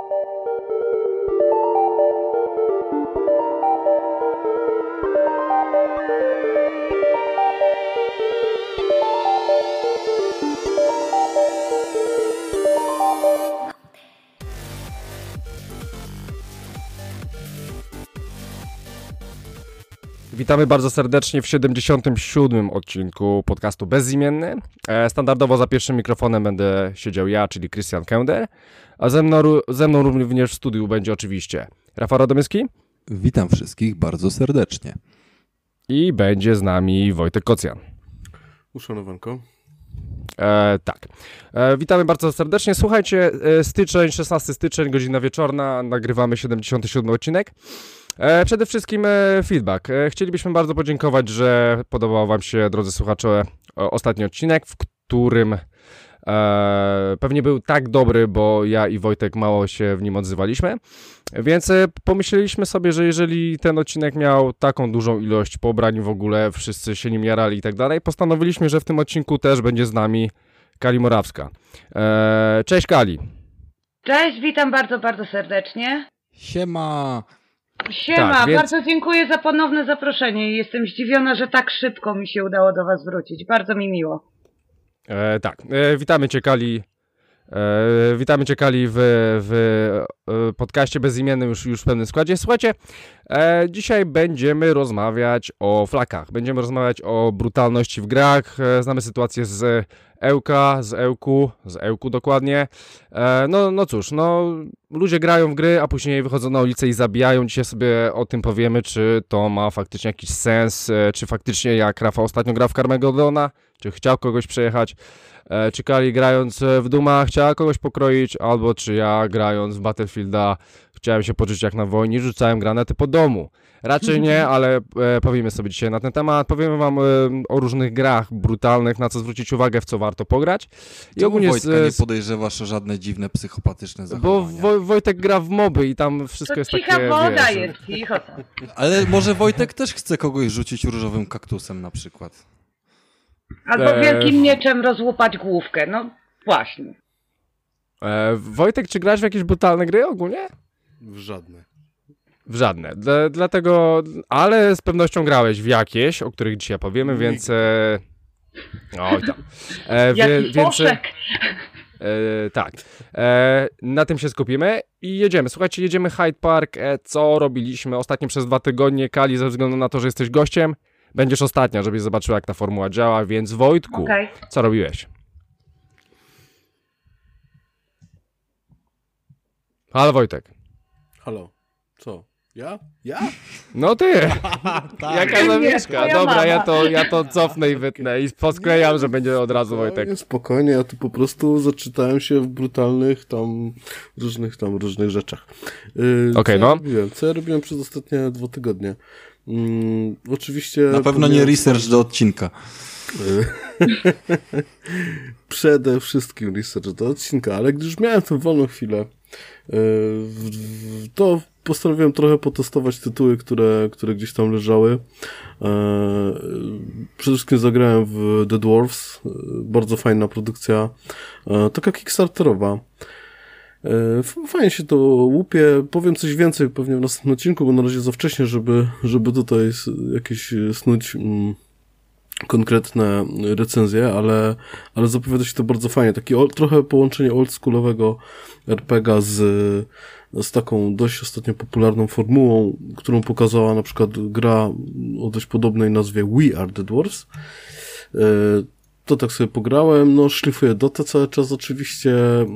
Witamy bardzo serdecznie w 77. odcinku podcastu Bezimienny. Standardowo za pierwszym mikrofonem będę siedział ja, czyli Christian Kender, a ze mną również w studiu będzie oczywiście Rafał Radomyski. Witam wszystkich bardzo serdecznie. I będzie z nami Wojtek Kocjan. Uszanowanko. Tak. Witamy bardzo serdecznie. Słuchajcie, styczeń, 16 styczeń, godzina wieczorna, nagrywamy 77. odcinek. Przede wszystkim feedback. Chcielibyśmy bardzo podziękować, że podobał wam się, drodzy słuchacze, ostatni odcinek, w którym pewnie był tak dobry, bo ja i Wojtek mało się w nim odzywaliśmy, więc pomyśleliśmy sobie, że jeżeli ten odcinek miał taką dużą ilość pobrań, w ogóle wszyscy się nim jarali i tak dalej, postanowiliśmy, że w tym odcinku też będzie z nami Kali Morawska. Cześć Kali. Cześć, witam bardzo, bardzo serdecznie. Siema. Siema, Tak, więc... bardzo dziękuję za ponowne zaproszenie i jestem zdziwiona, że tak szybko mi się udało do was wrócić. Bardzo mi miło. Tak, witamy Cię Kali. Witamy Cię Kali w podcaście Bezimiennym już w pełnym składzie. Słuchajcie, dzisiaj będziemy rozmawiać o flakach. Będziemy rozmawiać o brutalności w grach. Znamy sytuację z Ełka, z Ełku dokładnie. No cóż, ludzie grają w gry, a później wychodzą na ulicę i zabijają. Dzisiaj sobie o tym powiemy, czy to ma faktycznie jakiś sens, czy faktycznie jak Rafał ostatnio grał w Carmagedona, czy chciał kogoś przejechać, czy Kali grając w Duma chciała kogoś pokroić, albo czy ja grając w Battlefielda chciałem się poczuć jak na wojnie i rzucałem granatę po domu. Raczej nie, ale powiemy sobie dzisiaj na ten temat. Powiemy wam o różnych grach brutalnych, na co zwrócić uwagę, w co warto pograć. I ogólnie Wojtka nie podejrzewasz o żadne dziwne, psychopatyczne zachowania. Bo Wojtek gra w moby i tam wszystko to jest cicha takie, woda jest, cicho tam. Ale może Wojtek też chce kogoś rzucić różowym kaktusem na przykład. Albo wielkim mieczem rozłupać główkę, no właśnie. Wojtek, czy grasz w jakieś brutalne gry ogólnie? W żadne. W żadne. Dlatego, ale z pewnością grałeś w jakieś, o których dzisiaj powiemy, więc... Oj tam. Jaki poszek. Tak. Na tym się skupimy i jedziemy. Słuchajcie, jedziemy Hyde Park. Co robiliśmy ostatnio przez 2 tygodnie? Kali, ze względu na to, że jesteś gościem, będziesz ostatnia, żebyś zobaczyła, jak ta formuła działa, więc Wojtku, Co robiłeś? Halo Wojtek. Halo. Co? Ja? No ty! Tak. Jaka zamieszka? Dobra, ja to cofnę i wytnę i posklejam, że będzie od razu Wojtek. Spokojnie, ja tu po prostu zaczytałem się w brutalnych różnych rzeczach. Okej, Co ja robiłem przez ostatnie 2 tygodnie? Oczywiście... Na pewno nie research do odcinka. Przede wszystkim research do odcinka, ale gdy już miałem tę wolną chwilę, to postanowiłem trochę potestować tytuły, które gdzieś tam leżały. Przede wszystkim zagrałem w The Dwarfs. Bardzo fajna produkcja. Taka kickstarterowa. Fajnie się to łupie. Powiem coś więcej pewnie w następnym odcinku, bo na razie za wcześnie, żeby tutaj jakieś snuć konkretne recenzje, ale zapowiada się to bardzo fajnie. Takie trochę połączenie oldschoolowego RPGa z taką dość ostatnio popularną formułą, którą pokazała na przykład gra o dość podobnej nazwie We Are The Dwarfs. To tak sobie pograłem, szlifuję Dotę cały czas oczywiście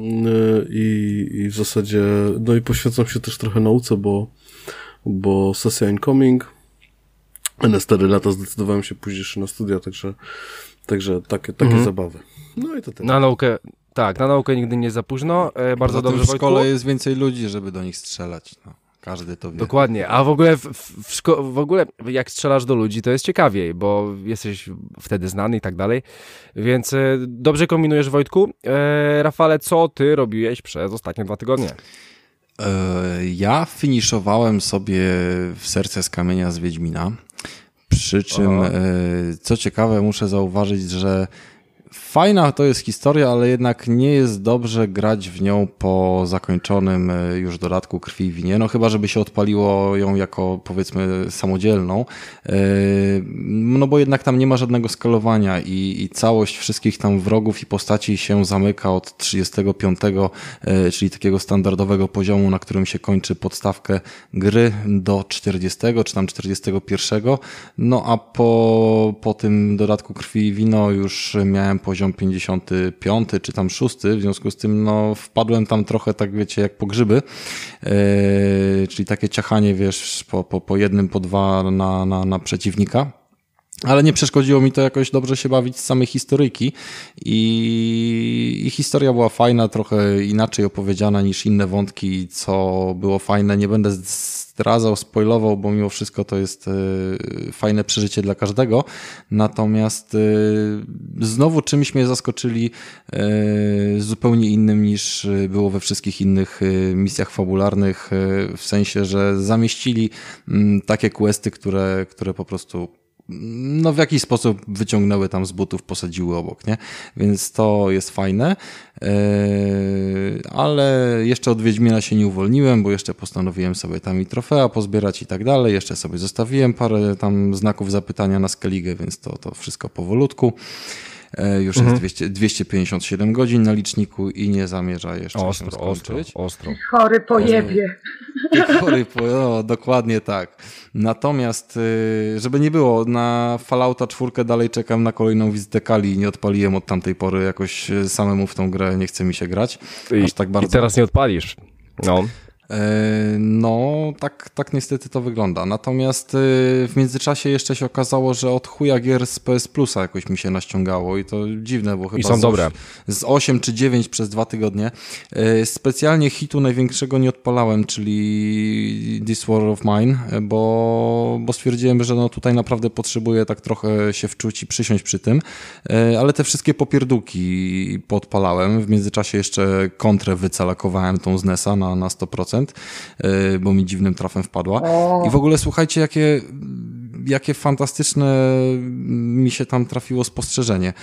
i w zasadzie, i poświęcam się też trochę nauce, bo sesja incoming. Na stare lata zdecydowałem się pójść jeszcze na studia, także takie zabawy. No i to tyle. Na naukę nigdy nie za późno. Bardzo dobrze, Wojtku. W szkole jest więcej ludzi, żeby do nich strzelać. Każdy to wie. Dokładnie, a w ogóle jak strzelasz do ludzi, to jest ciekawiej, bo jesteś wtedy znany i tak dalej, więc dobrze kombinujesz, Wojtku. Rafale, co ty robiłeś przez ostatnie 2 tygodnie? Ja finiszowałem sobie w Serce z kamienia z Wiedźmina, przy czym, co ciekawe, muszę zauważyć, że Fajna to jest historia, ale jednak nie jest dobrze grać w nią po zakończonym już dodatku Krwi i Winie, no chyba żeby się odpaliło ją jako powiedzmy samodzielną, no bo jednak tam nie ma żadnego skalowania i całość wszystkich tam wrogów i postaci się zamyka od 35, czyli takiego standardowego poziomu, na którym się kończy podstawkę gry do 40 czy tam 41, no a po tym dodatku Krwi i Wino już miałem poziom 55 czy tam 6, w związku z tym no wpadłem tam trochę tak wiecie jak po grzyby, czyli takie ciachanie wiesz po jednym, po dwa na przeciwnika. Ale nie przeszkodziło mi to jakoś dobrze się bawić z samej historyjki i historia była fajna, trochę inaczej opowiedziana niż inne wątki, co było fajne. Nie będę zdradzał, spoilował, bo mimo wszystko to jest fajne przeżycie dla każdego. Natomiast znowu czymś mnie zaskoczyli zupełnie innym niż było we wszystkich innych misjach fabularnych, w sensie, że zamieścili takie questy, które po prostu no w jakiś sposób wyciągnęły tam z butów, posadziły obok, nie? Więc to jest fajne, ale jeszcze od Wiedźmina się nie uwolniłem, bo jeszcze postanowiłem sobie tam i trofea pozbierać i tak dalej, jeszcze sobie zostawiłem parę tam znaków zapytania na Skellige, więc to wszystko powolutku. Już jest 257 godzin na liczniku i nie zamierza jeszcze się skończyć. Ostro. Chory pojebie. No, dokładnie tak. Natomiast, żeby nie było, na Fallouta 4 dalej czekam na kolejną wizytę Kali i nie odpaliłem od tamtej pory. Jakoś samemu w tą grę nie chce mi się grać. Aż tak bardzo. I teraz nie odpalisz. No. No, tak niestety to wygląda. Natomiast w międzyczasie jeszcze się okazało, że od chuja gier z PS Plusa jakoś mi się naściągało i to dziwne, bo chyba i są dobre. Z 8 czy 9 przez 2 tygodnie. Specjalnie hitu największego nie odpalałem, czyli This War of Mine, bo stwierdziłem, że no tutaj naprawdę potrzebuję tak trochę się wczuć i przysiąść przy tym, ale te wszystkie popierdółki podpalałem. W międzyczasie jeszcze kontrę wycalakowałem tą z NES-a na 100%. Bo mi dziwnym trafem wpadła. I w ogóle słuchajcie, jakie fantastyczne mi się tam trafiło spostrzeżenie.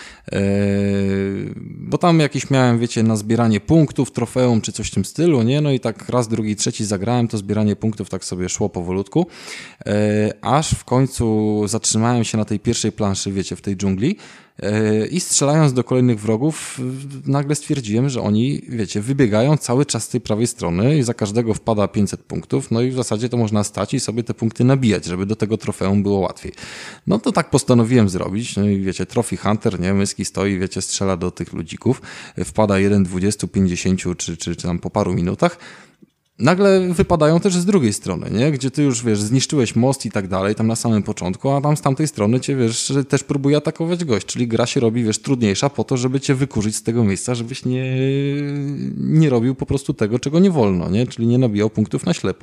Bo tam jakieś miałem, wiecie, na zbieranie punktów, trofeum czy coś w tym stylu, nie? No i tak raz, drugi, trzeci zagrałem, to zbieranie punktów tak sobie szło powolutku. Aż w końcu zatrzymałem się na tej pierwszej planszy, wiecie, w tej dżungli. I strzelając do kolejnych wrogów, nagle stwierdziłem, że oni, wiecie, wybiegają cały czas z tej prawej strony i za każdego wpada 500 punktów, no i w zasadzie to można stać i sobie te punkty nabijać, żeby do tego trofeum było łatwiej. No to tak postanowiłem zrobić, no i wiecie, Trophy Hunter, nie, myski stoi, wiecie, strzela do tych ludzików, wpada 1, 20, 50 czy tam po paru minutach. Nagle wypadają też z drugiej strony, nie? Gdzie ty już, wiesz, zniszczyłeś most i tak dalej, tam na samym początku, a tam z tamtej strony cię, wiesz, też próbuje atakować gość, czyli gra się robi, wiesz, trudniejsza po to, żeby cię wykurzyć z tego miejsca, żebyś nie robił po prostu tego, czego nie wolno, nie? Czyli nie nabijał punktów na ślepo.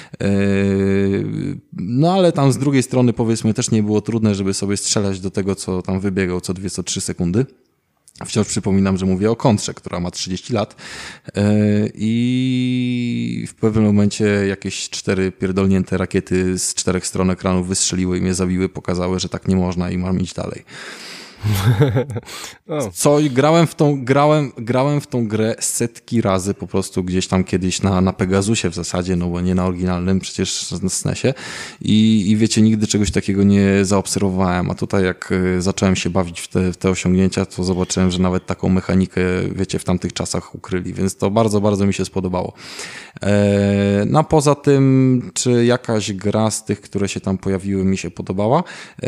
No ale tam z drugiej strony, powiedzmy, też nie było trudne, żeby sobie strzelać do tego, co tam wybiegał co 2, co 3 sekundy. Wciąż przypominam, że mówię o kontrze, która ma 30 lat i w pewnym momencie jakieś 4 pierdolnięte rakiety z 4 stron ekranu wystrzeliły i mnie zabiły, pokazały, że tak nie można i mam iść dalej. Co grałem w tą grę setki razy po prostu gdzieś tam kiedyś na Pegasusie w zasadzie, no bo nie na oryginalnym, przecież na SNESie i wiecie, nigdy czegoś takiego nie zaobserwowałem, a tutaj jak zacząłem się bawić w te osiągnięcia, to zobaczyłem, że nawet taką mechanikę, wiecie, w tamtych czasach ukryli, więc to bardzo, bardzo mi się spodobało. No a poza tym, czy jakaś gra z tych, które się tam pojawiły, mi się podobała?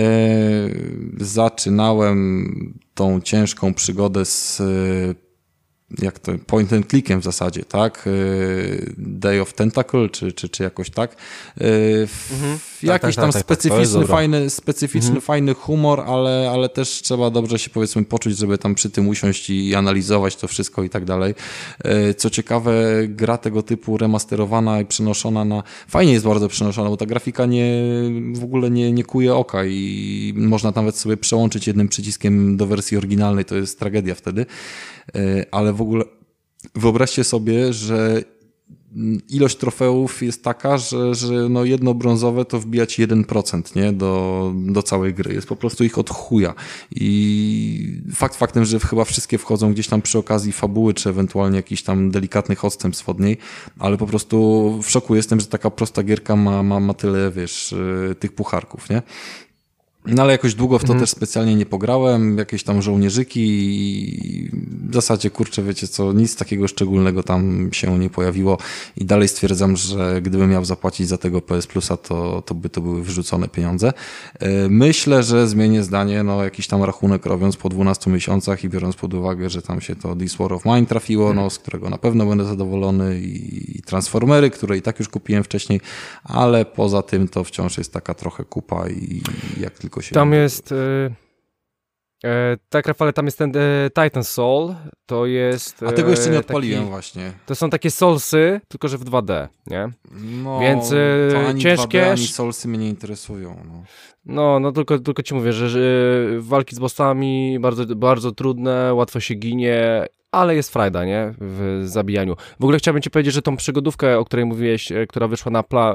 Zaczynałem tą ciężką przygodę z jak to, point and clickiem w zasadzie, tak? Day of Tentacle, czy jakoś tak. Jakiś tam specyficzny, fajny humor, ale też trzeba dobrze się, powiedzmy, poczuć, żeby tam przy tym usiąść i analizować to wszystko i tak dalej. Co ciekawe, gra tego typu remasterowana i przenoszona fajnie jest bardzo przenoszona, bo ta grafika w ogóle nie kuje oka i można nawet sobie przełączyć jednym przyciskiem do wersji oryginalnej, to jest tragedia wtedy. Ale w ogóle wyobraźcie sobie, że ilość trofeów jest taka, że no jedno brązowe to wbijać 1%, nie? Do całej gry. Jest po prostu ich od chuja. I faktem, że chyba wszystkie wchodzą gdzieś tam przy okazji fabuły, czy ewentualnie jakichś tam delikatnych odstępstw od niej, ale po prostu w szoku jestem, że taka prosta gierka ma tyle, wiesz, tych pucharków, nie? No ale jakoś długo w to też specjalnie nie pograłem, jakieś tam żołnierzyki i w zasadzie, kurczę, wiecie co, nic takiego szczególnego tam się nie pojawiło i dalej stwierdzam, że gdybym miał zapłacić za tego PS Plusa, to by to były wyrzucone pieniądze. Myślę, że zmienię zdanie, no jakiś tam rachunek robiąc po 12 miesiącach i biorąc pod uwagę, że tam się to This War of Mine trafiło, no z którego na pewno będę zadowolony i Transformery, które i tak już kupiłem wcześniej, ale poza tym to wciąż jest taka trochę kupa i jak tylko się... Tam jest... tak, Rafale, tam jest ten Titan Soul, to jest... A tego jeszcze nie odpaliłem właśnie. To są takie Soulsy, tylko że w 2D, nie? No, więc to ani ciężkie... 2D, ani Soulsy mnie nie interesują. No tylko ci mówię, że walki z bossami bardzo trudne, łatwo się ginie, ale jest frajda, nie? W zabijaniu. W ogóle chciałbym ci powiedzieć, że tą przygodówkę, o której mówiłeś, która wyszła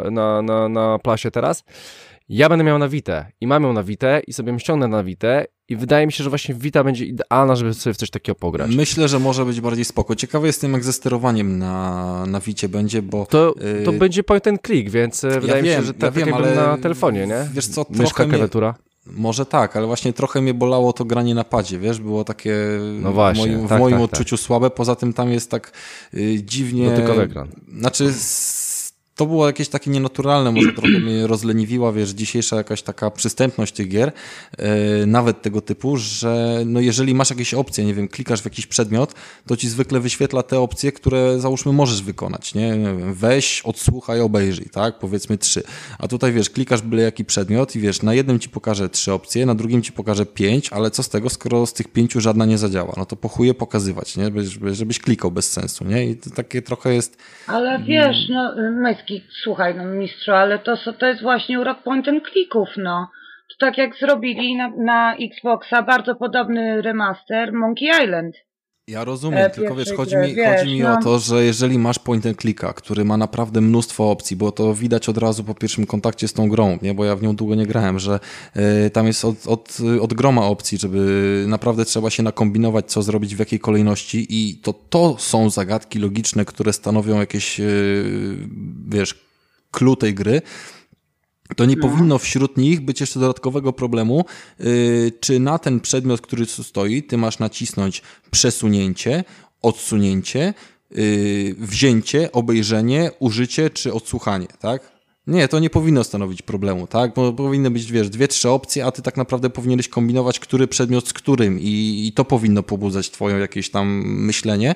na Plasie teraz, ja będę miał na Vitę i mam ją na Vitę i sobie ją ściągnę na Vitę i wydaje mi się, że właśnie Vita będzie idealna, żeby sobie w coś takiego pograć. Myślę, że może być bardziej spoko. Ciekawy jestem, jak ze sterowaniem na Vicie będzie, bo... To będzie point and click, więc wydaje mi się, że tak jak na telefonie, nie? Wiesz co, myszka, klawiatura. Może tak, ale właśnie trochę mnie bolało to granie na padzie, wiesz, było takie no właśnie, w moim odczuciu słabe, poza tym tam jest tak dziwnie... Dotykowy ekran. Znaczy... To było jakieś takie nienaturalne, może trochę mnie rozleniwiła, wiesz, dzisiejsza jakaś taka przystępność tych gier, nawet tego typu, że no jeżeli masz jakieś opcje, nie wiem, klikasz w jakiś przedmiot, to ci zwykle wyświetla te opcje, które załóżmy możesz wykonać, nie wiem, weź, odsłuchaj, obejrzyj, tak, powiedzmy 3. A tutaj wiesz, klikasz byle jaki przedmiot i wiesz, na jednym ci pokaże 3 opcje, na drugim ci pokaże 5, ale co z tego, skoro z tych 5 żadna nie zadziała, no to po chuje pokazywać, nie, żebyś klikał bez sensu, nie, i to takie trochę jest... Ale wiesz, no, słuchaj, no mistrzu, ale to jest właśnie urok point and clicków, no. To tak jak zrobili na Xboxa bardzo podobny remaster Monkey Island. Ja rozumiem, tylko wiesz, chodzi mi o to, że jeżeli masz point and clicka, który ma naprawdę mnóstwo opcji, bo to widać od razu po pierwszym kontakcie z tą grą, nie, bo ja w nią długo nie grałem, że tam jest od groma opcji, żeby naprawdę trzeba się nakombinować, co zrobić, w jakiej kolejności i to są zagadki logiczne, które stanowią jakieś, wiesz, clue tej gry. To nie powinno wśród nich być jeszcze dodatkowego problemu, czy na ten przedmiot, który tu stoi, ty masz nacisnąć przesunięcie, odsunięcie, wzięcie, obejrzenie, użycie czy odsłuchanie, tak? Nie, to nie powinno stanowić problemu, tak? Bo powinny być, wiesz, 2-3 opcje, a ty tak naprawdę powinieneś kombinować, który przedmiot z którym i to powinno pobudzać twoje jakieś tam myślenie,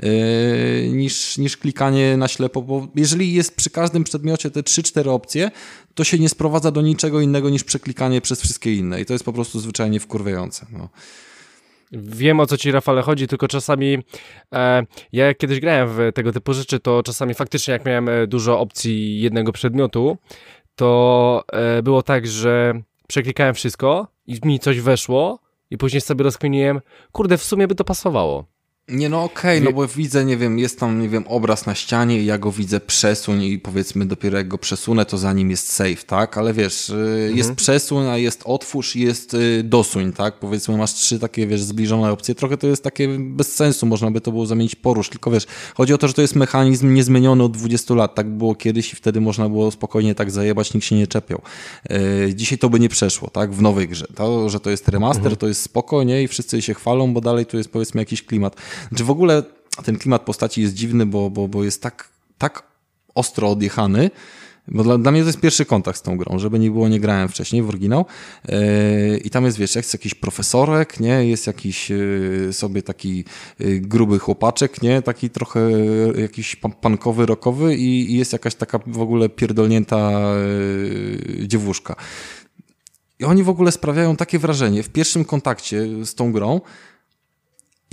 niż klikanie na ślepo, bo jeżeli jest przy każdym przedmiocie te 3-4 opcje, to się nie sprowadza do niczego innego niż przeklikanie przez wszystkie inne i to jest po prostu zwyczajnie wkurwiające, no. Wiem, o co ci, Rafale, chodzi, tylko czasami ja jak kiedyś grałem w tego typu rzeczy, to czasami faktycznie jak miałem dużo opcji jednego przedmiotu, to było tak, że przeklikałem wszystko i mi coś weszło i później sobie rozkminiłem, kurde, w sumie by to pasowało. Nie, no okej, no bo widzę, nie wiem, jest tam, nie wiem, obraz na ścianie i ja go widzę, przesuń i powiedzmy dopiero jak go przesunę, to za nim jest save, tak? Ale wiesz, jest przesuń, a jest otwórz i jest dosuń, tak? Powiedzmy masz 3 takie, wiesz, zbliżone opcje. Trochę to jest takie bez sensu, można by to było zamienić porusz, tylko wiesz, chodzi o to, że to jest mechanizm niezmieniony od 20 lat, tak było kiedyś i wtedy można było spokojnie tak zajebać, nikt się nie czepiał. Dzisiaj to by nie przeszło, tak? W nowej grze. To, że to jest remaster, to jest spoko, nie? I wszyscy się chwalą, bo dalej tu jest powiedzmy jakiś klimat. Znaczy w ogóle ten klimat postaci jest dziwny, bo jest tak ostro odjechany, bo dla mnie to jest pierwszy kontakt z tą grą, żeby nie było, nie grałem wcześniej w oryginał i tam jest, wiesz, jest jakiś profesorek, nie, jest jakiś sobie taki gruby chłopaczek, nie, taki trochę jakiś punkowy, rockowy i jest jakaś taka w ogóle pierdolnięta dziewuszka. I oni w ogóle sprawiają takie wrażenie w pierwszym kontakcie z tą grą,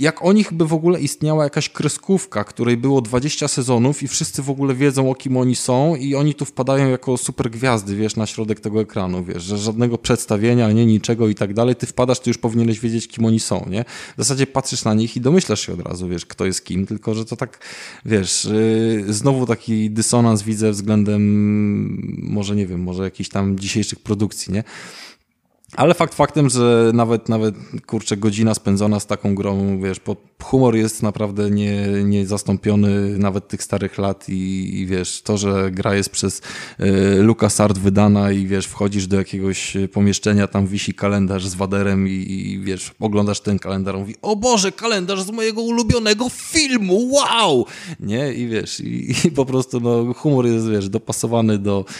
jak o nich by w ogóle istniała jakaś kreskówka, której było 20 sezonów i wszyscy w ogóle wiedzą, o kim oni są i oni tu wpadają jako super gwiazdy, wiesz, na środek tego ekranu, wiesz, że żadnego przedstawienia, nie niczego i tak dalej, ty wpadasz, ty już powinieneś wiedzieć, kim oni są, nie? W zasadzie patrzysz na nich i domyślasz się od razu, wiesz, kto jest kim, tylko że to tak, wiesz, znowu taki dysonans widzę względem, może nie wiem, może jakichś tam dzisiejszych produkcji, nie? Ale fakt faktem, że nawet kurczę, godzina spędzona z taką grą, wiesz, humor jest naprawdę niezastąpiony nawet tych starych lat i wiesz, to, że gra jest przez LucasArts wydana i wiesz, wchodzisz do jakiegoś pomieszczenia, tam wisi kalendarz z waderem i wiesz, oglądasz ten kalendarz i mówi, o Boże, kalendarz z mojego ulubionego filmu, wow! Nie? I wiesz, i po prostu no, humor jest, wiesz, dopasowany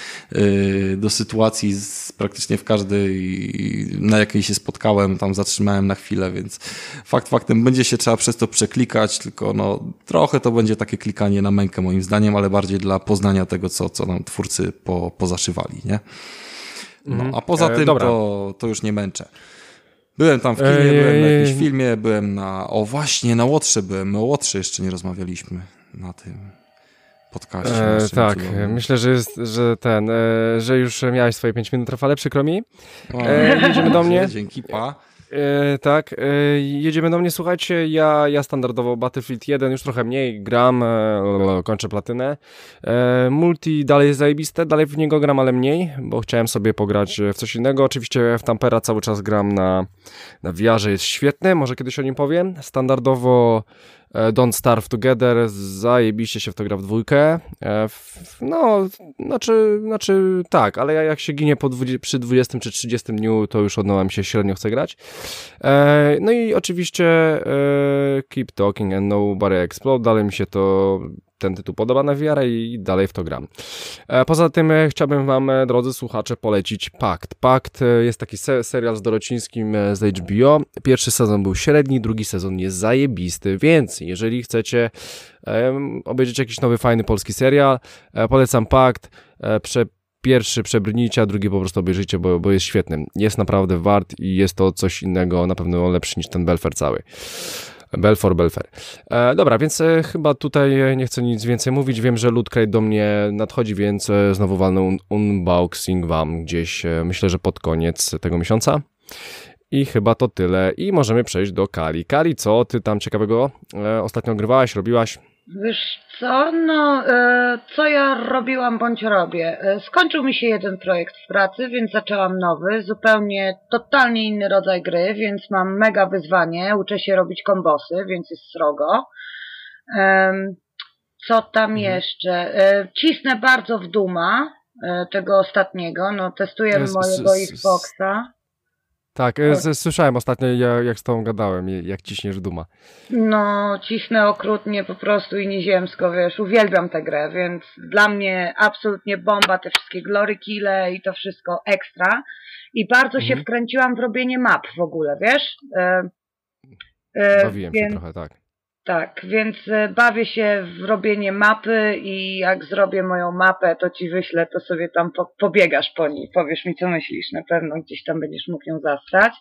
do sytuacji praktycznie w każdej, na jakiej się spotkałem, tam zatrzymałem na chwilę, więc fakt faktem będzie się trzeba przez to przeklikać, tylko no trochę to będzie takie klikanie na mękę moim zdaniem, ale bardziej dla poznania tego, co nam twórcy pozaszywali, nie? No, a poza tym to już nie męczę. Byłem tam w kinie, byłem na jakimś filmie, byłem na Łotrze byłem, my o Łotrze jeszcze nie rozmawialiśmy na tym podcaście. Tak, myślę, że już miałeś swoje 5 minut, Rafale, przykro mi. Jedziemy do mnie. Dzięki, pa. Tak, jedziemy do mnie, słuchajcie, ja standardowo Battlefield 1 już trochę mniej gram, kończę platynę. Multi dalej jest zajebiste, dalej w niego gram, ale mniej, bo chciałem sobie pograć w coś innego. Oczywiście w Tampera cały czas gram na VR-ze, jest świetny, może kiedyś o nim powiem. Standardowo Don't Starve Together, zajebiście się w to gra w dwójkę. No, znaczy tak, ale jak się ginie przy 20 czy 30 dniu, to już od nowa mi się średnio chce grać. No i oczywiście Keep Talking and Nobody Explode, dalej mi się ten tytuł podoba na VR i dalej w to gram. Poza tym chciałbym wam, drodzy słuchacze, polecić Pakt. Pakt jest taki serial z Dorocińskim z HBO. Pierwszy sezon był średni, drugi sezon jest zajebisty, więc jeżeli chcecie obejrzeć jakiś nowy, fajny polski serial, polecam Pakt. Pierwszy przebrnijcie, a drugi po prostu obejrzyjcie, bo jest świetny. Jest naprawdę wart i jest to coś innego, na pewno lepszy niż ten Belfer cały. Belfer. Dobra, więc chyba tutaj nie chcę nic więcej mówić. Wiem, że Loot Crate do mnie nadchodzi, więc znowu walnę unboxing wam gdzieś, myślę, że pod koniec tego miesiąca. I chyba to tyle. I możemy przejść do Kali. Kali, co ty tam ciekawego ostatnio grywałaś, robiłaś? Wiesz co, co ja robiłam bądź robię? Skończył mi się jeden projekt w pracy, więc zaczęłam nowy, zupełnie, totalnie inny rodzaj gry, więc mam mega wyzwanie, uczę się robić kombosy, więc jest srogo. Co tam jeszcze? Cisnę bardzo w Duma, tego ostatniego, no testuję mojego Xboxa. Tak, słyszałem ostatnio, jak z tobą gadałem, jak ciśniesz Duma. No, cisnę okrutnie po prostu i nieziemsko, wiesz, uwielbiam tę grę, więc dla mnie absolutnie bomba, te wszystkie glory kille i to wszystko ekstra. I bardzo się wkręciłam w robienie map w ogóle, wiesz? Bawiłem się trochę, tak. Tak, więc bawię się w robienie mapy i jak zrobię moją mapę, to ci wyślę, to sobie tam pobiegasz po niej, powiesz mi, co myślisz, na pewno gdzieś tam będziesz mógł ją zastać.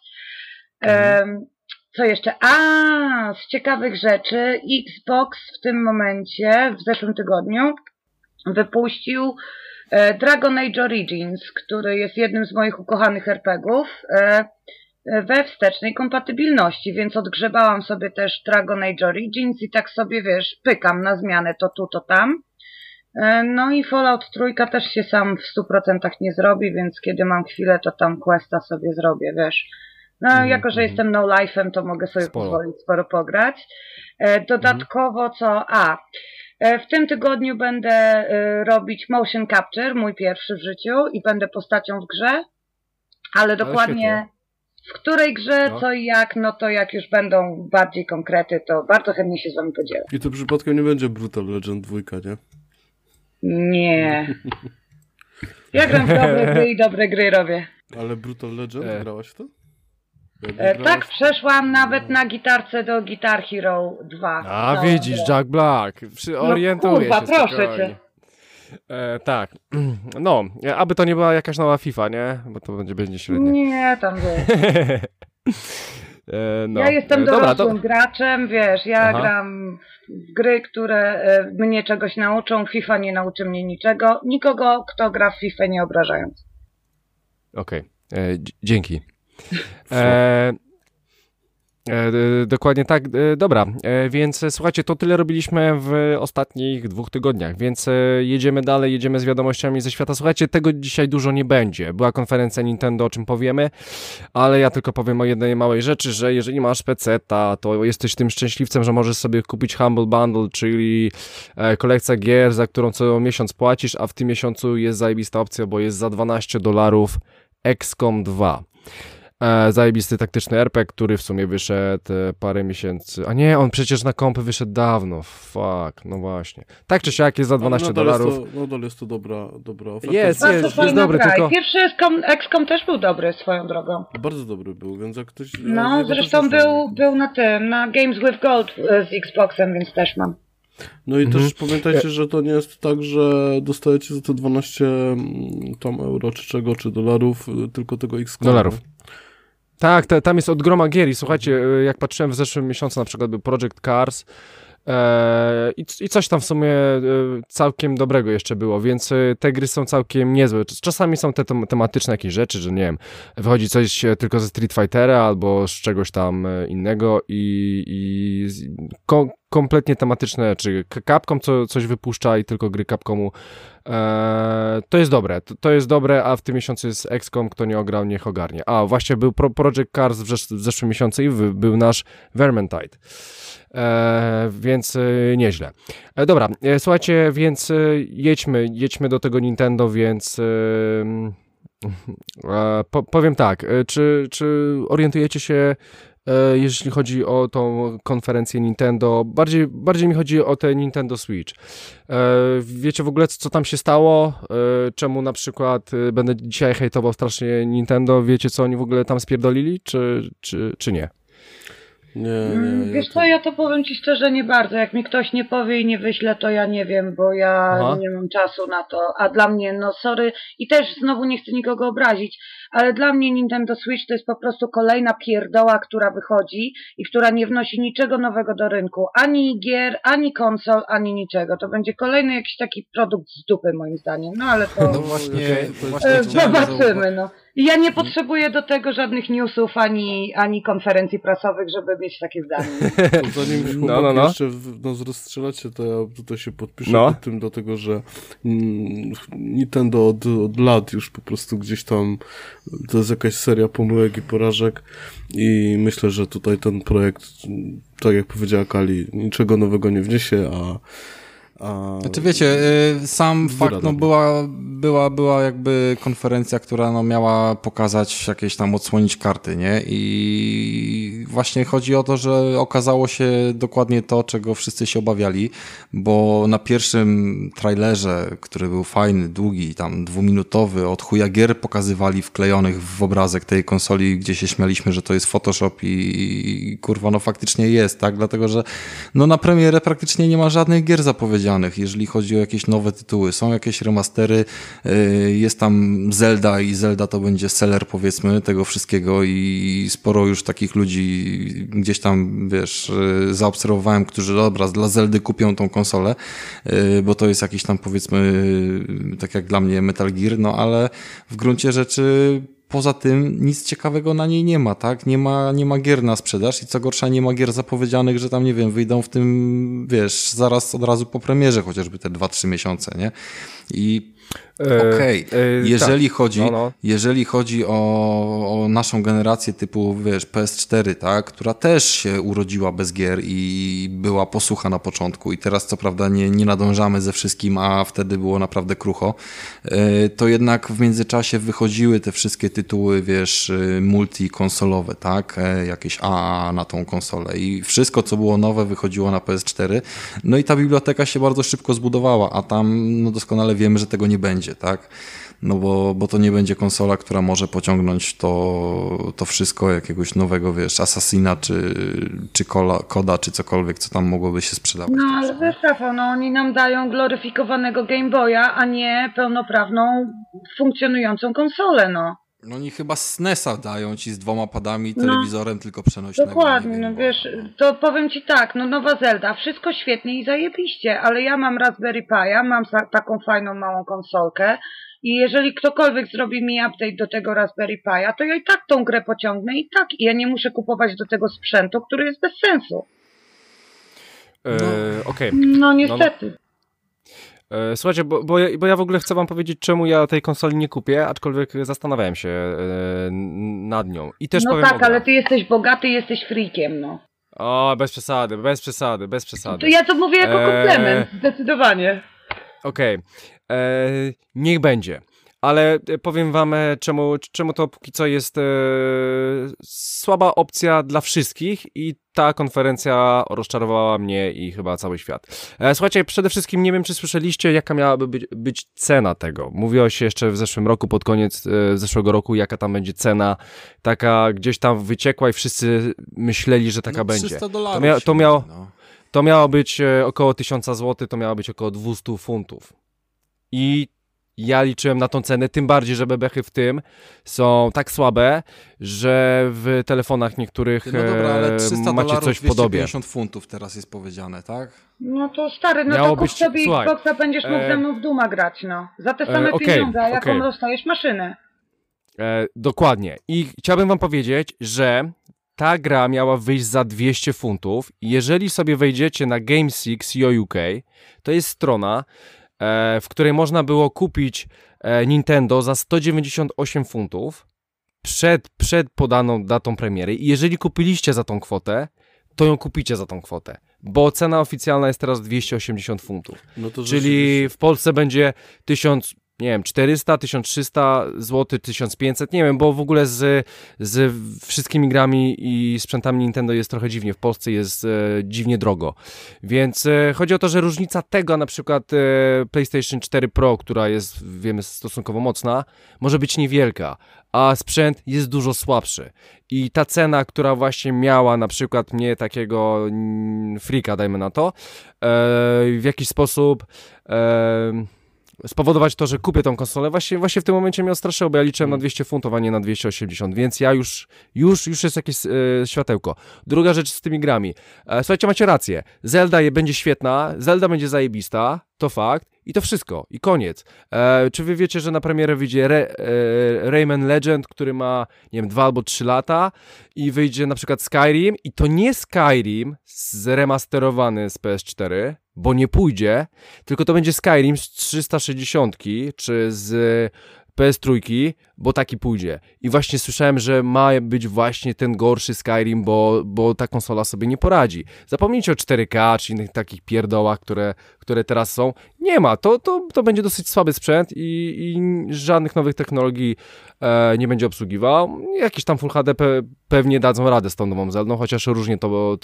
Co jeszcze? Z ciekawych rzeczy Xbox w tym momencie, w zeszłym tygodniu, wypuścił Dragon Age Origins, który jest jednym z moich ukochanych RPGów, we wstecznej kompatybilności, więc odgrzebałam sobie też Dragon Age Origins i tak sobie, wiesz, pykam na zmianę to tu, to tam. No i Fallout 3 też się sam w 100% nie zrobi, więc kiedy mam chwilę, to tam questa sobie zrobię, wiesz. No, jako że jestem no life'em, to mogę sobie pozwolić sporo pograć. Dodatkowo w tym tygodniu będę robić motion capture, mój pierwszy w życiu i będę postacią w grze, ale dokładnie w której grze, co i jak, no to jak już będą bardziej konkrety, to bardzo chętnie się z wami podzielę. I to przypadkiem nie będzie Brutal Legend 2, nie? Nie. Ja gram w dobre gry i dobre gry robię. Ale Brutal Legend grałaś w to? Tak, przeszłam nawet na gitarce do Guitar Hero 2. Widzisz, Jack Black, orientuję się proszę cię. Tak, no, aby to nie była jakaś nowa FIFA, nie? Bo to będzie średnio. Nie, tam wiesz. No. Ja jestem Dobra, dorosłym graczem, wiesz, ja Aha. gram w gry, które mnie czegoś nauczą, FIFA nie nauczy mnie niczego, nikogo, kto gra w FIFA nie obrażając. Okej, dzięki. Dokładnie tak, dobra, więc słuchajcie, to tyle robiliśmy w ostatnich 2 tygodniach, więc jedziemy dalej, jedziemy z wiadomościami ze świata. Słuchajcie, tego dzisiaj dużo nie będzie, była konferencja Nintendo, o czym powiemy, ale ja tylko powiem o jednej małej rzeczy, że jeżeli masz PC-ta, to jesteś tym szczęśliwcem, że możesz sobie kupić Humble Bundle, czyli kolekcja gier, za którą co miesiąc płacisz, a w tym miesiącu jest zajebista opcja, bo jest za $12 XCOM 2. Zajebisty taktyczny RPG, który w sumie wyszedł parę miesięcy. A nie, on przecież na kompy wyszedł dawno. Fuck, no właśnie. Tak czy siak jest za $12. Nadal jest to dobra oferta. Jest dobry, graj. tylko... Pierwszy XCOM też był dobry swoją drogą. Bardzo dobry był, więc jak ktoś... No, zresztą był na tym, na Games with Gold z Xboxem, więc też mam. No i też pamiętajcie, że to nie jest tak, że dostajecie za te 12 tam euro czy czego, czy dolarów, tylko tego XCOM. Dolarów. Tak, tam jest od groma gier i słuchajcie, jak patrzyłem w zeszłym miesiącu, na przykład był Project Cars i coś tam w sumie całkiem dobrego jeszcze było, więc te gry są całkiem niezłe. Czasami są te tematyczne jakieś rzeczy, że nie wiem, wychodzi coś tylko ze Street Fightera albo z czegoś tam innego i kompletnie tematyczne, czy Capcom coś wypuszcza i tylko gry Capcomu. To jest dobre, a w tym miesiącu jest XCOM, kto nie ograł, niech ogarnie. A, właśnie był Project Cars w zeszłym miesiącu i był nasz Vermintide. Więc nieźle. Dobra, słuchajcie, więc jedźmy do tego Nintendo, więc powiem tak, czy orientujecie się, jeśli chodzi o tą konferencję Nintendo, bardziej mi chodzi o te Nintendo Switch. Wiecie w ogóle, co tam się stało? Czemu na przykład będę dzisiaj hejtował strasznie Nintendo? Wiecie, co oni w ogóle tam spierdolili, czy nie? Nie. Wiesz co, ja to powiem ci szczerze, nie bardzo. Jak mi ktoś nie powie i nie wyśle, to ja nie wiem, bo ja nie mam czasu na to. A dla mnie, no sorry, i też znowu nie chcę nikogo obrazić, ale dla mnie Nintendo Switch to jest po prostu kolejna pierdoła, która wychodzi i która nie wnosi niczego nowego do rynku. Ani gier, ani konsol, ani niczego. To będzie kolejny jakiś taki produkt z dupy, moim zdaniem. No ale to... No właśnie zobaczymy, no. I ja nie potrzebuję do tego żadnych newsów ani konferencji prasowych, żeby mieć takie zdanie. Zanim jeszcze nas rozstrzelacie, to ja tutaj się podpiszę pod tym, dlatego że Nintendo od lat już po prostu gdzieś tam to jest jakaś seria pomyłek i porażek i myślę, że tutaj ten projekt, tak jak powiedziała Kali, niczego nowego nie wniesie, Znaczy wiecie, sam fakt, no była jakby konferencja, która no miała pokazać jakieś tam, odsłonić karty, nie? I właśnie chodzi o to, że okazało się dokładnie to, czego wszyscy się obawiali, bo na pierwszym trailerze, który był fajny, długi, tam 2-minutowy, od chuja gier pokazywali wklejonych w obrazek tej konsoli, gdzie się śmialiśmy, że to jest Photoshop i kurwa, no faktycznie jest, tak? Dlatego, że no na premierę praktycznie nie ma żadnych gier zapowiedzianych, jeżeli chodzi o jakieś nowe tytuły. Są jakieś remastery, jest tam Zelda i Zelda to będzie seller, powiedzmy, tego wszystkiego i sporo już takich ludzi gdzieś tam, wiesz, zaobserwowałem, którzy dobra, dla Zeldy kupią tą konsolę, bo to jest jakiś tam, powiedzmy, tak jak dla mnie Metal Gear, no ale w gruncie rzeczy poza tym nic ciekawego na niej nie ma, tak? Nie ma gier na sprzedaż i co gorsza nie ma gier zapowiedzianych, że tam, nie wiem, wyjdą w tym, wiesz, zaraz od razu po premierze, chociażby te 2-3 miesiące, nie? I jeżeli chodzi o naszą generację typu, wiesz, PS4, tak, która też się urodziła bez gier i była posłucha na początku i teraz co prawda nie nadążamy ze wszystkim, a wtedy było naprawdę krucho, to jednak w międzyczasie wychodziły te wszystkie tytuły, wiesz, multikonsolowe, tak, jakieś AAA na tą konsolę i wszystko, co było nowe, wychodziło na PS4, no i ta biblioteka się bardzo szybko zbudowała, a tam no doskonale wiemy, że tego nie będzie, tak? No bo to nie będzie konsola, która może pociągnąć to wszystko jakiegoś nowego, wiesz, Assassina, czy Koda, czy cokolwiek, co tam mogłoby się sprzedawać. No ale wiesz, Rafał, no oni nam dają gloryfikowanego Game Boya, a nie pełnoprawną, funkcjonującą konsolę, no. No oni chyba SNES-a dają ci z 2 padami i telewizorem tylko przenośnego. Dokładnie, nie wiem, no wiesz, to powiem ci tak, no nowa Zelda, wszystko świetnie i zajebiście, ale ja mam Raspberry Pi'a, mam taką fajną małą konsolkę i jeżeli ktokolwiek zrobi mi update do tego Raspberry Pi'a, to ja i tak tą grę pociągnę i tak, i ja nie muszę kupować do tego sprzętu, który jest bez sensu. Okej. No niestety. Słuchajcie, bo ja w ogóle chcę wam powiedzieć, czemu ja tej konsoli nie kupię, aczkolwiek zastanawiałem się nad nią. I też No powiem tak, ale ty jesteś bogaty, jesteś freakiem, no. O, bez przesady, bez przesady, bez przesady. To ja to mówię jako komplement, zdecydowanie. Okej. Niech będzie. Ale powiem wam, czemu to póki co jest słaba opcja dla wszystkich i ta konferencja rozczarowała mnie i chyba cały świat. Słuchajcie, przede wszystkim nie wiem, czy słyszeliście, jaka miałaby być cena tego. Mówiło się jeszcze w zeszłym roku, pod koniec zeszłego roku, jaka tam będzie cena, taka gdzieś tam wyciekła i wszyscy myśleli, że taka będzie. $300 To miało być około 1000 zł, to miało być około 200 funtów. I ja liczyłem na tą cenę, tym bardziej, że bebechy w tym są tak słabe, że w telefonach niektórych no dobra, ale macie coś w podobie. 250 funtów teraz jest powiedziane, tak? No to stary, no Miało to kup być- sobie słuchaj, Xboxa, będziesz mógł ze mną w Duma grać, no. Za te same pieniądze, a jaką dostajesz maszynę. Dokładnie. I chciałbym wam powiedzieć, że ta gra miała wyjść za 200 funtów. Jeżeli sobie wejdziecie na Game6.co.uk, to jest strona, w której można było kupić Nintendo za 198 funtów przed podaną datą premiery. I jeżeli kupiliście za tą kwotę, to ją kupicie za tą kwotę, bo cena oficjalna jest teraz 280 funtów. No to Czyli w Polsce będzie 1000, nie wiem, 400, 1300 zł, 1500, nie wiem, bo w ogóle z wszystkimi grami i sprzętami Nintendo jest trochę dziwnie. W Polsce jest dziwnie drogo. Więc chodzi o to, że różnica tego, na przykład PlayStation 4 Pro, która jest, wiemy, stosunkowo mocna, może być niewielka, a sprzęt jest dużo słabszy. I ta cena, która właśnie miała na przykład mnie, takiego freaka, dajmy na to, w jakiś sposób spowodować to, że kupię tą konsolę, właśnie w tym momencie mnie odstraszyło, bo ja liczyłem na 200 funtów, a nie na 280, więc ja już jest jakieś światełko. Druga rzecz z tymi grami. Słuchajcie, macie rację. Zelda będzie świetna, Zelda będzie zajebista, to fakt, i to wszystko, i koniec. Czy wy wiecie, że na premierę wyjdzie Rayman Legend, który ma, nie wiem, 2 albo 3 lata i wyjdzie na przykład Skyrim, i to nie Skyrim zremasterowany z PS4, bo nie pójdzie, tylko to będzie Skyrim z 360 czy z PS3, bo taki pójdzie. I właśnie słyszałem, że ma być właśnie ten gorszy Skyrim, bo ta konsola sobie nie poradzi. Zapomnijcie o 4K czy innych takich pierdołach, które teraz są. Nie ma. To będzie dosyć słaby sprzęt i żadnych nowych technologii nie będzie obsługiwał. Jakieś tam Full HD pewnie dadzą radę z tą nową Zeldą, chociaż różnie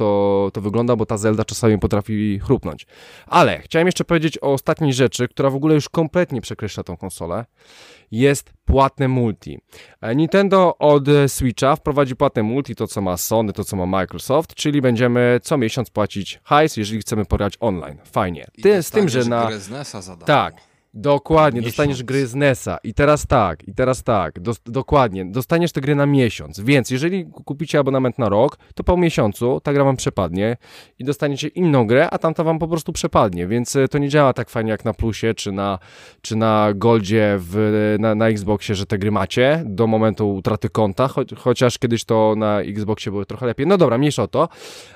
to wygląda, bo ta Zelda czasami potrafi chrupnąć. Ale chciałem jeszcze powiedzieć o ostatniej rzeczy, która w ogóle już kompletnie przekreśla tą konsolę. Jest płatne multi. Nintendo od Switcha wprowadzi płatne multi, to co ma Sony, to co ma Microsoft, czyli będziemy co miesiąc płacić hajs, jeżeli chcemy pograć online. Fajnie. Z tym, że grę z NES-a za darmo. Tak. Dokładnie, Miesiąc. dostaniesz gry z NES-a i teraz tak, dokładnie, dostaniesz te gry na miesiąc, więc jeżeli kupicie abonament na rok, to po miesiącu ta gra wam przepadnie i dostaniecie inną grę, a tamta wam po prostu przepadnie, więc to nie działa tak fajnie jak na Plusie czy na Goldzie na Xboxie, że te gry macie do momentu utraty konta, chociaż kiedyś to na Xboxie było trochę lepiej, no dobra, mniejsza o to,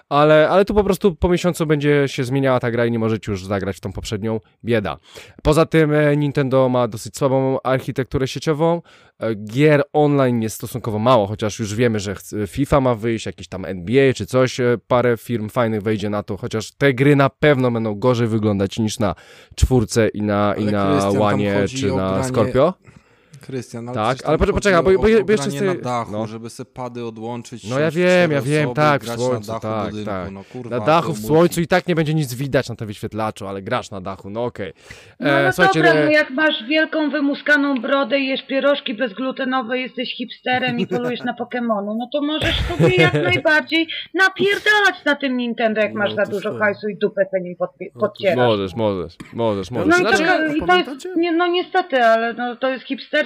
ale tu po prostu po miesiącu będzie się zmieniała ta gra i nie możecie już zagrać w tą poprzednią, bieda. Poza tym Nintendo ma dosyć słabą architekturę sieciową, gier online jest stosunkowo mało, chociaż już wiemy, że FIFA ma wyjść, jakiś tam NBA czy coś, parę firm fajnych wejdzie na to, chociaż te gry na pewno będą gorzej wyglądać niż na 4 i na Łanie czy na Scorpio. Krystian, ale tak, tam ale poczekaj, bo jeszcze sobie... na dachu, no. Żeby se pady odłączyć. No ja wiem, osoby, tak, w grać słońcu, na dachu tak, budynku. tak. No, kurwa, na dachu, w multi. słońcu i tak nie będzie nic widać na tym wyświetlaczu, ale grasz na dachu, no okej. No dobra, no jak masz wielką wymuskaną brodę i jesz pierożki bezglutenowe, jesteś hipsterem i polujesz na Pokemonu, no to możesz sobie jak najbardziej napierdalać na tym Nintendo, jak masz za dużo hajsu i dupę pe nim podcierasz. Możesz. No i, Znaczy, to jest, no niestety, ale no, to jest hipsterstwo.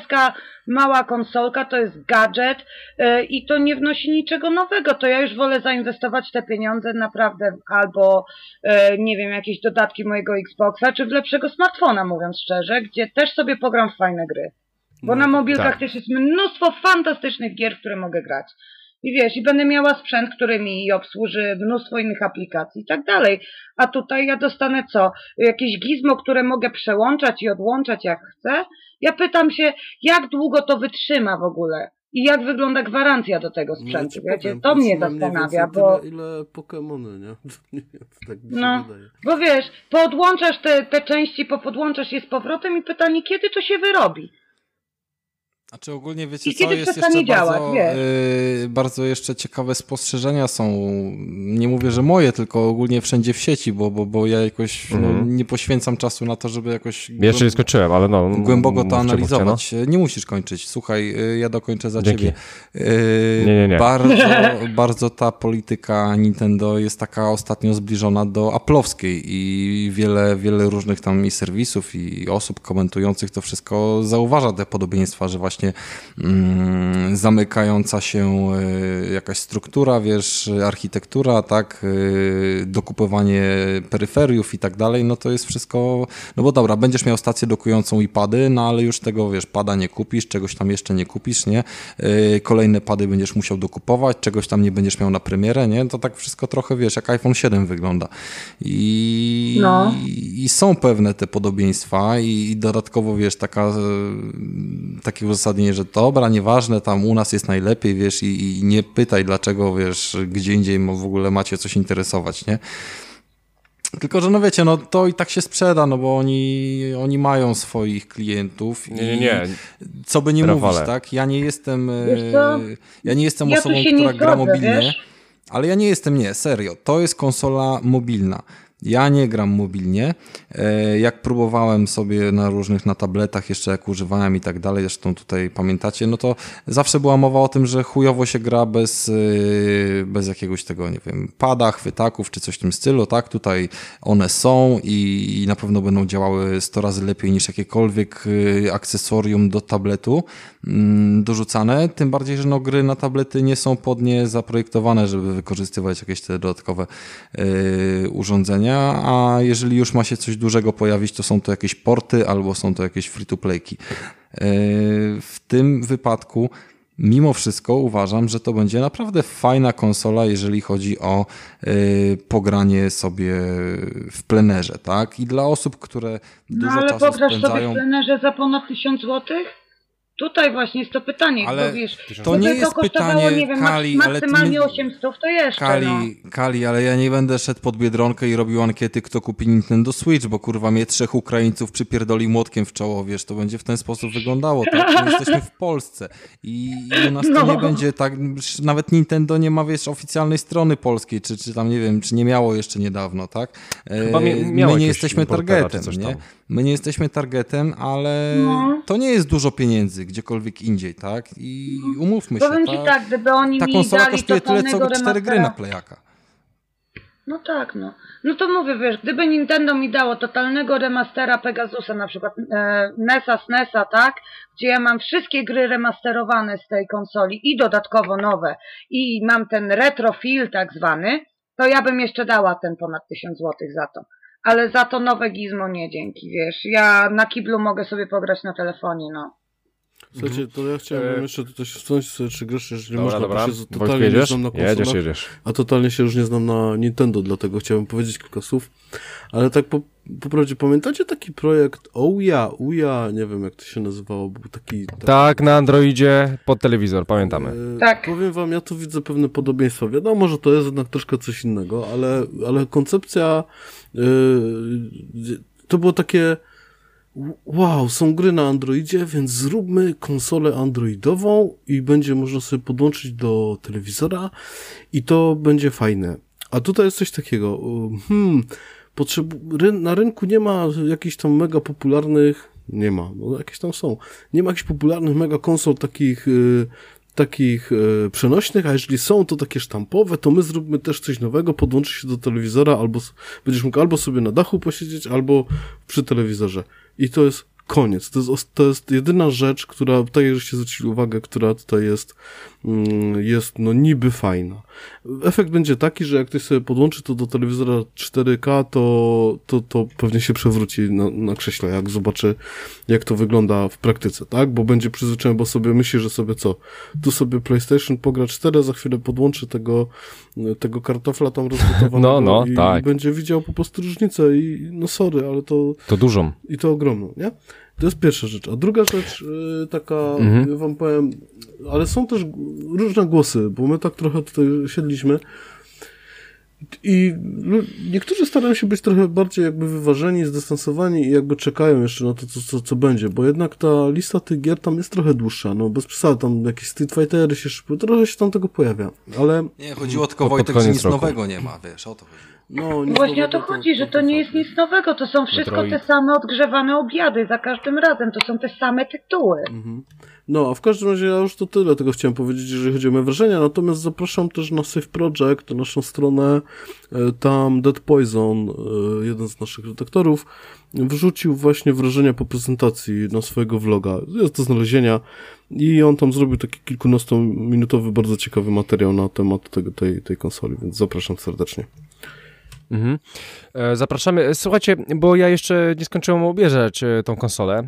youtuberska mała konsolka, to jest gadżet i to nie wnosi niczego nowego. To ja już wolę zainwestować te pieniądze naprawdę albo, nie wiem, jakieś dodatki mojego Xboxa, czy w lepszego smartfona, mówiąc szczerze, gdzie też sobie pogram w fajne gry. Bo na mobilkach tak. też jest mnóstwo fantastycznych gier, w które mogę grać. I wiesz, i będę miała sprzęt, który mi obsłuży mnóstwo innych aplikacji i tak dalej. A tutaj ja dostanę co? Jakieś gizmo, które mogę przełączać i odłączać jak chcę? Ja pytam się, jak długo to wytrzyma w ogóle? I jak wygląda gwarancja do tego sprzętu? Wiecie, to mnie zastanawia, bo... Ile Pokemony, nie? Tak mi się wydaje. Bo wiesz, poodłączasz te części, popodłączasz je z powrotem i pytanie, kiedy to się wyrobi? A czy ogólnie wiecie I co, kiedy jest przestanie jeszcze działać, bardzo jeszcze ciekawe spostrzeżenia są, nie mówię, że moje, tylko ogólnie wszędzie w sieci, bo ja jakoś nie poświęcam czasu na to, żeby jakoś Jeszcze nie skończyłem, ale no. głęboko to mówcie, analizować. Nie musisz kończyć, słuchaj, ja dokończę za Dzięki. ciebie. Nie. Bardzo ta polityka Nintendo jest taka ostatnio zbliżona do Apple'owskiej i wiele różnych tam i serwisów i osób komentujących to wszystko zauważa te podobieństwa, że właśnie zamykająca się jakaś struktura, wiesz, architektura, tak, dokupowanie peryferiów i tak dalej, no to jest wszystko, no bo dobra, będziesz miał stację dokującą i pady, no ale już tego, wiesz, pada nie kupisz, czegoś tam jeszcze nie kupisz, nie? Kolejne pady będziesz musiał dokupować, czegoś tam nie będziesz miał na premierę, nie? To tak wszystko trochę, wiesz, jak iPhone 7 wygląda. I są pewne te podobieństwa i dodatkowo, wiesz, takie uzasadnienie, że dobra, nieważne, tam u nas jest najlepiej, wiesz, i nie pytaj dlaczego, wiesz, gdzie indziej w ogóle macie coś interesować, nie? Tylko, że no wiecie, no to i tak się sprzeda, no bo oni mają swoich klientów i co by nie mówić, tak? Ja nie jestem osobą, która gra mobilnie, wiesz? Ale ja nie jestem, serio, to jest konsola mobilna. Ja nie gram mobilnie. Jak próbowałem sobie na tabletach jeszcze jak używałem i tak dalej, zresztą tutaj pamiętacie, no to zawsze była mowa o tym, że chujowo się gra bez jakiegoś tego, nie wiem, pada, chwytaków czy coś w tym stylu, tak? Tutaj one są i na pewno będą działały 100 razy lepiej niż jakiekolwiek akcesorium do tabletu dorzucane, tym bardziej, że no gry na tablety nie są pod nie zaprojektowane, żeby wykorzystywać jakieś te dodatkowe urządzenia, a jeżeli już ma się coś dużego pojawić, to są to jakieś porty albo są to jakieś free-to-playki. W tym wypadku mimo wszystko uważam, że to będzie naprawdę fajna konsola, jeżeli chodzi o pogranie sobie w plenerze, tak? I dla osób, które dużo czasu spędzają... ale pograsz sobie w plenerze za ponad 1000 złotych? Tutaj właśnie jest to pytanie, ale bo wiesz, to nie jest pytanie, nie wiem, Kali, maksymalnie 800, to jeszcze, Kali, ale ja nie będę szedł pod Biedronkę i robił ankiety, kto kupi Nintendo Switch, bo kurwa mnie 3 Ukraińców przypierdoli młotkiem w czoło, wiesz, to będzie w ten sposób wyglądało, tak? My jesteśmy w Polsce i u nas to nie będzie tak, nawet Nintendo nie ma, wiesz, oficjalnej strony polskiej, czy tam, nie wiem, czy nie miało jeszcze niedawno, tak? My nie jesteśmy targetem, nie? My nie jesteśmy targetem, ale to nie jest dużo pieniędzy gdziekolwiek indziej, tak? I umówmy się, powiem ci tak, gdyby oni ta mi konsola dali kosztuje tyle, co 4 remastera... gry na Playaka. No tak, no. No to mówię, wiesz, gdyby Nintendo mi dało totalnego remastera Pegasusa, na przykład NES-a, SNES-a, tak? Gdzie ja mam wszystkie gry remasterowane z tej konsoli i dodatkowo nowe i mam ten retrofil tak zwany, to ja bym jeszcze dała ten ponad 1000 złotych za to. Ale za to nowe gizmo nie, dzięki, wiesz. Ja na kiblu mogę sobie pograć na telefonie, no. Słuchajcie, to ja chciałbym jeszcze tutaj wtrącić sobie 3 groszy, jeżeli można, dobra. bo się totalnie nie znam na konsolach, jedziesz. a totalnie się już nie znam na Nintendo, dlatego chciałbym powiedzieć kilka słów. Ale tak po prawdzie, pamiętacie taki projekt Ouya, nie wiem jak to się nazywało, był taki... Tak, na Androidzie pod telewizor, pamiętamy. Tak. Powiem wam, ja tu widzę pewne podobieństwa. Wiadomo, że to jest jednak troszkę coś innego, ale koncepcja to było takie wow, są gry na Androidzie, więc zróbmy konsolę androidową i będzie można sobie podłączyć do telewizora i to będzie fajne. A tutaj jest coś takiego, na rynku nie ma jakichś tam mega popularnych, nie ma jakichś popularnych mega konsol takich przenośnych, a jeżeli są to takie sztampowe, to my zróbmy też coś nowego, podłączy się do telewizora, albo będziesz mógł albo sobie na dachu posiedzieć, albo przy telewizorze. I to jest koniec. To jest jedyna rzecz, która, tak jak żeście zwrócili uwagę, która tutaj jest no niby fajna. Efekt będzie taki, że jak ktoś sobie podłączy to do telewizora 4K, to pewnie się przewróci na krześle, jak zobaczy, jak to wygląda w praktyce, tak? Bo będzie przyzwyczajony, bo sobie myśli, że sobie co? Tu sobie PlayStation pogra 4, za chwilę podłączy tego kartofla tam rozgotowanego i będzie widział po prostu różnicę i no sorry, ale to dużą. I to ogromną, nie? To jest pierwsza rzecz. A druga rzecz, taka, ja wam powiem, ale są też różne głosy, bo my tak trochę tutaj siedliśmy i niektórzy starają się być trochę bardziej jakby wyważeni, zdystansowani i jakby czekają jeszcze na to, co będzie, bo jednak ta lista tych gier tam jest trochę dłuższa, no bez przesady, tam jakieś Street Fightery się szykują, trochę się tam tego pojawia, ale... Nie, chodziło tylko, Wojtek, że nic nowego nie ma, wiesz, o to chodzi. No, właśnie o to chodzi, że to nie jest nic nowego, to są wszystko te same odgrzewane obiady za każdym razem, to są te same tytuły. No, a w każdym razie ja już to tyle tego chciałem powiedzieć, jeżeli chodzi o moje wrażenia, natomiast zapraszam też na Save Project, naszą stronę, tam Dead Poison, jeden z naszych redaktorów, wrzucił właśnie wrażenia po prezentacji na swojego vloga, jest do znalezienia i on tam zrobił taki kilkunastominutowy, bardzo ciekawy materiał na temat tej konsoli, więc zapraszam serdecznie. Zapraszamy. Słuchajcie, bo ja jeszcze nie skończyłem obejrzeć tą konsolę.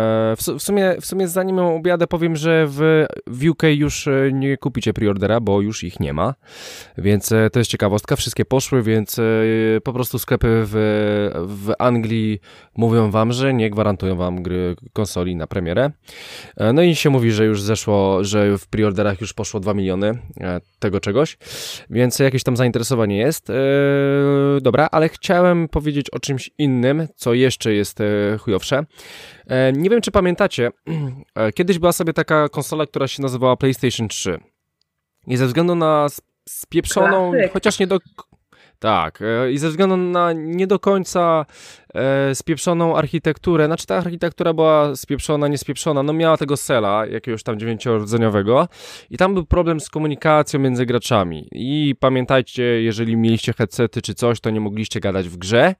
W sumie zanim ją objadę, powiem, że w UK już nie kupicie preordera, bo już ich nie ma, więc to jest ciekawostka. Wszystkie poszły, więc po prostu sklepy w Anglii mówią wam, że nie gwarantują wam gry konsoli na premierę. No i się mówi, że już zeszło, że w preorderach już poszło 2 miliony tego czegoś, więc jakieś tam zainteresowanie jest. Dobra, ale chciałem powiedzieć o czymś innym, co jeszcze jest chujowsze. Nie wiem, czy pamiętacie, kiedyś była sobie taka konsola, która się nazywała PlayStation 3. I ze względu na spieprzoną, chociaż nie do... Tak, i ze względu na nie do końca spieprzoną architekturę, znaczy ta architektura była spieprzona, niespieprzona, no miała tego sela, jakiegoś tam 9-rdzeniowego i tam był problem z komunikacją między graczami i pamiętajcie, jeżeli mieliście headsety czy coś, to nie mogliście gadać w grze,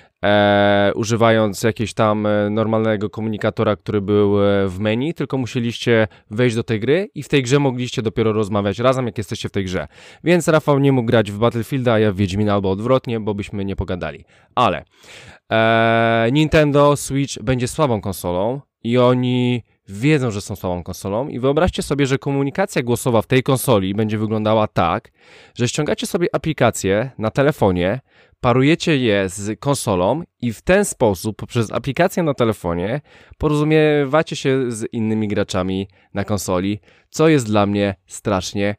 używając jakiegoś tam normalnego komunikatora, który był w menu, tylko musieliście wejść do tej gry i w tej grze mogliście dopiero rozmawiać razem, jak jesteście w tej grze. Więc Rafał nie mógł grać w Battlefielda, a ja w Wiedźmina albo odwrotnie, bo byśmy nie pogadali. Ale Nintendo Switch będzie słabą konsolą i oni wiedzą, że są słabą konsolą i wyobraźcie sobie, że komunikacja głosowa w tej konsoli będzie wyglądała tak, że ściągacie sobie aplikację na telefonie, parujecie je z konsolą i w ten sposób, poprzez aplikację na telefonie, porozumiewacie się z innymi graczami na konsoli, co jest dla mnie strasznie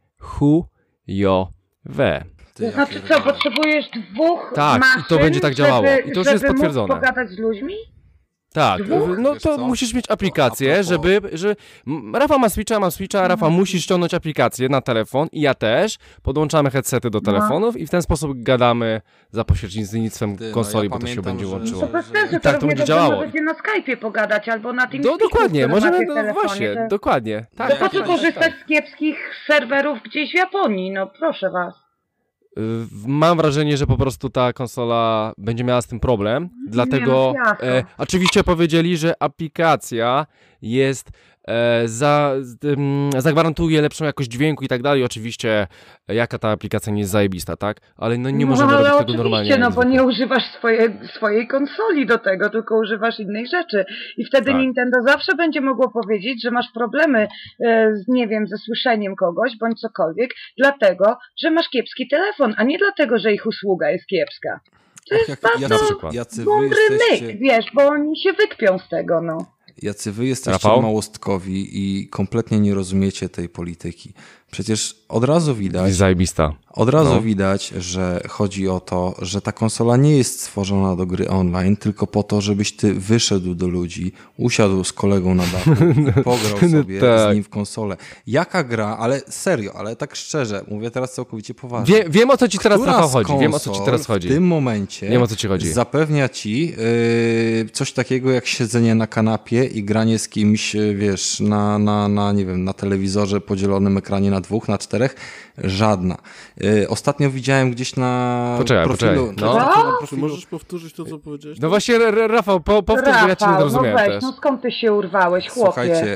chujowe. To znaczy co, potrzebujesz dwóch maszyn, i to będzie tak działało. I to już jest potwierdzone. Żeby pogadać z ludźmi? Tak, no to musisz mieć aplikację, żeby Rafał ma Switcha, mam Switcha, Rafał musi ściągnąć aplikację na telefon i ja też, podłączamy headsety do telefonów i w ten sposób gadamy za pośrednictwem konsoli, bo to się będzie łączyło. To bez sensu, tak to będzie działało. Będzie na Skype'ie pogadać albo na TeamSpeaku. Dokładnie, możemy, właśnie, dokładnie. Tak, po co korzystać z kiepskich serwerów gdzieś w Japonii, no proszę was. Mam wrażenie, że po prostu ta konsola będzie miała z tym problem, dlatego oczywiście powiedzieli, że aplikacja jest zagwarantuje lepszą jakość dźwięku i tak dalej. Oczywiście jaka ta aplikacja nie jest zajebista, tak? Ale no nie możemy robić tego normalnie. No bo nie używasz swojej konsoli do tego, tylko używasz innej rzeczy. I wtedy Nintendo zawsze będzie mogło powiedzieć, że masz problemy nie wiem, ze słyszeniem kogoś, bądź cokolwiek, dlatego, że masz kiepski telefon, a nie dlatego, że ich usługa jest kiepska. To jest bardzo mądry myk, wiesz, bo oni się wykpią z tego, no. Jacy wy jesteście małostkowi i kompletnie nie rozumiecie tej polityki. Przecież od razu widać... Zajebista. Od razu widać, że chodzi o to, że ta konsola nie jest stworzona do gry online, tylko po to, żebyś ty wyszedł do ludzi, usiadł z kolegą na dachu i pograł sobie z nim w konsolę. Jaka gra, ale serio, ale tak szczerze, mówię teraz całkowicie poważnie. Wiem o co ci teraz chodzi. Wiem o co ci teraz chodzi. W tym momencie wiem, o co ci chodzi. Zapewnia ci coś takiego jak siedzenie na kanapie i granie z kimś, wiesz, na nie wiem, na telewizorze podzielonym ekranie na dwóch, na czterech? Żadna. Ostatnio widziałem gdzieś na profilu... Czy możesz powtórzyć to, co powiedziałeś? No właśnie, Rafał, powtórz, bo ja cię nie zrozumiałem no weź, też. no skąd ty się urwałeś, chłopie? Słuchajcie,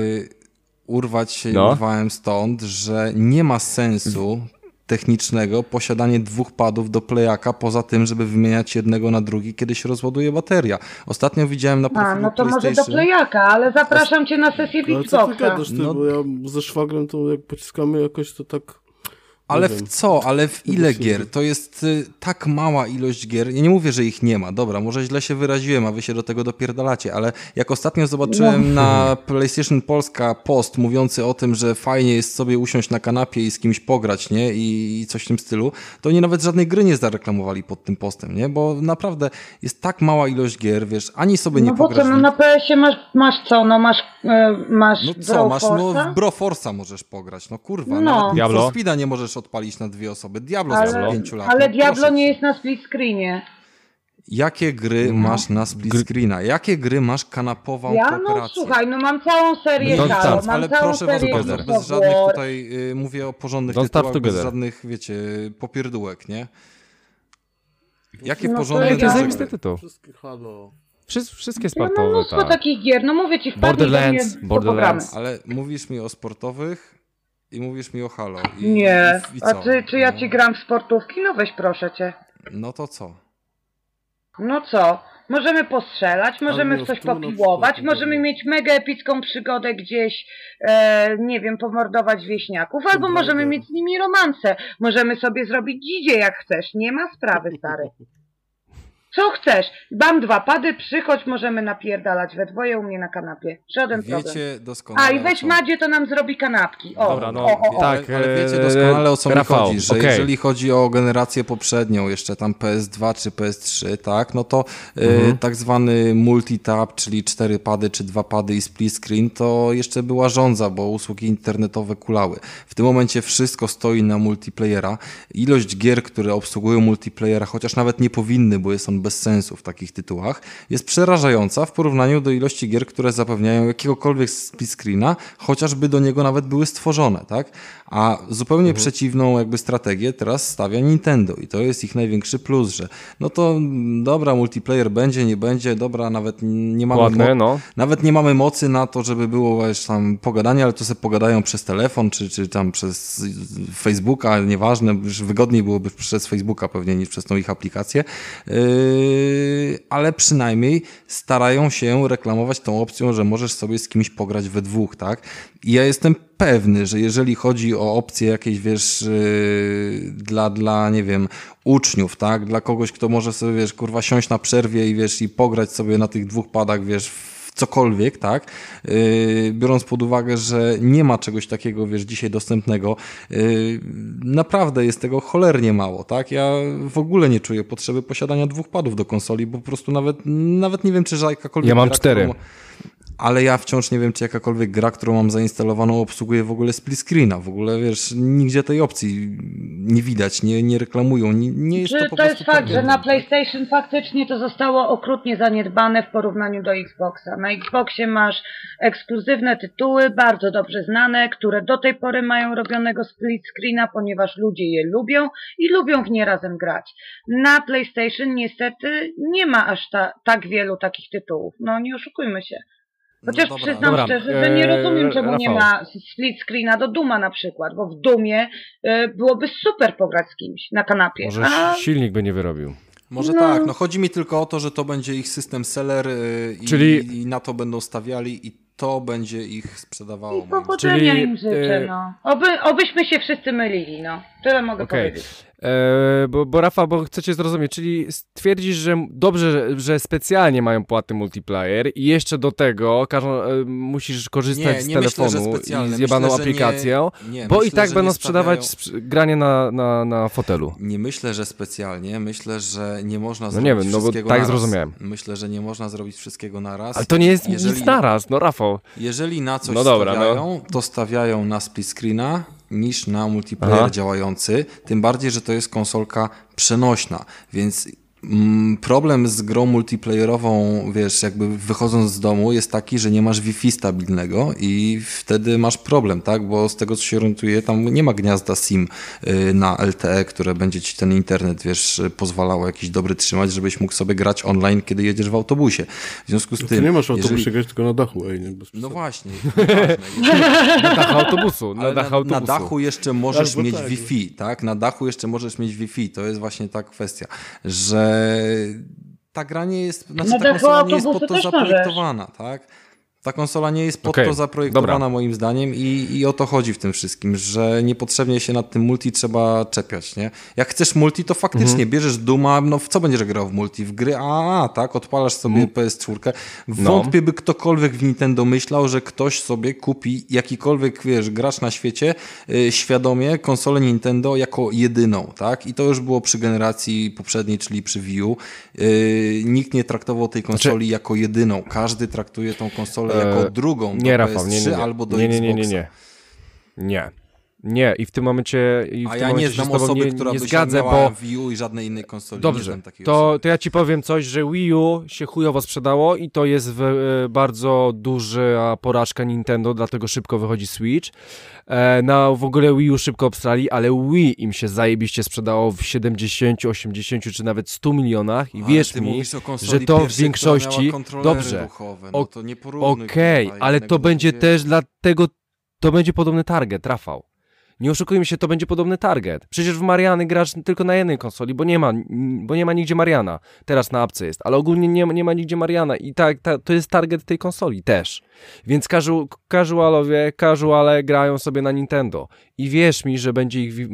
urwałem stąd, że nie ma sensu technicznego posiadanie 2 padów do playaka, poza tym, żeby wymieniać jednego na drugi, kiedy się rozładuje bateria. Ostatnio widziałem na profilu no to może PlayStation... do playaka, ale zapraszam cię na sesję Ale co ty Xboxa. gadasz, bo ja ze szwagrem to jak pociskamy jakoś, to tak... Ale w co? Ale w ile gier? To jest tak mała ilość gier. Ja nie mówię, że ich nie ma. Dobra, może źle się wyraziłem, a wy się do tego dopierdalacie, ale jak ostatnio zobaczyłem na PlayStation Polska post mówiący o tym, że fajnie jest sobie usiąść na kanapie i z kimś pograć, nie? I coś w tym stylu, to oni nawet żadnej gry nie zareklamowali pod tym postem, nie? Bo naprawdę jest tak mała ilość gier, wiesz, ani sobie nie pograsz. No bo co, na PS-ie masz co? No masz No co, w Broforce'a możesz pograć, no kurwa. No. Nawet Diablo? For Speeda nie możesz odpalić na 2 osoby. Diablo z 5 lat. Ale no, Diablo proszę nie cię. jest na split screenie. Jakie gry masz na split screena? Jakie gry masz kanapową Ja? kooperację? No słuchaj, mam całą serię Don't Halo, Starve, mam ale całą proszę was serię bardzo, Gears bez of żadnych War. tutaj, mówię o porządnych Don't Starve tytułach, bez Together. żadnych, wiecie, popierdółek, nie? Jakie No to porządne jakie Jakie gry? zajebiste tytuł. Wszystkie halo. Wszystkie Ja mam sportowe, mnóstwo tak. takich gier, no mówię ci, wpadnij do mnie, to Borderlands. Ale mówisz mi o sportowych i mówisz mi o Halo. Nie, I a co? czy ja ci gram w sportówki? No weź proszę cię. No to co? No co? Możemy postrzelać, możemy w coś tu na popiłować, przykład, możemy no. mieć mega epicką przygodę gdzieś, nie wiem, pomordować wieśniaków, albo Tomb możemy Raider. mieć z nimi romanse. Możemy sobie zrobić dzidzie jak chcesz, nie ma sprawy, stary. Co chcesz? Mam 2 pady, przychodź, możemy napierdalać we dwoje u mnie na kanapie. Żaden problem. Wiecie doskonale. A i weź o co- Madzie, to nam zrobi kanapki. O, Dobra, no, o. tak. Ale wiecie doskonale, o co mi Rafał, chodzi, że okej. jeżeli chodzi o generację poprzednią, jeszcze tam PS2 czy PS3, tak, no to tak zwany multitap, czyli 4 pady czy 2 pady i split screen, to jeszcze była żądza, bo usługi internetowe kulały. W tym momencie wszystko stoi na multiplayera. Ilość gier, które obsługują multiplayera, chociaż nawet nie powinny, bo jest on bez sensu w takich tytułach, jest przerażająca w porównaniu do ilości gier, które zapewniają jakiegokolwiek split screena, chociażby do niego nawet były stworzone, tak? A zupełnie przeciwną jakby strategię teraz stawia Nintendo i to jest ich największy plus, że no to dobra, multiplayer będzie, nie będzie, dobra, nawet nie mamy Ładne, no. nawet nie mamy mocy na to, żeby było wiesz, tam pogadanie, ale to sobie pogadają przez telefon, czy tam przez Facebooka, nieważne, już wygodniej byłoby przez Facebooka pewnie niż przez tą ich aplikację, ale przynajmniej starają się reklamować tą opcją, że możesz sobie z kimś pograć we dwóch, tak? I ja jestem pewny, że jeżeli chodzi o opcje jakieś, wiesz, dla, nie wiem, uczniów, tak? Dla kogoś, kto może sobie, wiesz, kurwa, siąść na przerwie i, wiesz, i pograć sobie na tych 2 padach, wiesz, w cokolwiek, tak? Biorąc pod uwagę, że nie ma czegoś takiego, wiesz, dzisiaj dostępnego, naprawdę jest tego cholernie mało, tak? Ja w ogóle nie czuję potrzeby posiadania 2 padów do konsoli, bo po prostu nawet nie wiem, czy jakakolwiek Ja mam gra, 4. ale ja wciąż nie wiem, czy jakakolwiek gra, którą mam zainstalowaną, obsługuje w ogóle split screena. W ogóle, wiesz, nigdzie tej opcji nie widać, nie reklamują, nie jest Czy po to jest prostu fakt, że pewne, na tak? PlayStation faktycznie to zostało okrutnie zaniedbane w porównaniu do Xboxa. Na Xboxie masz ekskluzywne tytuły, bardzo dobrze znane, które do tej pory mają robionego split screena, ponieważ ludzie je lubią i lubią w nie razem grać. Na PlayStation niestety nie ma aż tak wielu takich tytułów. No nie oszukujmy się. Chociaż dobra, przyznam dobra. szczerze, że nie rozumiem, czemu nie Rafał. ma split screena do Duma na przykład, bo w Dumie byłoby super pograć z kimś na kanapie. Może A silnik by nie wyrobił. Może No. tak, no chodzi mi tylko o to, że to będzie ich system seller Czyli- i na to będą stawiali i to będzie ich sprzedawało. i moim zdaniem. powodzenia Czyli, im życzę, no. Obyśmy się wszyscy mylili, no. Tyle mogę Okej. powiedzieć. Bo Rafał, bo chcecie zrozumieć, czyli stwierdzisz, że dobrze, że specjalnie mają płatny multiplayer i jeszcze do tego musisz korzystać z Nie myślę, że telefonu i specjalnie. z jebaną Myślę, że aplikacją, nie, bo myślę, i tak że będą nie sprzedawać stawiają- granie na fotelu. Nie myślę, że specjalnie. Myślę, że nie można No zrobić nie wiem, no bo wszystkiego tak naraz. zrozumiałem. Myślę, że nie można zrobić wszystkiego naraz. Ale to nie jest Jeżeli- nic naraz, no Rafał. Jeżeli na coś No dobra, stawiają, to stawiają na split screena niż na multiplayer Aha. działający. Tym bardziej, że to jest konsolka przenośna, więc Problem z grą multiplayerową, wiesz, jakby wychodząc z domu jest taki, że nie masz Wi-Fi stabilnego i wtedy masz problem, tak? Bo z tego, co się orientuję, tam nie ma gniazda SIM na LTE, które będzie ci ten internet, wiesz, pozwalało jakiś dobry trzymać, żebyś mógł sobie grać online, kiedy jedziesz w autobusie. W związku z Ty tym... nie masz w autobusie grać tylko na dachu, ej, nie? Bez No przesady. właśnie. Ważne. Na dachu autobusu. Ale na dachu jeszcze możesz Tak, bo mieć tak. Wi-Fi, tak? Na dachu jeszcze możesz mieć Wi-Fi. To jest właśnie ta kwestia, że ta gra nie jest, znaczy Na ta dachu konsola nie jest pod autobusu to też zaprojektowana, tak? Ta konsola nie jest pod Okej, to zaprojektowana dobra. moim zdaniem i o to chodzi w tym wszystkim, że niepotrzebnie się nad tym multi trzeba czepiać, nie? Jak chcesz multi, to faktycznie bierzesz Duma, no w co będziesz grał w multi? W gry AAA, tak? Odpalasz sobie PS4. Wątpię, by ktokolwiek w Nintendo myślał, że ktoś sobie kupi jakikolwiek, wiesz, gracz na świecie świadomie konsolę Nintendo jako jedyną, tak? I to już było przy generacji poprzedniej, czyli przy Wii U. Nikt nie traktował tej konsoli jako jedyną. Każdy traktuje tą konsolę jako drugą do Nie, Rafał, PS3 albo do Xboxa. Nie, i w tym momencie A ja nie znam osoby, która by zgadzę, sięgnęła bo Wii U i żadnej innej konsoli. Nie dobrze, znam takiej to osoby. ja ci powiem coś, że Wii U się chujowo sprzedało i to jest bardzo duża porażka Nintendo, dlatego szybko wychodzi Switch. W ogóle Wii U szybko obstrali, ale Wii im się zajebiście sprzedało w 70, 80 czy nawet 100 milionach i Ale wierz ty mi, mówisz o konsoli że to w pierwszej, większości... która miała kontrolery Dobrze, ruchowe. No to nie porównuj okej, tutaj ale jednego to do będzie drugiego. też dlatego, to będzie podobny target, Rafał. Nie oszukujmy się, to będzie podobny target. Przecież w Mariany grasz tylko na jednej konsoli, bo nie ma nigdzie Mariana. Teraz na apce jest, ale ogólnie nie ma nigdzie Mariana i to jest target tej konsoli też. Więc casuale grają sobie na Nintendo. I wierz mi, że będzie ich,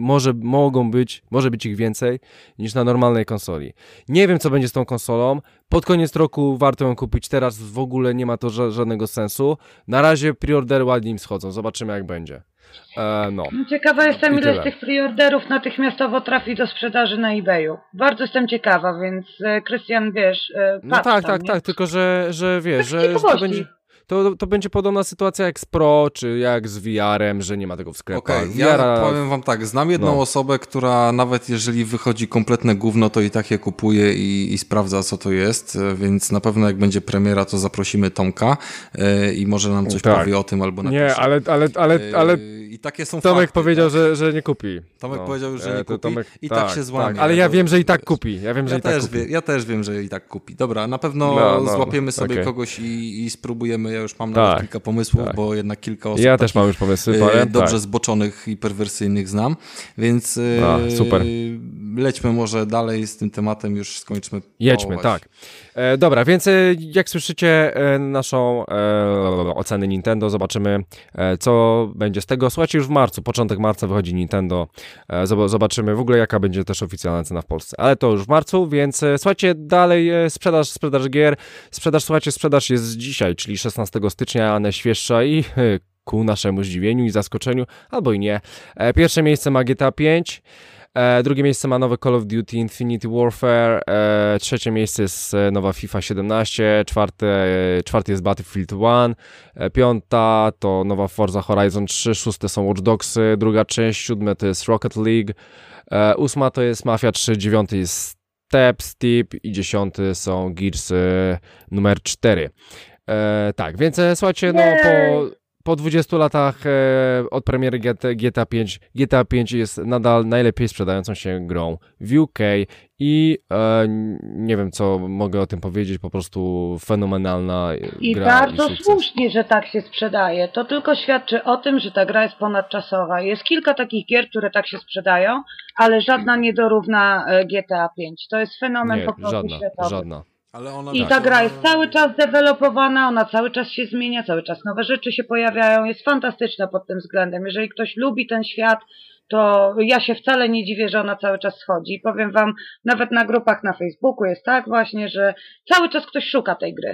może być ich więcej niż na normalnej konsoli. Nie wiem, co będzie z tą konsolą. Pod koniec roku warto ją kupić, teraz w ogóle nie ma to żadnego sensu. Na razie preordery ładnie im schodzą, zobaczymy jak będzie. No. Ciekawa jestem, I ile tyle. z tych preorderów natychmiastowo trafi do sprzedaży na eBayu. Bardzo jestem ciekawa, więc Krystian, wiesz, No patrz tak, tam, nie? tylko że wiesz, że to ciekawości. będzie... To będzie podobna sytuacja jak z Pro, czy jak z VR-em, że nie ma tego w sklepach. Okej, ja powiem wam tak, znam jedną osobę, która nawet jeżeli wychodzi kompletne gówno, to i tak je kupuje i sprawdza, co to jest, więc na pewno jak będzie premiera, to zaprosimy Tomka i może nam coś powie o tym albo napisze. Nie, ale I takie są Tomek fakty, powiedział, tak? że nie kupi. Tomek powiedział, że nie to kupi i tak się złamie. ale ja No, wiem, że i tak wiesz. kupi. Ja wiem, że i tak kupi. Ja też wiem, że i tak kupi. Dobra, na pewno złapiemy sobie okej. kogoś i spróbujemy. Ja już mam nawet kilka pomysłów, bo jednak kilka osób Ja też mam już pomysły, parę. dobrze tak. zboczonych i perwersyjnych znam, więc super. lećmy może dalej z tym tematem, już skończmy. Jedźmy, tak. Dobra, więc jak słyszycie naszą ocenę Nintendo, zobaczymy co będzie z tego. Słuchajcie, już w marcu, początek marca wychodzi Nintendo, zobaczymy w ogóle jaka będzie też oficjalna cena w Polsce, ale to już w marcu, więc słuchajcie, dalej sprzedaż gier, sprzedaż jest dzisiaj, czyli 16 stycznia, a najświeższa i ku naszemu zdziwieniu i zaskoczeniu, albo i nie. Pierwsze miejsce ma GTA 5, drugie miejsce ma nowe Call of Duty Infinity Warfare, trzecie miejsce jest nowa FIFA 17, czwarte jest Battlefield 1, piąta to nowa Forza Horizon 3, szóste są Watch Dogsy, druga część, siódme to jest Rocket League, ósma to jest Mafia 3, dziewiąty jest Steep i dziesiąty są Gears numer 4. Tak, więc słuchajcie, no po 20 latach od premiery GTA 5 jest nadal najlepiej sprzedającą się grą w UK i nie wiem co mogę o tym powiedzieć, po prostu fenomenalna I gra. bardzo sukces. słusznie, że tak się sprzedaje. To tylko świadczy o tym, że ta gra jest ponadczasowa. Jest kilka takich gier, które tak się sprzedają, ale żadna nie dorówna GTA 5. To jest fenomen Nie, po prostu światowy. żadna. Ale ona I ta gra jest cały czas dewelopowana, ona cały czas się zmienia, cały czas nowe rzeczy się pojawiają, jest fantastyczna pod tym względem. Jeżeli ktoś lubi ten świat, to ja się wcale nie dziwię, że ona cały czas schodzi. I powiem wam, nawet na grupach na Facebooku jest tak właśnie, że cały czas ktoś szuka tej gry.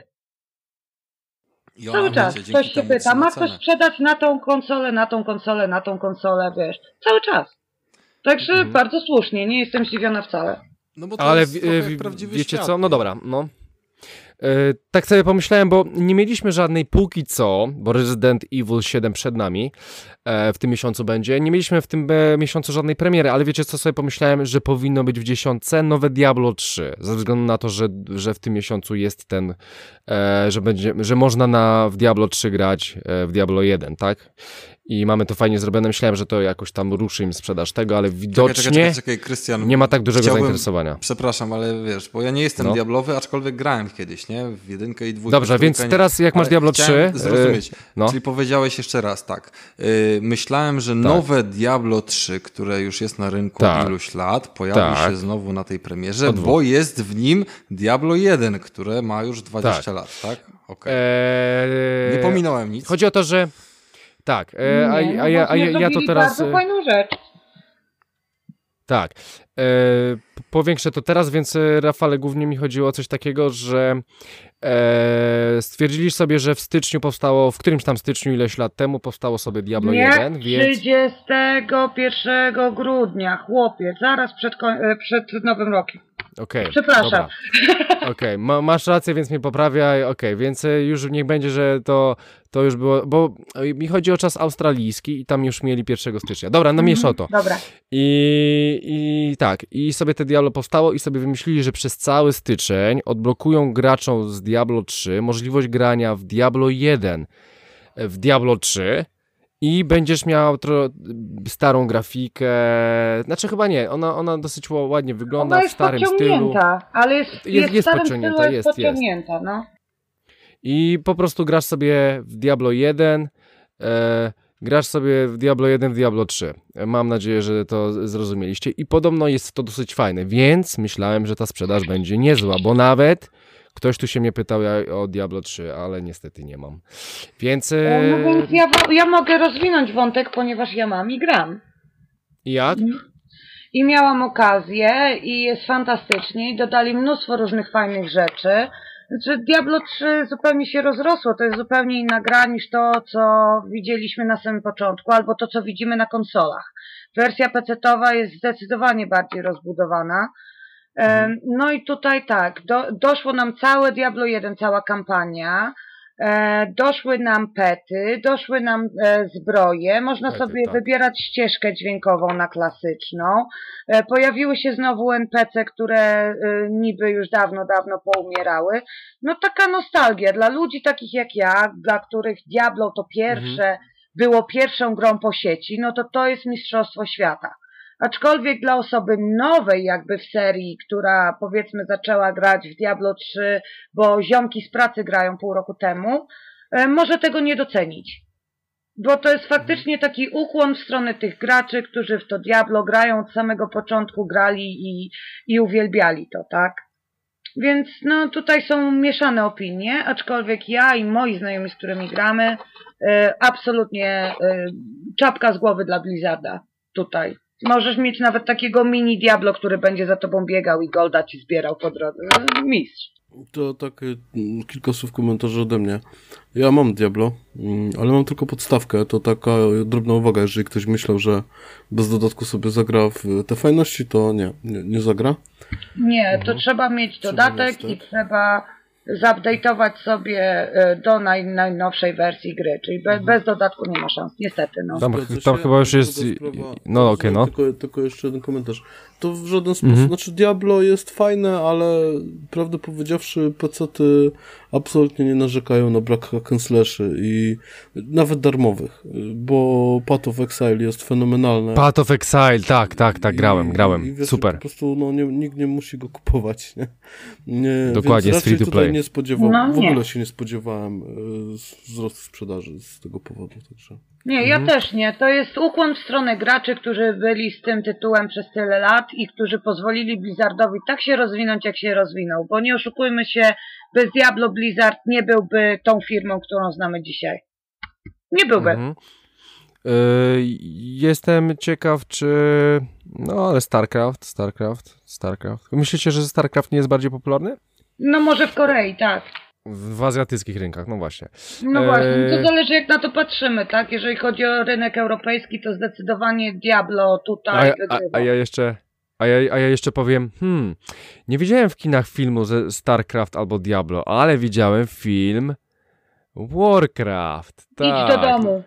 Cały czas ktoś się pyta, ma ktoś sprzedać na tą konsolę, na tą konsolę, na tą konsolę, wiesz, cały czas. Także bardzo słusznie, nie jestem zdziwiona wcale. No bo to Ale jest trochę prawdziwy wiecie świat, co? No nie? dobra, no. Tak sobie pomyślałem, bo nie mieliśmy żadnej póki co, bo Resident Evil 7 przed nami w tym miesiącu będzie. Nie mieliśmy w tym miesiącu żadnej premiery, ale wiecie co sobie pomyślałem, że powinno być w 10 nowe Diablo 3, ze względu na to, że w tym miesiącu jest ten, że można w Diablo 3 grać w Diablo 1, tak? I mamy to fajnie zrobione. Myślałem, że to jakoś tam ruszy im sprzedaż tego, ale widocznie Czekaj, Krystian. nie ma tak dużego zainteresowania. Przepraszam, ale wiesz, bo ja nie jestem diablowy, aczkolwiek grałem kiedyś, nie? W 1 i 2. Dobrze, więc teraz jak masz Diablo 3... zrozumieć. Czyli powiedziałeś jeszcze raz tak. Myślałem, że nowe Diablo 3, które już jest na rynku iluś lat, pojawi się znowu na tej premierze, bo jest w nim Diablo 1, które ma już 20 lat, tak? Okej. Nie pominąłem nic. Chodzi o to, że tak, ja to teraz... Bardzo fajną rzecz. Tak, powiększę to teraz, więc Rafale, głównie mi chodziło o coś takiego, że stwierdzili sobie, że w styczniu powstało, w którymś tam styczniu, ileś lat temu powstało sobie Diablo 1, więc... 31 grudnia, chłopie, zaraz przed Nowym Rokiem. Okej, przepraszam. Okej, masz rację, więc mnie poprawiaj. Okej, więc już niech będzie, że to już było, bo mi chodzi o czas australijski i tam już mieli 1 stycznia. Dobra, no mniejsza o to. Dobra. I sobie te Diablo powstało i sobie wymyślili, że przez cały styczeń odblokują graczom z Diablo 3 możliwość grania w Diablo 1, w Diablo 3 i będziesz miał starą grafikę, znaczy chyba nie, ona dosyć ładnie wygląda, w starym stylu. Ale jest w starym stylu, jest podciągnięta, no. I po prostu grasz sobie w Diablo 1, grasz sobie w Diablo 1, w Diablo 3. Mam nadzieję, że to zrozumieliście i podobno jest to dosyć fajne, więc myślałem, że ta sprzedaż będzie niezła, bo nawet ktoś tu się mnie pytał o Diablo 3, ale niestety nie mam. Więc... No więc ja mogę rozwinąć wątek, ponieważ ja mam i gram. Jak? I miałam okazję i jest fantastycznie i dodali mnóstwo różnych fajnych rzeczy. Znaczy Diablo 3 zupełnie się rozrosło, to jest zupełnie inna gra niż to, co widzieliśmy na samym początku, albo to, co widzimy na konsolach. Wersja PC-towa jest zdecydowanie bardziej rozbudowana. No i tutaj tak, doszło nam całe Diablo 1, cała kampania, doszły nam pety, doszły nam zbroje, można sobie wybierać ścieżkę dźwiękową na klasyczną, pojawiły się znowu NPC, które niby już dawno poumierały, no taka nostalgia dla ludzi takich jak ja, dla których Diablo to było pierwszą grą po sieci, no to jest mistrzostwo świata. Aczkolwiek dla osoby nowej jakby w serii, która powiedzmy zaczęła grać w Diablo 3, bo ziomki z pracy grają pół roku temu, może tego nie docenić. Bo to jest faktycznie taki ukłon w stronę tych graczy, którzy w to Diablo grają od samego początku, grali i uwielbiali to, tak? Więc no tutaj są mieszane opinie, aczkolwiek ja i moi znajomi, z którymi gramy, absolutnie czapka z głowy dla Blizzarda tutaj. Możesz mieć nawet takiego mini Diablo, który będzie za tobą biegał i golda ci zbierał po drodze. No, mistrz. To tak kilka słów komentarzy ode mnie. Ja mam Diablo, ale mam tylko podstawkę. To taka drobna uwaga, jeżeli ktoś myślał, że bez dodatku sobie zagra w te fajności, to nie zagra. Nie, to trzeba mieć dodatek i trzeba zupdate'ować sobie do najnowszej wersji gry, czyli bez dodatku nie ma szans, niestety. No. Tam chyba już jest... No okej, no. Tylko jeszcze jeden komentarz. To w żaden sposób, znaczy Diablo jest fajne, ale prawdę powiedziawszy PC-ty absolutnie nie narzekają na brak hack and slashy i nawet darmowych, bo Path of Exile jest fenomenalne. Path of Exile, tak, grałem, i wiesz, super. Po prostu nikt nie musi go kupować, nie? Dokładnie, jest free to play. W ogóle się nie spodziewałem wzrostu sprzedaży z tego powodu, także... Nie, ja też nie. To jest ukłon w stronę graczy, którzy byli z tym tytułem przez tyle lat i którzy pozwolili Blizzardowi tak się rozwinąć, jak się rozwinął. Bo nie oszukujmy się, bez Diablo Blizzard nie byłby tą firmą, którą znamy dzisiaj. Nie byłby. Jestem ciekaw, czy... No, ale StarCraft. Myślicie, że StarCraft nie jest bardziej popularny? No może w Korei, tak. W azjatyckich rynkach, no właśnie. No właśnie, to zależy jak na to patrzymy, tak? Jeżeli chodzi o rynek europejski, to zdecydowanie Diablo tutaj wygrywa. A ja jeszcze A ja jeszcze powiem, nie widziałem w kinach filmu ze StarCraft albo Diablo, ale widziałem film Warcraft. Tak. Idź do domu.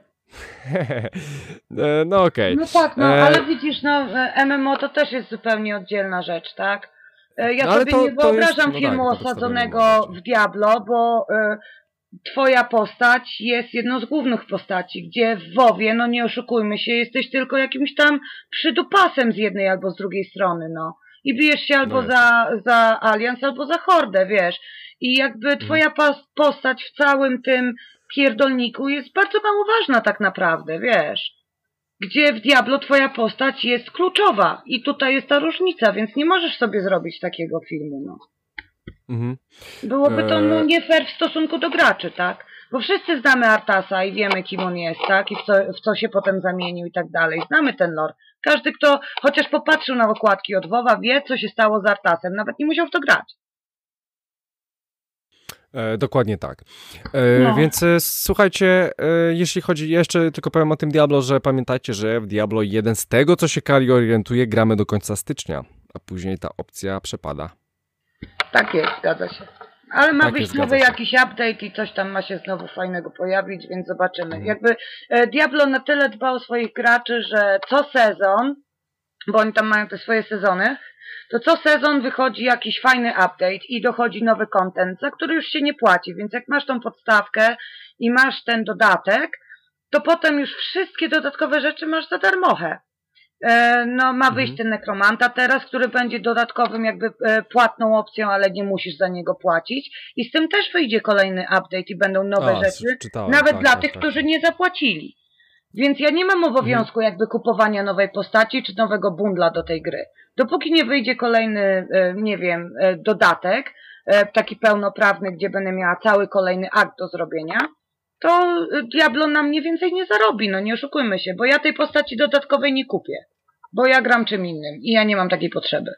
No okej. No tak, ale widzisz, MMO to też jest zupełnie oddzielna rzecz, tak? Ja No, ale sobie to- nie to wyobrażam jest- no filmu tak, to osadzonego podstawowe w Diablo, bo twoja postać jest jedną z głównych postaci, gdzie w WoWie, no nie oszukujmy się, jesteś tylko jakimś tam przydupasem z jednej albo z drugiej strony, no. I bijesz się albo No za Alians, albo za Hordę, wiesz. I jakby twoja postać w całym tym pierdolniku jest bardzo mało ważna tak naprawdę, wiesz. Gdzie w Diablo twoja postać jest kluczowa i tutaj jest ta różnica, więc nie możesz sobie zrobić takiego filmu, no. Mhm. Byłoby to nie fair w stosunku do graczy, tak? Bo wszyscy znamy Arthasa i wiemy, kim on jest, tak? I w co się potem zamienił i tak dalej. Znamy ten lore. Każdy, kto chociaż popatrzył na okładki od WoWa, wie, co się stało z Arthasem. Nawet nie musiał w to grać. Dokładnie tak. No. Więc słuchajcie, jeśli chodzi, jeszcze tylko powiem o tym Diablo, że pamiętajcie, że w Diablo 1 z tego, co się Kali orientuje, gramy do końca stycznia, a później ta opcja przepada. Tak jest, zgadza się. Ale ma Tak być jest, nowy zgadza się. jakiś update i coś tam ma się znowu fajnego pojawić, więc zobaczymy. Jakby Diablo na tyle dba o swoich graczy, że co sezon, bo oni tam mają te swoje sezony, to co sezon wychodzi jakiś fajny update i dochodzi nowy content, za który już się nie płaci, więc jak masz tą podstawkę i masz ten dodatek, to potem już wszystkie dodatkowe rzeczy masz za darmochę. No ma wyjść ten Nekromanta teraz, który będzie dodatkowym jakby płatną opcją, ale nie musisz za niego płacić i z tym też wyjdzie kolejny update i będą nowe rzeczy, czytałem, nawet tak, dla tak, tych, tak. którzy nie zapłacili. Więc ja nie mam obowiązku jakby kupowania nowej postaci czy nowego bundla do tej gry. Dopóki nie wyjdzie kolejny, nie wiem, dodatek, taki pełnoprawny, gdzie będę miała cały kolejny akt do zrobienia, to Diablo na mnie więcej nie zarobi, no nie oszukujmy się, bo ja tej postaci dodatkowej nie kupię. Bo ja gram czym innym i ja nie mam takiej potrzeby.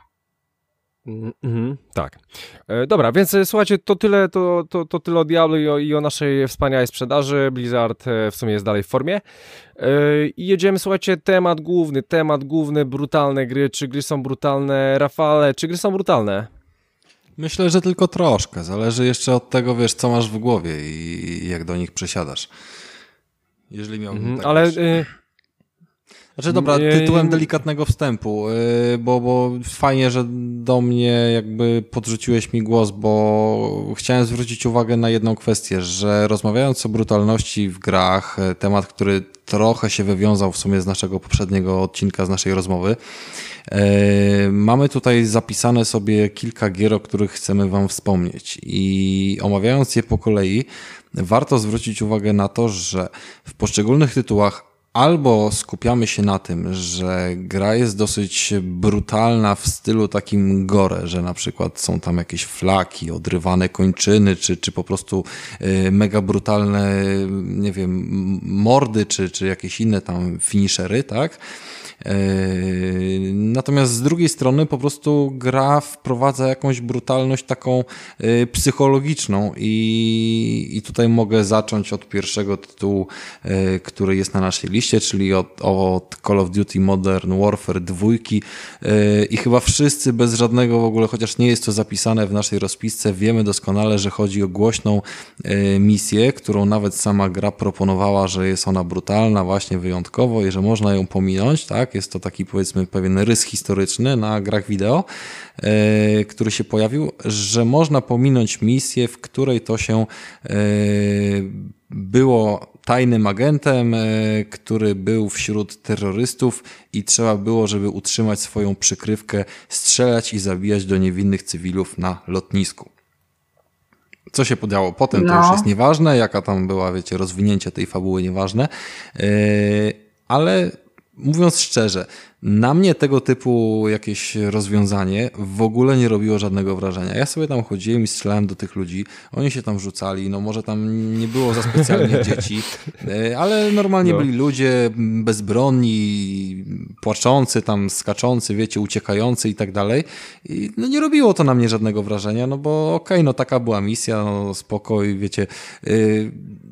Tak. Dobra, więc słuchajcie, to tyle o Diablo i o naszej wspaniałej sprzedaży. Blizzard w sumie jest dalej w formie. I jedziemy, słuchajcie, temat główny, brutalne gry. Czy gry są brutalne? Rafale, czy gry są brutalne? Myślę, że tylko troszkę. Zależy jeszcze od tego, wiesz, co masz w głowie i jak do nich przesiadasz. Jeżeli miałbym tak, ale... wiesz... Znaczy dobra, tytułem delikatnego wstępu, bo fajnie, że do mnie jakby podrzuciłeś mi głos, bo chciałem zwrócić uwagę na jedną kwestię, że rozmawiając o brutalności w grach, temat, który trochę się wywiązał w sumie z naszego poprzedniego odcinka, z naszej rozmowy, mamy tutaj zapisane sobie kilka gier, o których chcemy wam wspomnieć i omawiając je po kolei, warto zwrócić uwagę na to, że w poszczególnych tytułach albo skupiamy się na tym, że gra jest dosyć brutalna w stylu takim gore, że na przykład są tam jakieś flaki, odrywane kończyny, czy po prostu mega brutalne, nie wiem, mordy, czy jakieś inne tam finishery, tak? Natomiast z drugiej strony po prostu gra wprowadza jakąś brutalność taką psychologiczną i tutaj mogę zacząć od pierwszego tytułu, który jest na naszej liście, czyli od Call of Duty Modern Warfare 2 i chyba wszyscy bez żadnego w ogóle, chociaż nie jest to zapisane w naszej rozpisce, wiemy doskonale, że chodzi o głośną misję, którą nawet sama gra proponowała, że jest ona brutalna właśnie wyjątkowo i że można ją pominąć, tak? Jest to taki, powiedzmy, pewien rys historyczny na grach wideo, który się pojawił, że można pominąć misję, w której to się było tajnym agentem, który był wśród terrorystów i trzeba było, żeby utrzymać swoją przykrywkę, strzelać i zabijać do niewinnych cywilów na lotnisku. Co się podziało potem, to już jest nieważne, jaka tam była, wiecie, rozwinięcie tej fabuły, nieważne, ale mówiąc szczerze, na mnie tego typu jakieś rozwiązanie w ogóle nie robiło żadnego wrażenia. Ja sobie tam chodziłem i strzelałem do tych ludzi, oni się tam rzucali, no może tam nie było za specjalnie dzieci, ale normalnie byli ludzie bezbronni, płaczący, tam skaczący, wiecie, uciekający i tak dalej. I no nie robiło to na mnie żadnego wrażenia, no bo okej, no taka była misja, no spokoj, wiecie...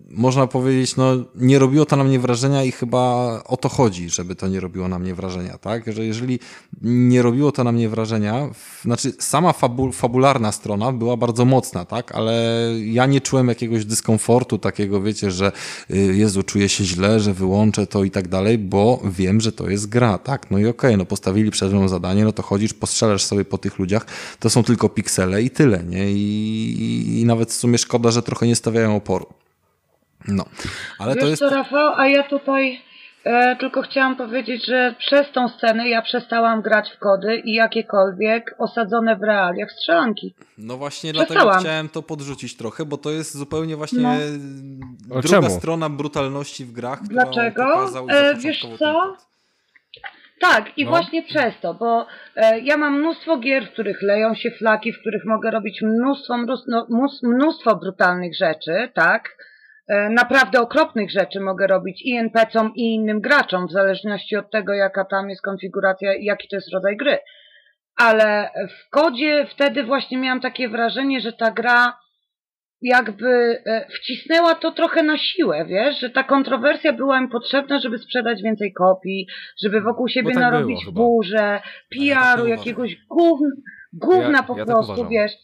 można powiedzieć, no nie robiło to na mnie wrażenia i chyba o to chodzi, żeby to nie robiło na mnie wrażenia, tak? Że jeżeli nie robiło to na mnie wrażenia, znaczy sama fabularna strona była bardzo mocna, tak? Ale ja nie czułem jakiegoś dyskomfortu takiego, wiecie, że Jezu, czuję się źle, że wyłączę to i tak dalej, bo wiem, że to jest gra, tak? No i okej, no postawili przed mną zadanie, no to chodzisz, postrzelasz sobie po tych ludziach, to są tylko piksele i tyle, nie? I nawet w sumie szkoda, że trochę nie stawiają oporu. No, ale Wiesz to jest... co, Rafał, a ja tutaj tylko chciałam powiedzieć, że przez tą scenę ja przestałam grać w kody i jakiekolwiek osadzone w realiach strzelanki. No właśnie Przestałam. dlatego chciałem to podrzucić trochę, bo to jest zupełnie właśnie No. druga Czemu? strona brutalności w grach, Dlaczego? którą pokazał Wiesz zapoczątkowo co? ten kod. Tak, i No. właśnie przez to, bo ja mam mnóstwo gier, w których leją się flaki, w których mogę robić mnóstwo brutalnych rzeczy, tak? Naprawdę okropnych rzeczy mogę robić i NPC-om, i innym graczom, w zależności od tego, jaka tam jest konfiguracja i jaki to jest rodzaj gry. Ale w kodzie wtedy właśnie miałam takie wrażenie, że ta gra jakby wcisnęła to trochę na siłę, wiesz, że ta kontrowersja była im potrzebna, żeby sprzedać więcej kopii, żeby wokół siebie tak narobić było chyba. burzę, Ja tak PR-u, nie jakiegoś gówna po ja tak prostu, uważam. wiesz.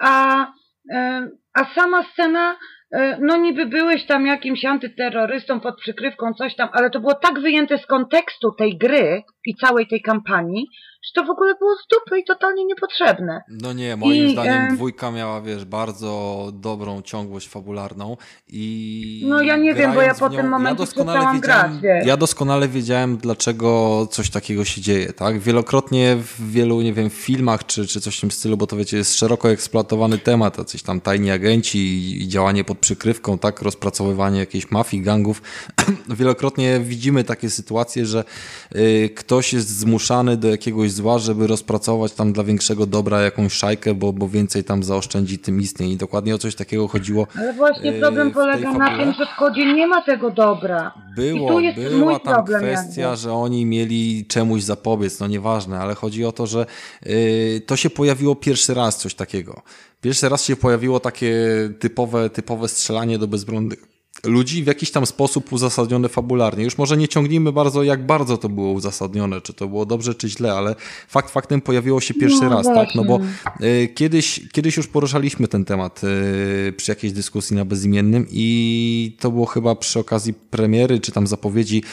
A sama scena, no niby byłeś tam jakimś antyterrorystą pod przykrywką, coś tam, ale to było tak wyjęte z kontekstu tej gry i całej tej kampanii, że to w ogóle było z dupy i totalnie niepotrzebne. No nie, moim I, zdaniem dwójka miała, wiesz, bardzo dobrą ciągłość fabularną i No ja nie wiem, bo ja grając po w tym nią, momencie przestałam grać, wiesz. Ja doskonale wiedziałem, dlaczego coś takiego się dzieje, tak? Wielokrotnie w wielu, nie wiem, filmach czy coś w tym stylu, bo to wiecie, jest szeroko eksploatowany temat, jacyś tam tajni agenci i działanie pod przykrywką, tak? Rozpracowywanie jakiejś mafii, gangów. Wielokrotnie widzimy takie sytuacje, że ktoś jest zmuszany do jakiegoś zła, żeby rozpracować tam dla większego dobra jakąś szajkę, bo więcej tam zaoszczędzi, tym istnień. I dokładnie o coś takiego chodziło. Ale właśnie problem w tej polega na fabule. tym, że w kodzie nie ma tego dobra. I tu jest Była mój tam problem kwestia, jakby. że oni mieli czemuś zapobiec, no nieważne, ale chodzi o to, że to się pojawiło pierwszy raz coś takiego. Pierwszy raz się pojawiło takie typowe strzelanie do bezbronnych ludzi w jakiś tam sposób uzasadnione fabularnie. Już może nie ciągnijmy bardzo, jak bardzo to było uzasadnione, czy to było dobrze, czy źle, ale fakt faktem pojawiło się pierwszy raz, tak? No bo kiedyś już poruszaliśmy ten temat przy jakiejś dyskusji na Bezimiennym i to było chyba przy okazji premiery, czy tam zapowiedzi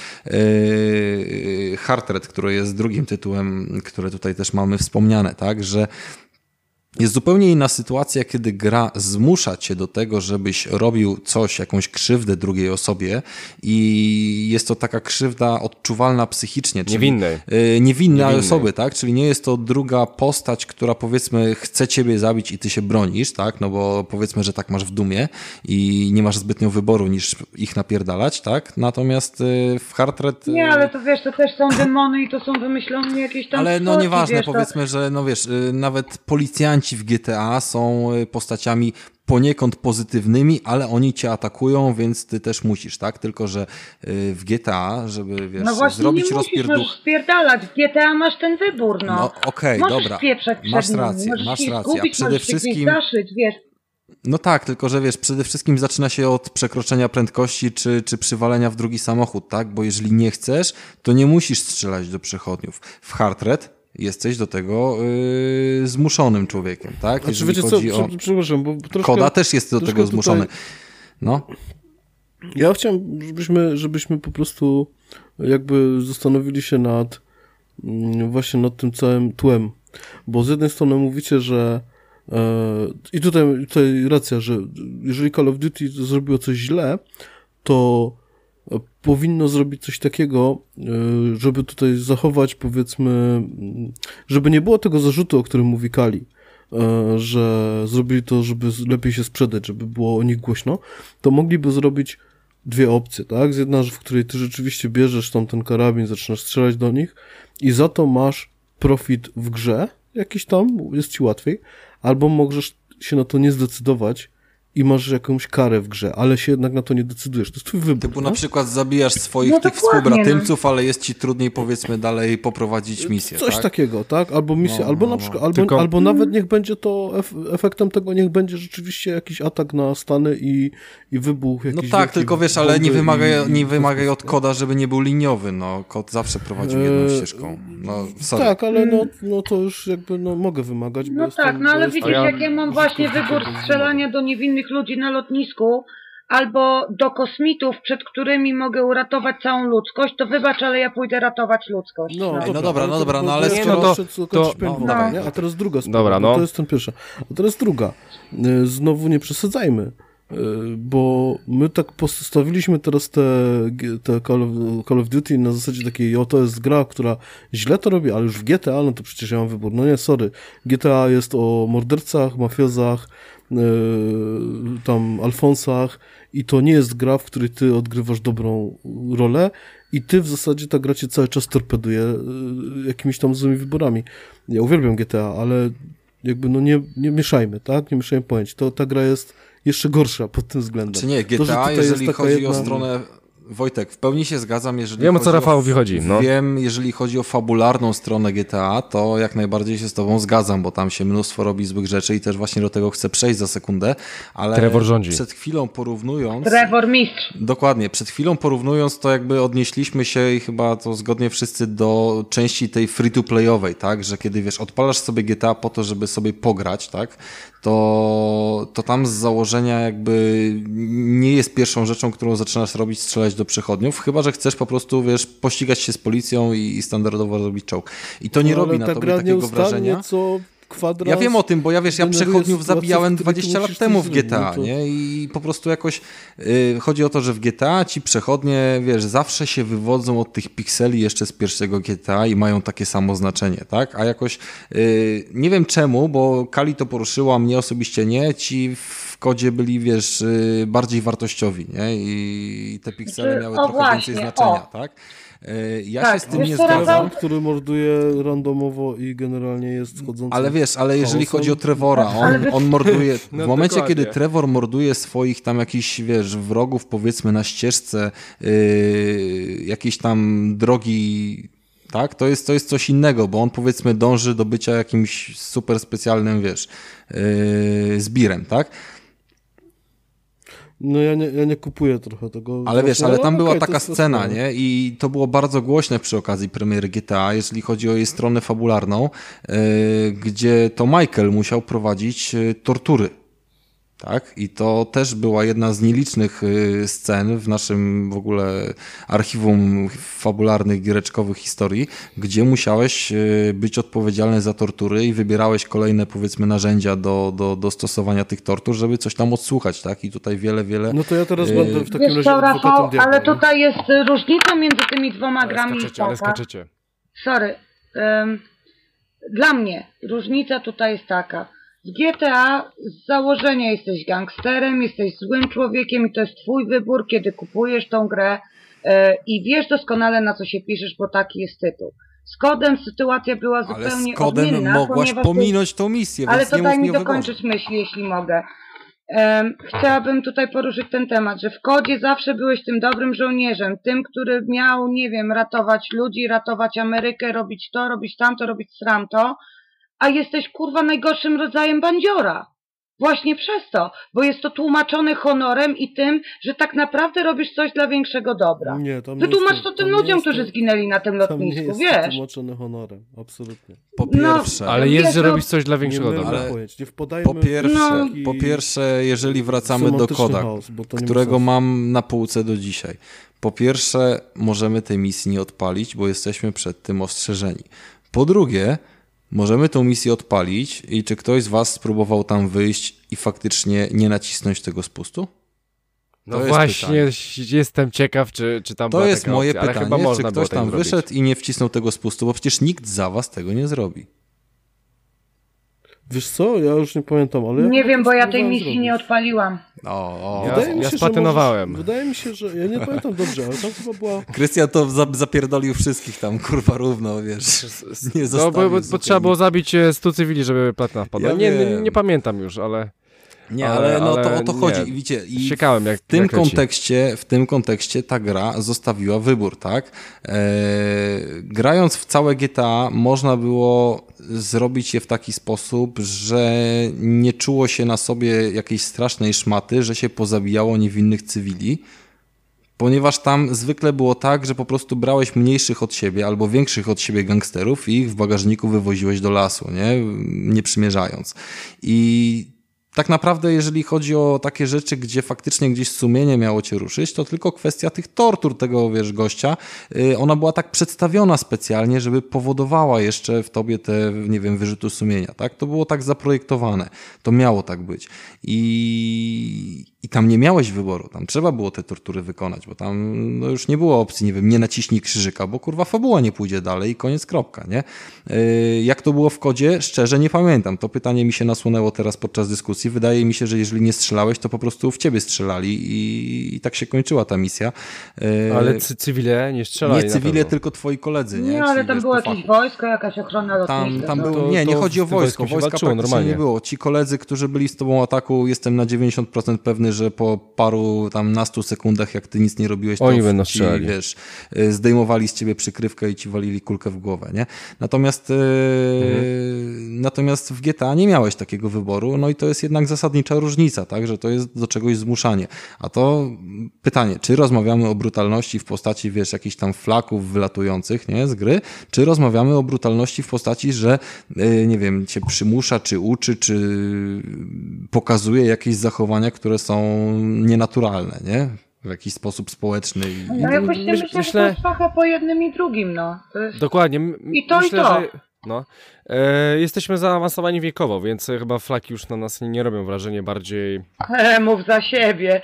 Heartred, który jest drugim tytułem, które tutaj też mamy wspomniane, tak? Że jest zupełnie inna sytuacja, kiedy gra zmusza cię do tego, żebyś robił coś, jakąś krzywdę drugiej osobie i jest to taka krzywda odczuwalna psychicznie. Czyli Niewinnej. Niewinnej osoby, tak? Czyli nie jest to druga postać, która powiedzmy chce ciebie zabić i ty się bronisz, tak? No bo powiedzmy, że tak masz w Dumie i nie masz zbytnio wyboru niż ich napierdalać, tak? Natomiast w Heartred... Nie, ale to wiesz, to też są demony i to są wymyślone jakieś tam Ale no stwoki, nieważne, wiesz, powiedzmy, że no wiesz, nawet policjanci w GTA są postaciami poniekąd pozytywnymi, ale oni cię atakują, więc ty też musisz, tak? Tylko że w GTA, żeby wiesz, no właśnie zrobić nie musisz, rozpierduch... możesz spierdalać. W GTA masz ten wybór, no. No okej, Możesz dobra, spieprzać przed masz nimi, rację, możesz masz się rację, zgubić, a przede możesz się gdzieś wszystkim... zaszyć, wiesz. No tak, tylko że wiesz, przede wszystkim zaczyna się od przekroczenia prędkości czy przywalenia w drugi samochód, tak? Bo jeżeli nie chcesz, to nie musisz strzelać do przechodniów. W Heartred jesteś do tego zmuszonym człowiekiem, tak? Znaczy, Jeżeli wiecie co, chodzi o... przepraszam, bo troszkę... Koda też jest do tego zmuszony. No. Ja chciałem, żebyśmy po prostu jakby zastanowili się właśnie nad tym całym tłem. Bo z jednej strony mówicie, że i tutaj racja, że jeżeli Call of Duty zrobiło coś źle, to powinno zrobić coś takiego, żeby tutaj zachować, powiedzmy, żeby nie było tego zarzutu, o którym mówi Kali, że zrobili to, żeby lepiej się sprzedać, żeby było o nich głośno, to mogliby zrobić dwie opcje, tak? Jedna, w której ty rzeczywiście bierzesz tam ten karabin, zaczynasz strzelać do nich i za to masz profit w grze, jakiś tam, jest ci łatwiej, albo możesz się na to nie zdecydować i masz jakąś karę w grze, ale się jednak na to nie decydujesz. To jest twój wybór. Typu na przykład zabijasz swoich tych dokładnie, współbratymców, ale jest ci trudniej, powiedzmy, dalej poprowadzić misję, Coś tak? takiego, tak? Albo misja, albo na przykład, Tylko- albo nawet niech będzie to, efektem tego niech będzie rzeczywiście jakiś atak na Stany i wybuch No jakiś tak, wielkiej tylko wiesz, ale nie bomby wymagaj i od koda, żeby nie był liniowy, no. Kod zawsze prowadził jedną ścieżką. No, sorry. Tak, ale no to już jakby mogę wymagać, bo No jestem, tak, no ale bo widzisz, jestem- jak ja mam właśnie wybór strzelania do niewinnych ludzi na lotnisku albo do kosmitów, przed którymi mogę uratować całą ludzkość, to wybacz, ale ja pójdę ratować ludzkość. No ale Nie, no to- dawaj. A teraz druga sprawa, Dobra, bo no. to jest ten pierwsza. A teraz druga. Znowu nie przesadzajmy, bo my tak postawiliśmy teraz te Call of Duty na zasadzie takiej, to jest gra, która źle to robi, ale już w GTA, no to przecież ja mam wybór. No nie, sorry. GTA jest o mordercach, mafiozach, tam Alfonsach i to nie jest gra, w której ty odgrywasz dobrą rolę i ty w zasadzie ta gra cię cały czas torpeduje jakimiś tam złymi wyborami. Ja uwielbiam GTA, ale jakby nie mieszajmy, tak? Nie mieszajmy pojęć. Ta gra jest jeszcze gorsza pod tym względem. Czy nie, To, że GTA, tutaj jeżeli jest taka chodzi o jedna- stronę... Wojtek, w pełni się zgadzam, jeżeli Wiem, o chodzi co Rafałowi chodzi, no. Wiem, jeżeli chodzi o fabularną stronę GTA, to jak najbardziej się z tobą zgadzam, bo tam się mnóstwo robi złych rzeczy i też właśnie do tego chcę przejść za sekundę, ale Trevor rządzi. przed chwilą porównując... Trevor mistrz. Dokładnie, przed chwilą porównując to jakby odnieśliśmy się i chyba to zgodnie wszyscy do części tej free-to-playowej, tak, że kiedy wiesz, odpalasz sobie GTA po to, żeby sobie pograć, tak, to tam z założenia jakby nie jest pierwszą rzeczą, którą zaczynasz robić, strzelać do przechodniów, chyba że chcesz po prostu, wiesz, pościgać się z policją i standardowo robić czołg. I to nie No, robi ale na ta tobie gra takiego nieustannie wrażenia. co kwadrans Ja wiem o tym, bo ja generuje przechodniów sytuację, zabijałem w której ty 20 lat musisz temu coś w GTA, zrobić, no to- nie? I po prostu jakoś chodzi o to, że w GTA ci przechodnie, wiesz, zawsze się wywodzą od tych pikseli jeszcze z pierwszego GTA i mają takie samo znaczenie, tak? A jakoś nie wiem czemu, bo Kali to poruszyła, mnie osobiście nie, ci w kodzie byli, wiesz, bardziej wartościowi, nie? I te piksele miały trochę więcej znaczenia, tak? Ja Tak, się z tym wiesz nie co, zgadzam. Rafał? który morduje randomowo i generalnie jest wchodzący. Ale wiesz, ale jeżeli chaosem. chodzi o Trevora, on morduje, w No momencie, dokładnie. kiedy Trevor morduje swoich tam jakichś, wiesz, wrogów, powiedzmy na ścieżce jakiejś tam drogi, tak, to jest coś innego, bo on powiedzmy dąży do bycia jakimś super specjalnym, wiesz, zbirem, tak? No ja nie kupuję trochę tego. Ale wiesz, właśnie, ale tam była okej, to taka jest scena, sprawa. nie? I to było bardzo głośne przy okazji premiery GTA, jeżeli chodzi o jej stronę fabularną, gdzie to Michael musiał prowadzić tortury. Tak? I to też była jedna z nielicznych scen w naszym w ogóle archiwum fabularnych, giereczkowych historii, gdzie musiałeś być odpowiedzialny za tortury i wybierałeś kolejne, powiedzmy, narzędzia do stosowania tych tortur, żeby coś tam odsłuchać, tak? I tutaj wiele... No to ja teraz będę w takim Wiesz razie co, adwokatem Rafał, diabła. ale nie? tutaj jest różnica między tymi dwoma grami. Ale taka. skaczecie. Sorry. Dla mnie różnica tutaj jest taka. W GTA z założenia jesteś gangsterem, jesteś złym człowiekiem i to jest twój wybór, kiedy kupujesz tą grę i wiesz doskonale, na co się piszesz, bo taki jest tytuł. Z kodem sytuacja była Ale zupełnie z kodem odmienna, mogłaś ponieważ pominąć tą misję, ale więc to nie daj mów mi mi o wyborze. dokończyć myśl, jeśli mogę. Chciałabym tutaj poruszyć ten temat, że w kodzie zawsze byłeś tym dobrym żołnierzem, tym, który miał, nie wiem, ratować ludzi, ratować Amerykę, robić to, robić tamto, robić sramto, a jesteś kurwa najgorszym rodzajem bandziora. Właśnie przez to, bo jest to tłumaczone honorem i tym, że tak naprawdę robisz coś dla większego dobra. Nie, tam nie Wytłumacz jest to tam tym nie ludziom, jest którzy to- zginęli na tym Tam nie lotnisku, jest wiesz? tłumaczone honorem, absolutnie. Po No, pierwsze... Ale jest, Wiesz, że no- robić coś dla Nie większego mylmy dobra. Ale pojęć, nie wpadajmy No. Po pierwsze, jeżeli wracamy do semantyczny koda, chaos, bo to nie ma którego sensu. mam na półce do dzisiaj. Po pierwsze, możemy tej misji nie odpalić, bo jesteśmy przed tym ostrzeżeni. Po drugie, możemy tą misję odpalić i czy ktoś z was spróbował tam wyjść i faktycznie nie nacisnąć tego spustu? No To jest właśnie, pytanie. jestem ciekaw, czy tam To była jest taka moje opcja, ale chyba pytanie, czy można było ktoś tak tam zrobić. wyszedł i nie wcisnął tego spustu, bo przecież nikt za was tego nie zrobi. Wiesz co, ja już nie pamiętam, ale... Nie wiem, bo ja tej próbowałem misji zrobić. nie odpaliłam. Ja splatynowałem. Wydaje mi się, że... Ja nie pamiętam dobrze, ale tam chyba była... Krystian to zapierdolił wszystkich tam, kurwa, równo, wiesz. Nie No, zostawił bo zupełnie. trzeba było zabić 100 cywili, żeby platyna wpadła. Ja Nie wiem. pamiętam już, ale Nie, ale no to o to nie. chodzi. Widzicie, i Ciekałem, jak, w tym kontekście ta gra zostawiła wybór, tak? Grając w całe GTA można było zrobić je w taki sposób, że nie czuło się na sobie jakiejś strasznej szmaty, że się pozabijało niewinnych cywili, ponieważ tam zwykle było tak, że po prostu brałeś mniejszych od siebie albo większych od siebie gangsterów i ich w bagażniku wywoziłeś do lasu, nie przymierzając. I tak naprawdę, jeżeli chodzi o takie rzeczy, gdzie faktycznie gdzieś sumienie miało cię ruszyć, to tylko kwestia tych tortur tego, gościa. Ona była tak przedstawiona specjalnie, żeby powodowała jeszcze w tobie te, nie wiem, wyrzuty sumienia, tak? To było tak zaprojektowane. To miało tak być. I tam nie miałeś wyboru. Tam trzeba było te tortury wykonać, bo tam no już nie było opcji, nie wiem, nie naciśnij krzyżyka, bo kurwa fabuła nie pójdzie dalej i koniec, kropka, nie? Jak to było w kodzie? Szczerze nie pamiętam. To pytanie mi się nasunęło teraz podczas dyskusji. Wydaje mi się, że jeżeli nie strzelałeś, to po prostu w ciebie strzelali i tak się kończyła ta misja. Ale cywile nie strzelali. Nie cywile, tylko twoi koledzy, nie? Nie, ale Czyli, tam było jakieś wojsko, jakaś ochrona lotnicza. Tam to... było, nie chodzi o wojsko. Wojska walczyło praktycznie normalnie. nie było. Ci koledzy, którzy byli z tobą w ataku, jestem na 90% pewny, że po paru tam nastu sekundach, jak ty nic nie robiłeś, to Oni będą ci, strzelali. wiesz, zdejmowali z ciebie przykrywkę i ci walili kulkę w głowę, nie? Natomiast w GTA nie miałeś takiego wyboru, no i to jest jednak zasadnicza różnica, tak, że to jest do czegoś zmuszanie. A to pytanie, czy rozmawiamy o brutalności w postaci, wiesz, jakichś tam flaków wylatujących, nie, z gry, czy rozmawiamy o brutalności w postaci, że, nie wiem, cię przymusza, czy uczy, czy pokazuje jakieś zachowania, które są nienaturalne, nie? W jakiś sposób społeczny. No jakoś nie myślę, że to jest trochę po jednym i drugim, no. To jest... Dokładnie. I to, myślę, i to. Że, no, jesteśmy zaawansowani wiekowo, więc chyba flaki już na nas nie robią wrażenia, bardziej... Mów za siebie.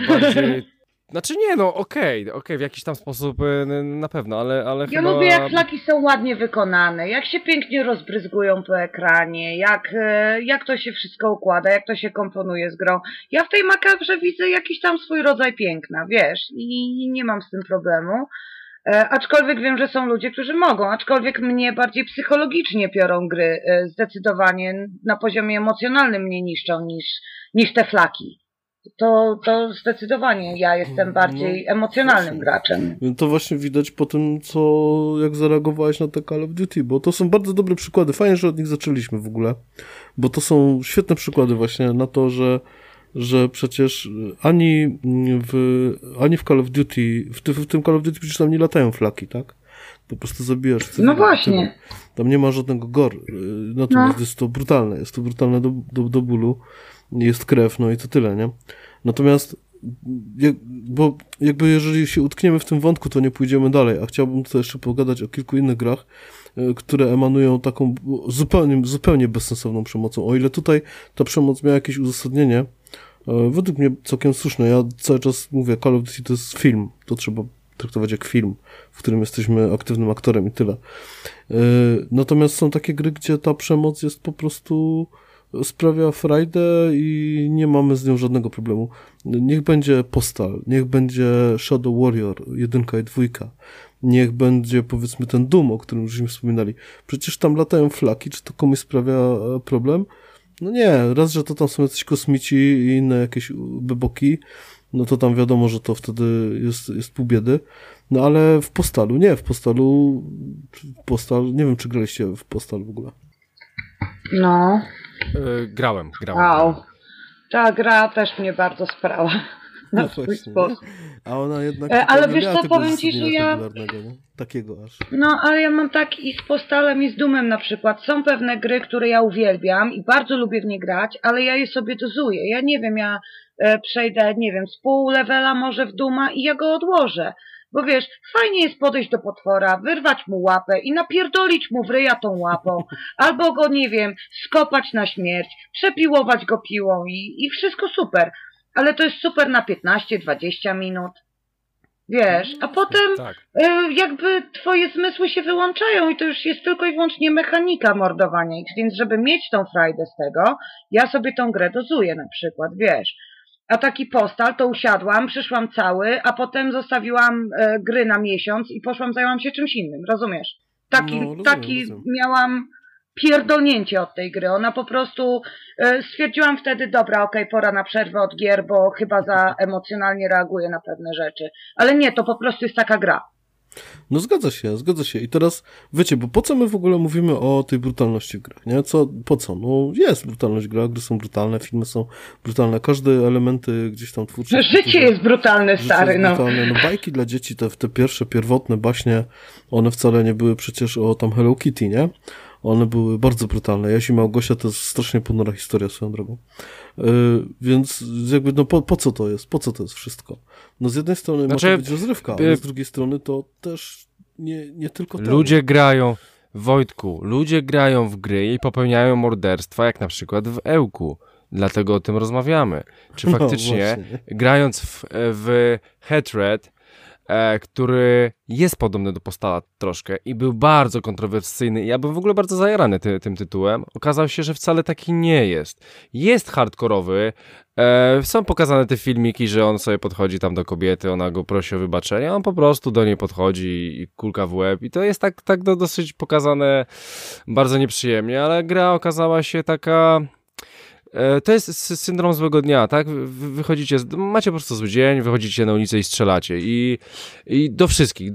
Znaczy nie, no okej, w jakiś tam sposób na pewno, ale Ja chyba... lubię, jak flaki są ładnie wykonane, jak się pięknie rozbryzgują po ekranie, jak to się wszystko układa, jak to się komponuje z grą. Ja w tej makabrze widzę jakiś tam swój rodzaj piękna, wiesz, i nie mam z tym problemu. Aczkolwiek wiem, że są ludzie, którzy mogą, aczkolwiek mnie bardziej psychologicznie piorą gry, zdecydowanie na poziomie emocjonalnym mnie niszczą niż te flaki. To zdecydowanie ja jestem bardziej emocjonalnym graczem. To właśnie widać po tym, jak zareagowałeś na te Call of Duty, bo to są bardzo dobre przykłady. Fajnie, że od nich zaczęliśmy w ogóle, bo to są świetne przykłady właśnie na to, że przecież ani w Call of Duty, w tym Call of Duty przecież tam nie latają flaki, tak? Po prostu zabijasz cywilów. No właśnie. Tam nie ma żadnego gore, natomiast jest to brutalne do bólu. Jest krew, no i to tyle, nie? Natomiast, bo jakby jeżeli się utkniemy w tym wątku, to nie pójdziemy dalej, a chciałbym tutaj jeszcze pogadać o kilku innych grach, które emanują taką zupełnie bezsensowną przemocą. O ile tutaj ta przemoc miała jakieś uzasadnienie, według mnie całkiem słuszne. Ja cały czas mówię, Call of Duty to jest film, to trzeba traktować jak film, w którym jesteśmy aktywnym aktorem i tyle. Natomiast są takie gry, gdzie ta przemoc jest po prostu... sprawia frajdę i nie mamy z nią żadnego problemu. Niech będzie Postal, niech będzie Shadow Warrior 1 i 2, niech będzie powiedzmy ten Doom, o którym żeśmy wspominali. Przecież tam latają flaki, czy to komuś sprawia problem? No nie, raz, że to tam są jacyś kosmici i inne jakieś beboki, no to tam wiadomo, że to wtedy jest pół biedy. No ale w Postalu, nie wiem, czy graliście w Postal w ogóle. No. Grałem. Wow. Ta gra też mnie bardzo sprała. Na swój sposób. A ona jednak... Ale wiesz co, powiem ci, że ja... Takiego aż. No, ale ja mam tak i z Postalem, i z Doomem na przykład. Są pewne gry, które ja uwielbiam i bardzo lubię w nie grać, ale ja je sobie dozuję. Ja nie wiem, ja przejdę, nie wiem, z pół levela może w Dooma i ja go odłożę. Bo wiesz, fajnie jest podejść do potwora, wyrwać mu łapę i napierdolić mu w ryja tą łapą. Albo go, nie wiem, skopać na śmierć, przepiłować go piłą i wszystko super. Ale to jest super na 15-20 minut. Wiesz, a potem tak. Jakby twoje zmysły się wyłączają i to już jest tylko i wyłącznie mechanika mordowania ich. Więc żeby mieć tą frajdę z tego, ja sobie tą grę dozuję na przykład, wiesz. A taki Postal to usiadłam, przyszłam cały, a potem zostawiłam gry na miesiąc i zajęłam się czymś innym, rozumiesz? Taki rozumiem. miałam pierdolnięcie od tej gry. Ona po prostu stwierdziłam wtedy, dobra, okej, pora na przerwę od gier, bo chyba za emocjonalnie reaguję na pewne rzeczy. Ale nie, to po prostu jest taka gra. No zgadza się. I teraz, wiecie, bo po co my w ogóle mówimy o tej brutalności w grach, nie? Po co? No jest brutalność w grach, gry są brutalne, filmy są brutalne, każde elementy gdzieś tam twórcze. Życie jest brutalne, stary, jest brutalne. No bajki dla dzieci, te pierwsze, pierwotne baśnie, one wcale nie były przecież o tam Hello Kitty, nie? One były bardzo brutalne. Jaś i Małgosia to jest strasznie ponura historia swoją drogą. Więc jakby, no po co to jest? Po co to jest wszystko? No z jednej strony Znaczy, może być rozrywka, ale z drugiej strony to też nie tylko to. Ludzie grają, Wojtku, ludzie grają w gry i popełniają morderstwa, jak na przykład w Ełku. Dlatego o tym rozmawiamy. Czy No, faktycznie, właśnie. grając w Hatred, który jest podobny do Postala troszkę i był bardzo kontrowersyjny. Ja byłem w ogóle bardzo zajarany tym tytułem. Okazało się, że wcale taki nie jest. Jest hardkorowy. Są pokazane te filmiki, że on sobie podchodzi tam do kobiety, ona go prosi o wybaczenie, on po prostu do niej podchodzi i kulka w łeb. I to jest tak dosyć pokazane bardzo nieprzyjemnie, ale gra okazała się taka... To jest syndrom złego dnia, tak? Wychodzicie, macie po prostu zły dzień, wychodzicie na ulicę i strzelacie. I do wszystkich,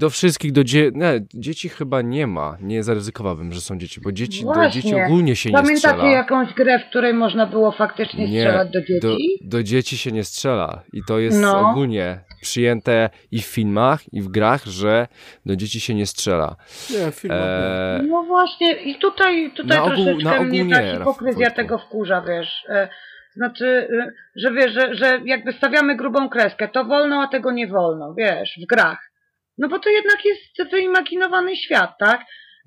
dzieci chyba nie ma. Nie zaryzykowałbym, że są dzieci, bo do dzieci ogólnie się nie strzela. Pamiętacie jakąś grę, w której można było faktycznie strzelać do dzieci? Do dzieci się nie strzela. I to jest ogólnie przyjęte i w filmach, i w grach, że do dzieci się nie strzela. Nie, filmach nie. No właśnie, i tutaj troszeczkę mnie ta hipokryzja Wojtku. tego wkurza, wiesz. Znaczy, że wiesz, że jakby stawiamy grubą kreskę, to wolno, a tego nie wolno, wiesz, w grach. No bo to jednak jest wyimaginowany świat, tak?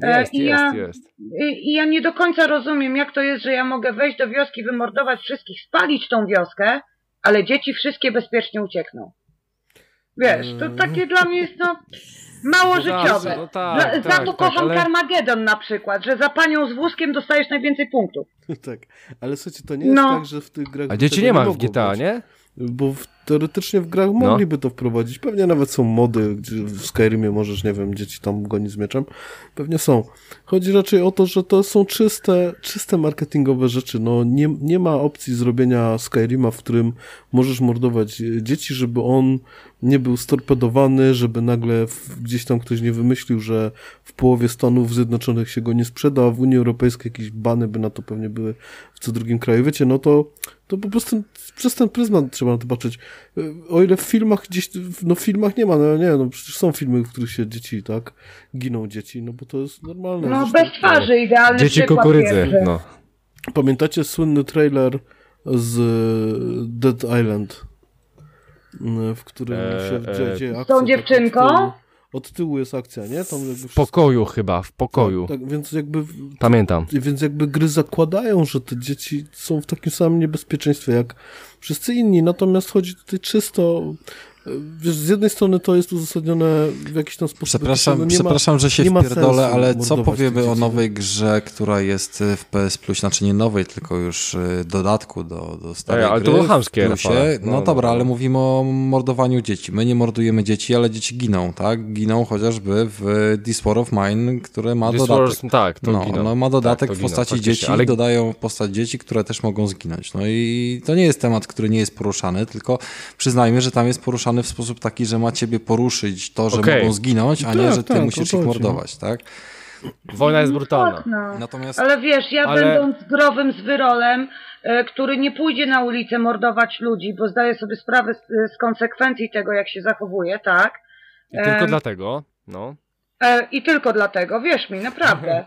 Jest. I ja nie do końca rozumiem, jak to jest, że ja mogę wejść do wioski, wymordować wszystkich, spalić tą wioskę, ale dzieci wszystkie bezpiecznie uciekną. Wiesz, to takie dla mnie jest mało życiowe. No tak, Za to kocham ale... Carmageddon na przykład, że za panią z wózkiem dostajesz najwięcej punktów. Tak, ale słuchajcie, to nie jest tak, że w tych grach... A dzieci nie ma w GTA, nie? Bo teoretycznie w grach mogliby to wprowadzić. Pewnie nawet są mody, gdzie w Skyrimie możesz, nie wiem, dzieci tam gonić z mieczem. Pewnie są. Chodzi raczej o to, że to są czyste marketingowe rzeczy. No nie ma opcji zrobienia Skyrima, w którym możesz mordować dzieci, żeby on nie był storpedowany, żeby nagle gdzieś tam ktoś nie wymyślił, że w połowie Stanów Zjednoczonych się go nie sprzeda, a w Unii Europejskiej jakieś bany by na to pewnie były w co drugim kraju. Wiecie, no to po prostu przez ten pryzmat trzeba na to patrzeć. O ile w filmach gdzieś, w filmach nie ma, przecież są filmy, w których się dzieci, tak, giną dzieci, no bo to jest normalne. No zresztą, bez twarzy, idealny dzieci przykład kukurydzy, pierwszy. no. Pamiętacie słynny trailer z Dead Island, w którym się dzieje akcja? Z tą dziewczynką? Od tyłu jest akcja, nie? Tam jakby W pokoju chyba, w pokoju. Tak, więc jakby... Pamiętam. Więc jakby gry zakładają, że te dzieci są w takim samym niebezpieczeństwie jak wszyscy inni, natomiast chodzi tutaj czysto... Wiesz, z jednej strony to jest uzasadnione w jakiś tam sposób... Przepraszam, że się wpierdolę, ale co powiemy o nowej dzieci? grze, która jest w PS Plus, znaczy nie nowej, tylko już dodatku do starej ale gry to było chamskie, w Plusie. No dobra, ale mówimy o mordowaniu dzieci. My nie mordujemy dzieci, ale dzieci giną, tak? Giną chociażby w This War of Mine, które ma dodatek. Tak, to giną. No ma dodatek to w postaci giną, dzieci, ale... dodają postać dzieci, które też mogą zginąć. No i to nie jest temat, który nie jest poruszany, tylko przyznajmy, że tam jest poruszany w sposób taki, że ma ciebie poruszyć to, że mogą zginąć, a nie, że ty musisz ich mordować, tak? Wojna jest brutalna. Tak, no. Natomiast... Ale wiesz, będąc growym zwyrolem, który nie pójdzie na ulicę mordować ludzi, bo zdaje sobie sprawę z konsekwencji tego, jak się zachowuje, tak? I tylko dlatego, no. I tylko dlatego, wierz mi, naprawdę.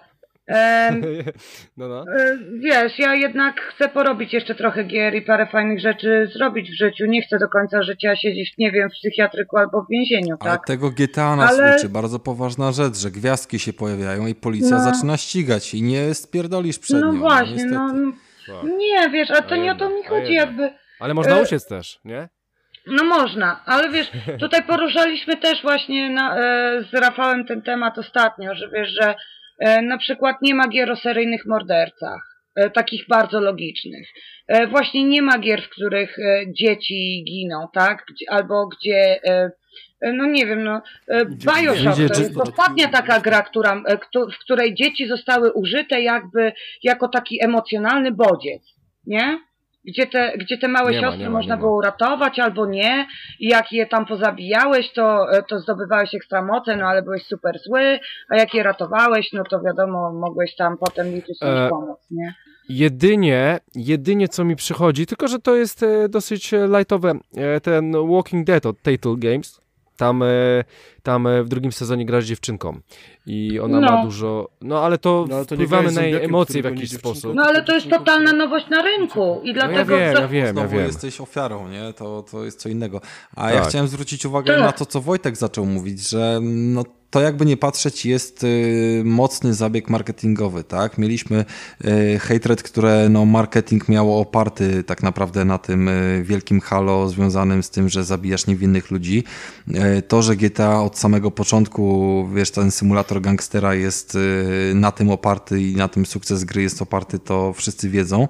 No. Wiesz, ja jednak chcę porobić jeszcze trochę gier i parę fajnych rzeczy zrobić w życiu. Nie chcę do końca życia siedzieć, nie wiem, w psychiatryku albo w więzieniu, tak? Ale tego GTA nas uczy. Bardzo poważna rzecz, że gwiazdki się pojawiają i policja zaczyna ścigać i nie spierdolisz przed nią. No właśnie, Tak. Nie, wiesz, ale to nie o to mi chodzi, jakby... Ale można uciec też, nie? No można, ale wiesz, tutaj poruszaliśmy też właśnie z Rafałem ten temat ostatnio, że wiesz, że na przykład nie ma gier o seryjnych mordercach, takich bardzo logicznych. Właśnie nie ma gier, w których dzieci giną, tak? Albo gdzie no nie wiem, no BioShock to jest ostatnia taka gra, w której dzieci zostały użyte jakby jako taki emocjonalny bodziec, nie? Gdzie te małe siostry można było uratować albo nie, i jak je tam pozabijałeś, to zdobywałeś ekstra moce, no ale byłeś super zły, a jak je ratowałeś, no to wiadomo, mogłeś tam potem liczyć na pomoc, nie? Jedynie co mi przychodzi, tylko że to jest dosyć lightowe, ten Walking Dead od Telltale Games, tam w drugim sezonie grasz dziewczynką i ona ma dużo, ale to wpływamy na jej emocje w jakiś sposób. No ale to jest totalna nowość na rynku i dlatego... Ja wiem. Jesteś ofiarą, nie? To jest co innego. A ja chciałem zwrócić uwagę na to, co Wojtek zaczął mówić, że no to jakby nie patrzeć jest mocny zabieg marketingowy, tak? Mieliśmy Hatred, które no marketing miało oparty tak naprawdę na tym wielkim halo związanym z tym, że zabijasz niewinnych ludzi. To, że GTA od samego początku, wiesz, ten symulator gangstera jest na tym oparty i na tym sukces gry jest oparty, to wszyscy wiedzą.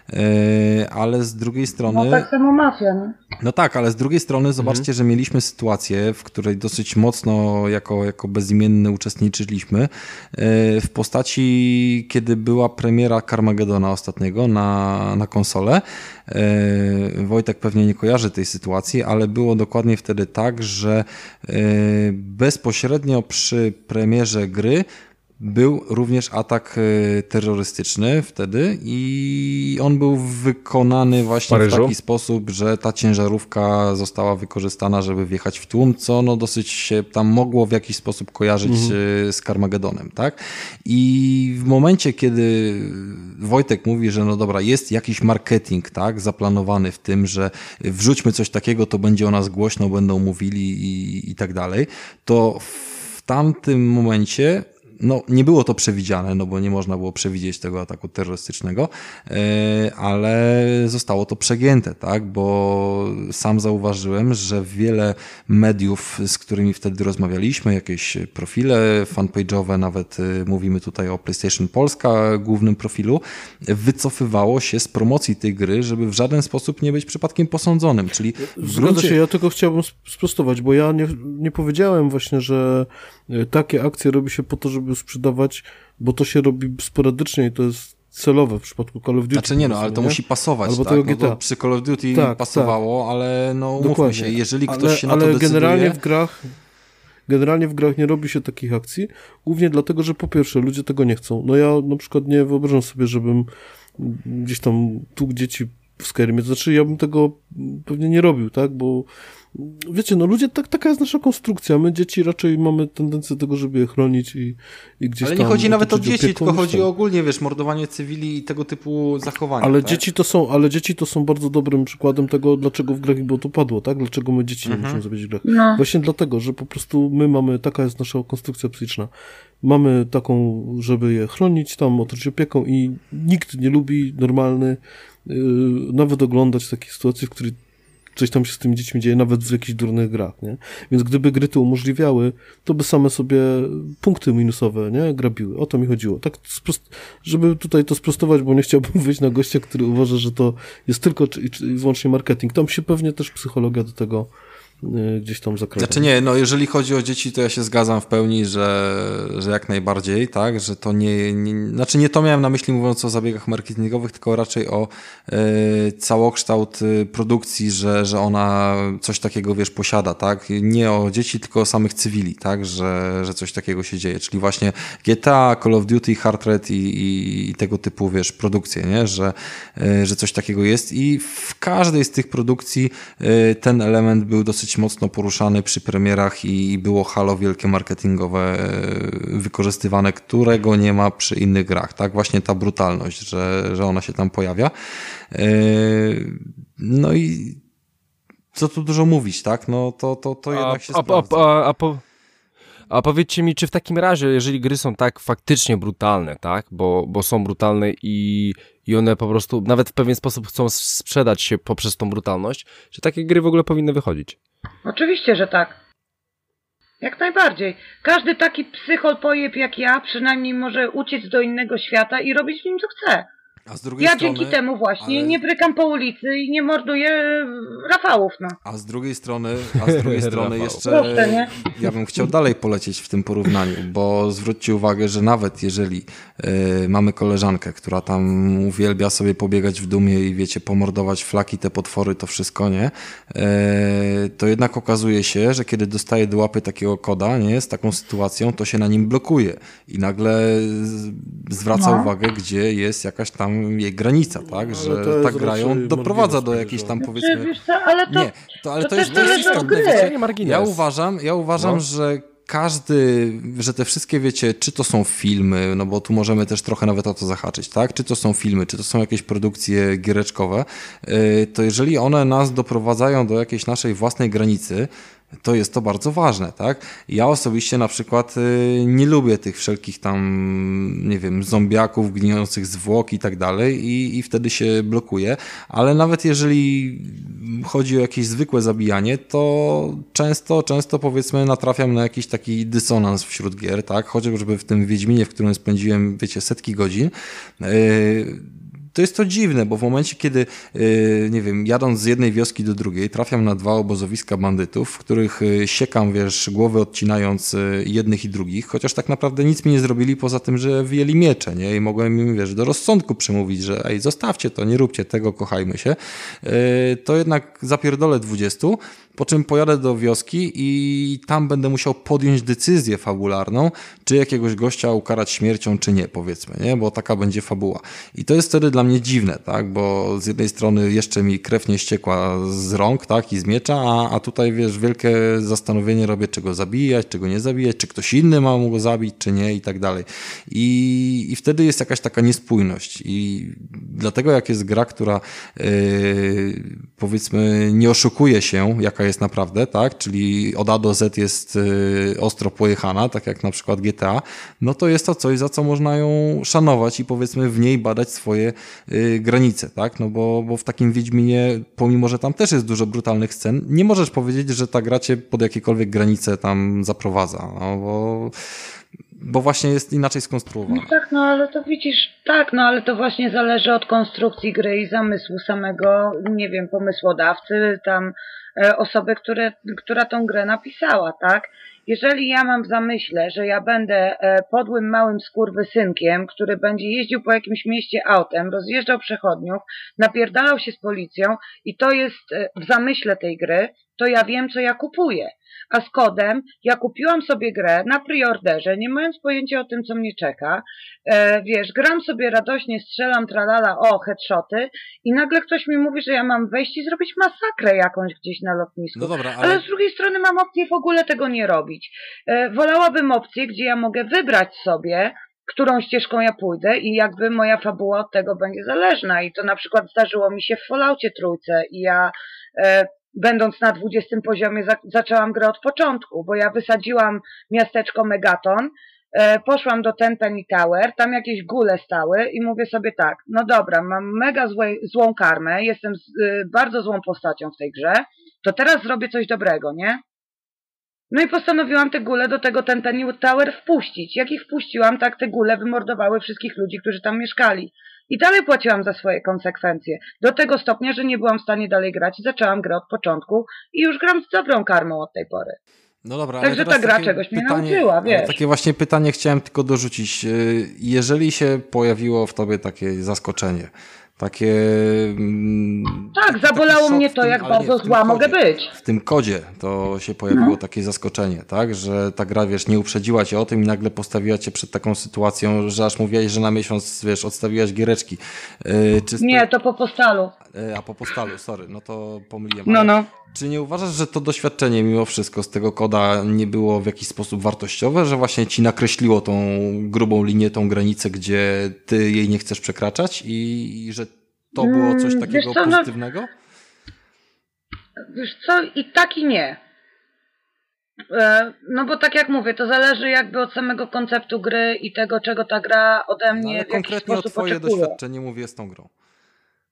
Ale z drugiej strony... No tak samo mafia, nie? No tak, ale z drugiej strony zobaczcie, że mieliśmy sytuację, w której dosyć mocno jako bezimienny uczestniczyliśmy w postaci, kiedy była premiera Carmagedona ostatniego na konsolę. Wojtek pewnie nie kojarzy tej sytuacji, ale było dokładnie wtedy tak, że bezpośrednio przy premierze gry był również atak terrorystyczny wtedy i on był wykonany właśnie w taki sposób, że ta ciężarówka została wykorzystana, żeby wjechać w tłum, co no dosyć się tam mogło w jakiś sposób kojarzyć z Carmagedonem, tak? I w momencie, kiedy Wojtek mówi, że no dobra, jest jakiś marketing, tak, zaplanowany w tym, że wrzućmy coś takiego, to będzie o nas głośno, będą mówili i tak dalej, to w tamtym momencie no, nie było to przewidziane, no bo nie można było przewidzieć tego ataku terrorystycznego, ale zostało to przegięte, tak, bo sam zauważyłem, że wiele mediów, z którymi wtedy rozmawialiśmy, jakieś profile fanpage'owe, nawet mówimy tutaj o PlayStation Polska, głównym profilu, wycofywało się z promocji tej gry, żeby w żaden sposób nie być przypadkiem posądzonym, czyli Zgadza się, ja tylko chciałbym sprostować, bo ja nie powiedziałem właśnie, że takie akcje robi się po to, żeby sprzedawać, bo to się robi sporadycznie i to jest celowe w przypadku Call of Duty. Znaczy nie, no, ale to musi pasować, albo tak? No to przy Call of Duty pasowało, ale no umówmy się, jeżeli ktoś się na to decyduje... Generalnie w grach nie robi się takich akcji, głównie dlatego, że po pierwsze ludzie tego nie chcą. No ja na przykład nie wyobrażam sobie, żebym gdzieś tam tłukł dzieci w Skyrimie, to znaczy ja bym tego pewnie nie robił, tak, bo wiecie, no ludzie, taka jest nasza konstrukcja, my dzieci raczej mamy tendencję do tego, żeby je chronić i gdzieś tam... Ale nie chodzi nawet o dzieci, tylko chodzi o ogólnie, wiesz, mordowanie cywili i tego typu zachowania. Ale, tak? dzieci to są bardzo dobrym przykładem tego, dlaczego w grach było to padło, tak? Dlaczego my dzieci nie musimy zabić w grach. No. Właśnie dlatego, że po prostu my mamy, taka jest nasza konstrukcja psychiczna. Mamy taką, żeby je chronić, tam otoczyć opieką i nikt nie lubi normalny nawet oglądać takich sytuacji, w której coś tam się z tymi dziećmi dzieje, nawet w jakichś durnych grach, nie? Więc gdyby gry to umożliwiały, to by same sobie punkty minusowe, nie? Grabiły. O to mi chodziło. Tak, żeby tutaj to sprostować, bo nie chciałbym wyjść na gościa, który uważa, że to jest tylko i wyłącznie marketing. Tam się pewnie też psychologia do tego gdzieś tam zakręca. Znaczy nie, no jeżeli chodzi o dzieci, to ja się zgadzam w pełni, że jak najbardziej, tak, że to znaczy nie to miałem na myśli mówiąc o zabiegach marketingowych, tylko raczej o całokształt produkcji, że ona coś takiego, wiesz, posiada, tak, nie o dzieci, tylko o samych cywili, tak, że coś takiego się dzieje, czyli właśnie GTA, Call of Duty, Hard Red i tego typu, wiesz, produkcje, nie, że coś takiego jest i w każdej z tych produkcji ten element był dosyć mocno poruszany przy premierach i było halo wielkie marketingowe wykorzystywane, którego nie ma przy innych grach, tak? Właśnie ta brutalność, że ona się tam pojawia. No i co tu dużo mówić, tak? No to jednak się sprawdza. A powiedzcie mi, czy w takim razie, jeżeli gry są tak faktycznie brutalne, tak? Bo są brutalne i one po prostu nawet w pewien sposób chcą sprzedać się poprzez tą brutalność, czy takie gry w ogóle powinny wychodzić? Oczywiście, że tak. Jak najbardziej. Każdy taki psychol pojeb jak ja przynajmniej może uciec do innego świata i robić w nim co chce. A z drugiej Ja strony, dzięki temu właśnie ale- nie brykam po ulicy i nie morduję Rafałów, no. A z drugiej strony Rafał. jeszcze Proste, nie? ja bym chciał dalej polecieć w tym porównaniu, bo zwróćcie uwagę, że nawet jeżeli mamy koleżankę, która tam uwielbia sobie pobiegać w dumie i wiecie, pomordować flaki, te potwory, to wszystko, nie? To jednak okazuje się, że kiedy dostaje do łapy takiego koda, nie? Z taką sytuacją, to się na nim blokuje i nagle zwraca uwagę, gdzie jest jakaś tam jej granica, tak? Ale Że to jest tak grają raczej doprowadza do margines, jakiejś tam Czy powiedzmy... wiesz co, ale to... Nie, ale to to jest też zależy od istotne, gry. wiecie. Nie margines. Ja uważam, że że te wszystkie, wiecie, czy to są filmy, no bo tu możemy też trochę nawet o to zahaczyć, tak? Czy to są filmy, czy to są jakieś produkcje giereczkowe, to jeżeli one nas doprowadzają do jakiejś naszej własnej granicy, to jest to bardzo ważne, tak? Ja osobiście na przykład nie lubię tych wszelkich tam, nie wiem, zombiaków, gnijących zwłok i tak dalej i wtedy się blokuję, ale nawet jeżeli chodzi o jakieś zwykłe zabijanie, to często powiedzmy natrafiam na jakiś taki dysonans wśród gier, tak? Chociażby w tym Wiedźminie, w którym spędziłem, wiecie, setki godzin, to jest to dziwne, bo w momencie, kiedy, nie wiem, jadąc z jednej wioski do drugiej, trafiam na 2 obozowiska bandytów, w których siekam, wiesz, głowy odcinając jednych i drugich, chociaż tak naprawdę nic mi nie zrobili poza tym, że wyjęli miecze, nie? I mogłem im, wiesz, do rozsądku przemówić, że ej, zostawcie to, nie róbcie tego, kochajmy się. To jednak zapierdolę 20, po czym pojadę do wioski i tam będę musiał podjąć decyzję fabularną, czy jakiegoś gościa ukarać śmiercią, czy nie, powiedzmy, nie? Bo taka będzie fabuła. I to jest wtedy dla mnie dziwne, tak? Bo z jednej strony jeszcze mi krew nie ściekła z rąk, tak? I z miecza, a tutaj, wiesz, wielkie zastanowienie robię, czy go zabijać, czy go nie zabijać, czy ktoś inny ma mu go zabić, czy nie i tak dalej. I wtedy jest jakaś taka niespójność. I dlatego jak jest gra, która powiedzmy nie oszukuje się, jaka jest naprawdę, tak? Czyli od A do Z jest ostro pojechana, tak jak na przykład GTA, no to jest to coś, za co można ją szanować i powiedzmy w niej badać swoje granice, tak? No bo w takim Wiedźminie, pomimo że tam też jest dużo brutalnych scen, nie możesz powiedzieć, że ta gra cię pod jakiekolwiek granice tam zaprowadza, no bo właśnie jest inaczej skonstruowana. No tak, no ale to widzisz, tak, no ale to właśnie zależy od konstrukcji gry i zamysłu samego, nie wiem, pomysłodawcy, tam osoby, która tą grę napisała, tak? Jeżeli ja mam w zamyśle, że ja będę podłym małym skurwysynkiem, który będzie jeździł po jakimś mieście autem, rozjeżdżał przechodniów, napierdalał się z policją i to jest w zamyśle tej gry, to ja wiem, co ja kupuję. A z kodem ja kupiłam sobie grę na preorderze, nie mając pojęcia o tym, co mnie czeka. Wiesz, gram sobie radośnie, strzelam, tralala, headshoty i nagle ktoś mi mówi, że ja mam wejść i zrobić masakrę jakąś gdzieś na lotnisku. No dobra, Ale z drugiej strony mam opcję w ogóle tego nie robić. Wolałabym opcję, gdzie ja mogę wybrać sobie, którą ścieżką ja pójdę i jakby moja fabuła od tego będzie zależna. I to na przykład zdarzyło mi się w Falloutie Trójce i ja będąc na 20 poziomie zaczęłam grę od początku, bo ja wysadziłam miasteczko Megaton, poszłam do Tenpenny Tower, tam jakieś gule stały i mówię sobie tak, no dobra, mam mega złą karmę, jestem bardzo złą postacią w tej grze, to teraz zrobię coś dobrego, nie? No i postanowiłam te gule do tego Tenpenny Tower wpuścić. Jak ich wpuściłam, tak te gule wymordowały wszystkich ludzi, którzy tam mieszkali. I dalej płaciłam za swoje konsekwencje. Do tego stopnia, że nie byłam w stanie dalej grać i zaczęłam grę od początku i już gram z dobrą karmą od tej pory. No dobra, Także ale teraz ta gra takie czegoś mnie nauczyła, wiesz. Takie właśnie pytanie chciałem tylko dorzucić. Jeżeli się pojawiło w tobie takie zaskoczenie, takie... Tak, zabolało taki szok mnie w to, tym, jak ale nie, bardzo w tym zła mogę kodzie. być. W tym kodzie to się pojawiło takie zaskoczenie, tak? Że ta gra, wiesz, nie uprzedziła cię o tym i nagle postawiła cię przed taką sytuacją, że aż mówiłaś, że na miesiąc, wiesz, odstawiłaś giereczki. Nie, to po postalu. A po postalu, sorry, no to pomyliłem. No. Czy nie uważasz, że to doświadczenie mimo wszystko z tego koda nie było w jakiś sposób wartościowe, że właśnie ci nakreśliło tą grubą linię, tą granicę, gdzie ty jej nie chcesz przekraczać i że to było coś takiego co, pozytywnego? Wiesz co, i tak i nie. No bo tak jak mówię, to zależy jakby od samego konceptu gry i tego, czego ta gra ode mnie No, ale w jakiś konkretnie o sposób twoje oczekuje. doświadczenie mówię z tą grą.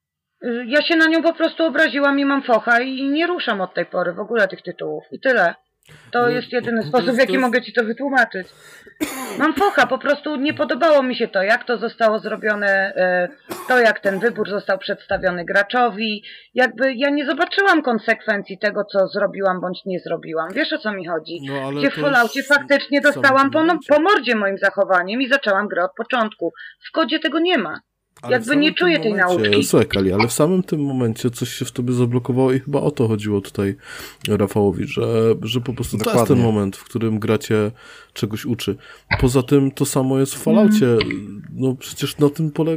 Ja się na nią po prostu obraziłam i mam focha i nie ruszam od tej pory w ogóle tych tytułów. I tyle. To jest jedyny sposób, w jaki mogę ci to wytłumaczyć. Mam focha, po prostu nie podobało mi się to, jak to zostało zrobione, to jak ten wybór został przedstawiony graczowi. Jakby ja nie zobaczyłam konsekwencji tego, co zrobiłam bądź nie zrobiłam. Wiesz, o co mi chodzi? No, ale Gdzie w Falloutie faktycznie dostałam po mordzie moim zachowaniem i zaczęłam grę od początku. W kodzie tego nie ma. Ale Jakby nie czuję tej nauczki. Słuchaj, Kali, ale w samym tym momencie coś się w tobie zablokowało i chyba o to chodziło tutaj Rafałowi, że po prostu to jest ten moment, w którym gra cię czegoś uczy. Poza tym to samo jest w Falloutie. No przecież na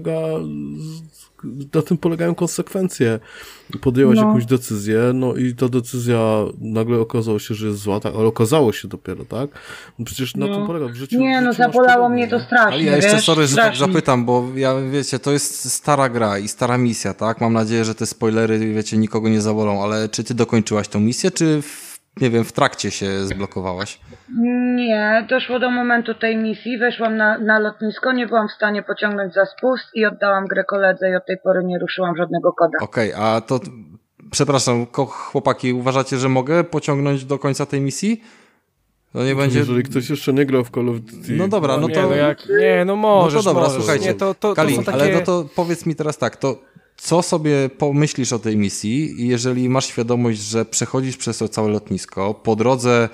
tym polegają konsekwencje. Podjęłaś jakąś decyzję, no i ta decyzja nagle okazało się, że jest zła, tak, ale okazało się dopiero, tak? No przecież na tym polega w życiu. Nie, no zabolało mnie to strasznie. Ale ja jeszcze, sorry, że tak strasznie. zapytam, bo ja, wiecie, to jest stara gra i stara misja, tak? Mam nadzieję, że te spoilery, wiecie, nikogo nie zabolą, ale czy ty dokończyłaś tą misję, czy nie wiem, w trakcie się zblokowałaś? Nie, doszło do momentu tej misji, weszłam na lotnisko, nie byłam w stanie pociągnąć za spust i oddałam grę koledze i od tej pory nie ruszyłam żadnego koda. Okej, a to, przepraszam, chłopaki, uważacie, że mogę pociągnąć do końca tej misji? To nie będzie... Jeżeli ktoś jeszcze nie grał w Call of Duty... No dobra, no Nie, to... no jak... Nie, no możesz, No to dobra, możesz. słuchajcie, Nie, to Kali, są takie... ale no to powiedz mi teraz tak, to co sobie pomyślisz o tej misji i jeżeli masz świadomość, że przechodzisz przez to całe lotnisko, po drodze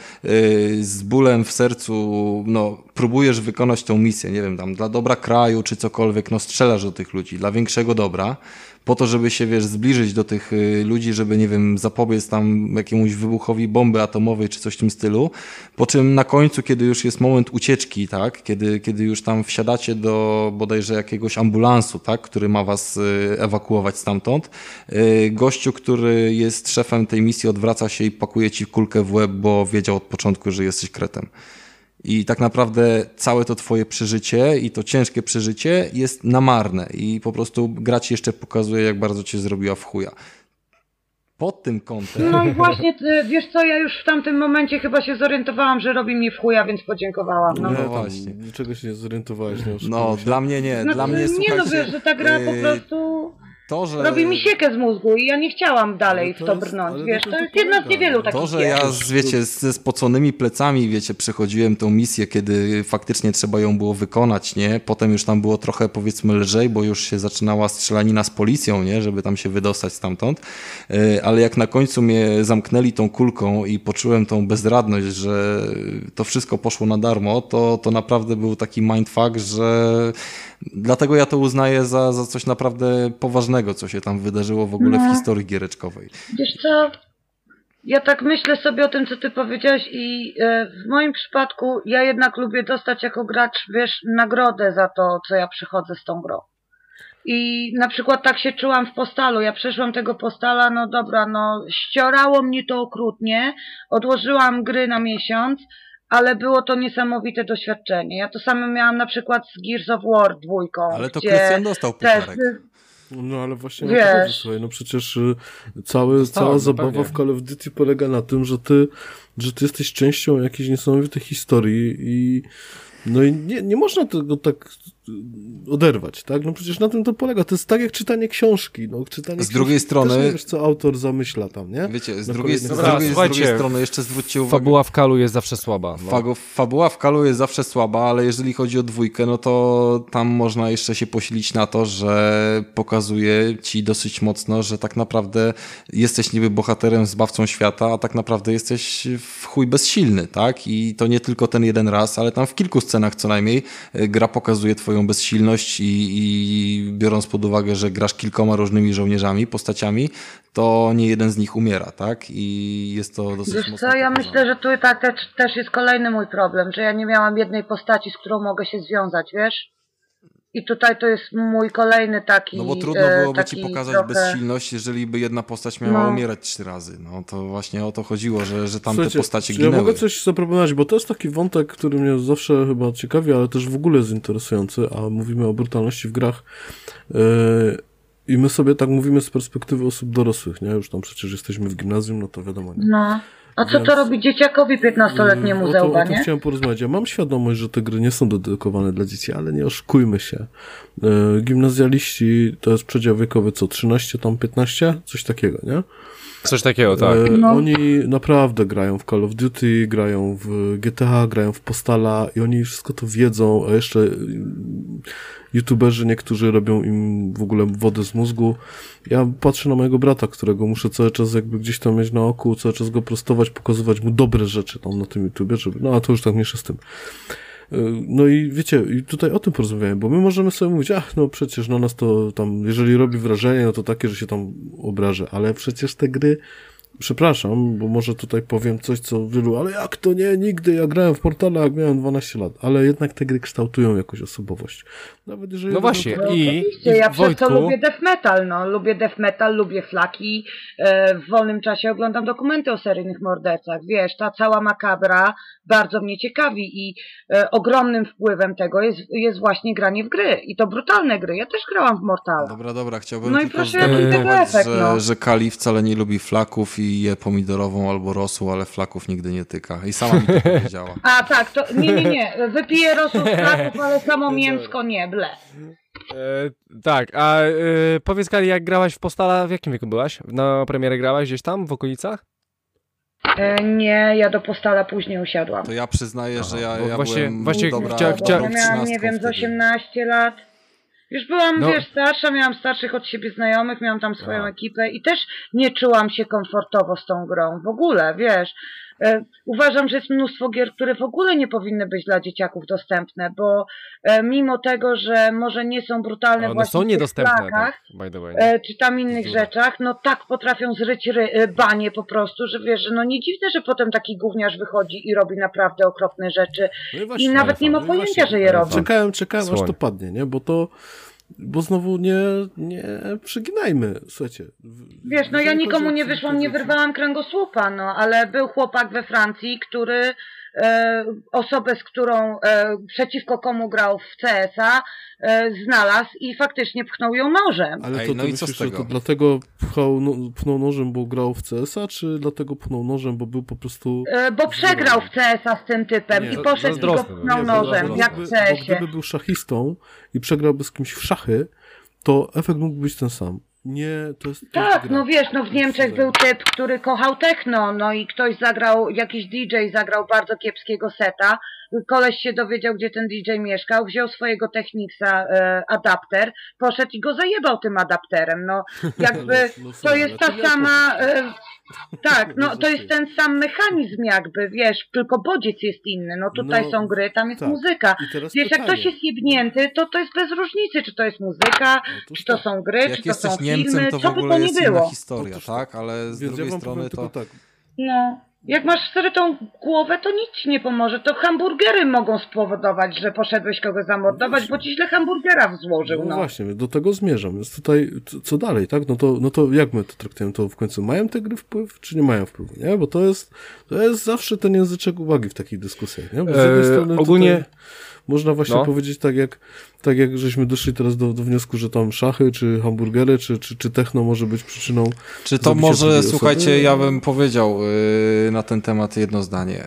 z bólem w sercu, no próbujesz wykonać tą misję, nie wiem, tam dla dobra kraju czy cokolwiek, no strzelasz do tych ludzi, dla większego dobra, po to, żeby się, wiesz, zbliżyć do tych ludzi, żeby, nie wiem, zapobiec tam jakiemuś wybuchowi bomby atomowej czy coś w tym stylu, po czym na końcu, kiedy już jest moment ucieczki, tak, kiedy już tam wsiadacie do bodajże jakiegoś ambulansu, tak, który ma was ewakuować stamtąd, gościu, który jest szefem tej misji, odwraca się i pakuje ci kulkę w łeb, bo wiedział od początku, że jesteś kretem. I tak naprawdę całe to twoje przeżycie i to ciężkie przeżycie jest namarne i po prostu gra ci jeszcze pokazuje, jak bardzo cię zrobiła w chuja. Pod tym kątem... No i właśnie, wiesz co, ja już w tamtym momencie chyba się zorientowałam, że robi mnie w chuja, więc podziękowałam. No, No właśnie. Niczego się nie zorientowałeś, nie No, się. dla mnie nie. no, Dla mnie, nie słuchajcie... no, wiesz, że ta gra po prostu... To, że... Robi mi siekę z mózgu i ja nie chciałam dalej w to jest- brnąć, ale wiesz, to to jest jedna z niewielu takich To, że gier. ja, wiecie, ze spoconymi plecami, wiecie, przechodziłem tą misję, kiedy faktycznie trzeba ją było wykonać, nie? Potem już tam było trochę, powiedzmy, lżej, bo już się zaczynała strzelanina z policją, nie? Żeby tam się wydostać stamtąd. Ale jak na końcu mnie zamknęli tą kulką i poczułem tą bezradność, że to wszystko poszło na darmo, to naprawdę był taki mindfuck, że dlatego ja to uznaję za coś naprawdę poważnego, co się tam wydarzyło w ogóle w historii giereczkowej. Wiesz co, ja tak myślę sobie o tym, co ty powiedziałeś i w moim przypadku ja jednak lubię dostać jako gracz, wiesz, nagrodę za to, co ja przychodzę z tą grą. I na przykład tak się czułam w Postalu, ja przeszłam tego Postala, no dobra, no ściorało mnie to okrutnie, odłożyłam gry na miesiąc, ale było to niesamowite doświadczenie. Ja to samo miałam na przykład z Gears of War 2. Ale to gdzie Krystian dostał też, pucharek. No ale właśnie Wiesz. na to chodzi, słuchaj, no przecież cała zabawa pewnie. w Call of Duty polega na tym, że ty jesteś częścią jakiejś niesamowitej historii i no i nie można tego tak oderwać, tak? No przecież na tym to polega. To jest tak jak czytanie książki. No, czytanie Z drugiej książki, strony- też nie wiesz, co autor zamyśla tam, nie? Wiecie, z Na drugiej kolejnych- słuchajcie, strony jeszcze zwróćcie uwagę. Fabuła w Kalu jest zawsze słaba. No. Fabuła w Kalu jest zawsze słaba, ale jeżeli chodzi o dwójkę, no to tam można jeszcze się posilić na to, że pokazuje ci dosyć mocno, że tak naprawdę jesteś niby bohaterem, zbawcą świata, a tak naprawdę jesteś w chuj bezsilny, tak? I to nie tylko ten jeden raz, ale tam w kilku scenach co najmniej gra pokazuje twoją bezsilność i biorąc pod uwagę, że grasz kilkoma różnymi żołnierzami, postaciami, to nie jeden z nich umiera, tak? I jest to dosyć Wiesz mocno co, ja pokazane. myślę, że tu tak też jest kolejny mój problem, że ja nie miałam jednej postaci, z którą mogę się związać, wiesz? I tutaj to jest mój kolejny taki... No bo trudno byłoby taki ci pokazać trochę... bezsilność, jeżeli by jedna postać miała No. umierać 3 razy. No to właśnie o to chodziło, że tam te Słuchajcie, postacie czy ja ginęły. mogę coś zaproponować, bo to jest taki wątek, który mnie zawsze chyba ciekawi, ale też w ogóle jest interesujący, a mówimy o brutalności w grach i my sobie tak mówimy z perspektywy osób dorosłych, nie? Już tam przecież jesteśmy w gimnazjum, no to wiadomo, nie? No. A co Więc- to robi dzieciakowi 15-letniemu O zełba, to nie? chciałem porozmawiać. Ja mam świadomość, że te gry nie są dedykowane dla dzieci, ale nie oszukujmy się. Gimnazjaliści to jest przedział wiekowy co? 13, tam 15? Coś takiego, nie? Coś takiego, tak. Oni naprawdę grają w Call of Duty, grają w GTA, grają w Postala i oni wszystko to wiedzą, a jeszcze youtuberzy niektórzy robią im w ogóle wodę z mózgu. Ja patrzę na mojego brata, którego muszę cały czas jakby gdzieś tam mieć na oku, cały czas go prostować, pokazywać mu dobre rzeczy tam na tym YouTubie, żeby, no a to już tak mniejsza z tym. No i wiecie, i tutaj o tym porozmawiałem, bo my możemy sobie mówić, no przecież na nas to tam, jeżeli robi wrażenie, no to takie, że się tam obrażę, ale przecież te gry, przepraszam, bo może tutaj powiem coś, co wielu, ale jak to nie, nigdy, ja grałem w Portala, jak miałem 12 lat, ale jednak te gry kształtują jakąś osobowość. Nawet jeżeli No właśnie, oczywiście, ja przez to lubię death metal, lubię death metal, lubię flaki, w wolnym czasie oglądam dokumenty o seryjnych mordercach, wiesz, ta cała makabra bardzo mnie ciekawi i ogromnym wpływem tego jest właśnie granie w gry i to brutalne gry, ja też grałam w Mortala. Dobra, chciałbym No i tylko proszę, jaki tego zdementować, efekt, że Kali wcale nie lubi flaków i je pomidorową albo rosół, ale flaków nigdy nie tyka. I sama mi to powiedziała. A tak, to nie, wypiję rosół z flaków, ale samo mięsko nie, ble. Tak, a powiedz Kali, jak grałaś w Postala, w jakim wieku byłaś? Na premierę grałaś gdzieś tam, w okolicach? Nie, ja do Postala później usiadłam. To ja przyznaję, że ja właśnie dobra, Ja miałam, nie wiem, z 18 lat. Już byłam, starsza, miałam starszych od siebie znajomych, miałam tam swoją ekipę i też nie czułam się komfortowo z tą grą. W ogóle, wiesz. Uważam, że jest mnóstwo gier, które w ogóle nie powinny być dla dzieciaków dostępne, bo mimo tego, że może nie są brutalne one właśnie są niedostępne, w flakach, by the way, czy tam innych rzeczach, no tak potrafią zryć banie po prostu, że wiesz, że no nie dziwne, że potem taki gówniarz wychodzi i robi naprawdę okropne rzeczy No właśnie, i nawet nie ma pojęcia, że je robi. Czekałem aż to padnie, nie? Bo znowu nie przyginajmy, słuchajcie. Wiesz, no ja nikomu nie wyszłam, nie wyrwałam kręgosłupa, ale był chłopak we Francji, który osobę, z którą przeciwko komu grał w CS-a, znalazł i faktycznie pchnął ją nożem. Ale to no ty i co z myślisz, że tego? to dlatego pchnął nożem, bo grał w CS-a, czy dlatego pchnął nożem, bo był po prostu... Bo przegrał w CS-a z tym typem Nie, i poszedł i go pchnął nożem, jak w Bo CS-ie. gdyby był szachistą i przegrałby z kimś w szachy, to efekt mógł być ten sam. Nie, to jest Tak, gra. no wiesz, w Niemczech był typ, który kochał techno, i ktoś zagrał, jakiś DJ zagrał bardzo kiepskiego seta, koleś się dowiedział, gdzie ten DJ mieszkał, wziął swojego Technicsa adapter, poszedł i go zajebał tym adapterem, jakby to jest ta sama... Tak, to jest ten sam mechanizm jakby, wiesz, tylko bodziec jest inny, tutaj są gry, tam jest muzyka. Wiesz, jak ktoś jest jebnięty, to jest bez różnicy, czy to jest muzyka, czy to są gry, czy to są Niemcem, filmy, to w co by ogóle to nie jest było. inna historia, tak? Ale z drugiej strony to... Tak. Jak masz zrytą głowę, to nic ci nie pomoże. To hamburgery mogą spowodować, że poszedłeś kogoś zamordować, bo ci źle hamburgera złożył. No właśnie, do tego zmierzam. Więc tutaj, co dalej, tak? No to jak my to traktujemy? To w końcu mają te gry wpływ, czy nie mają wpływu, nie? Bo to jest zawsze ten języczek uwagi w takich dyskusjach, nie? Bo z jednej strony ogólnie można właśnie powiedzieć tak jak żeśmy doszli teraz do wniosku, że tam szachy, czy hamburgery, czy techno może być przyczyną... Czy to może, słuchajcie, ja bym powiedział na ten temat jedno zdanie.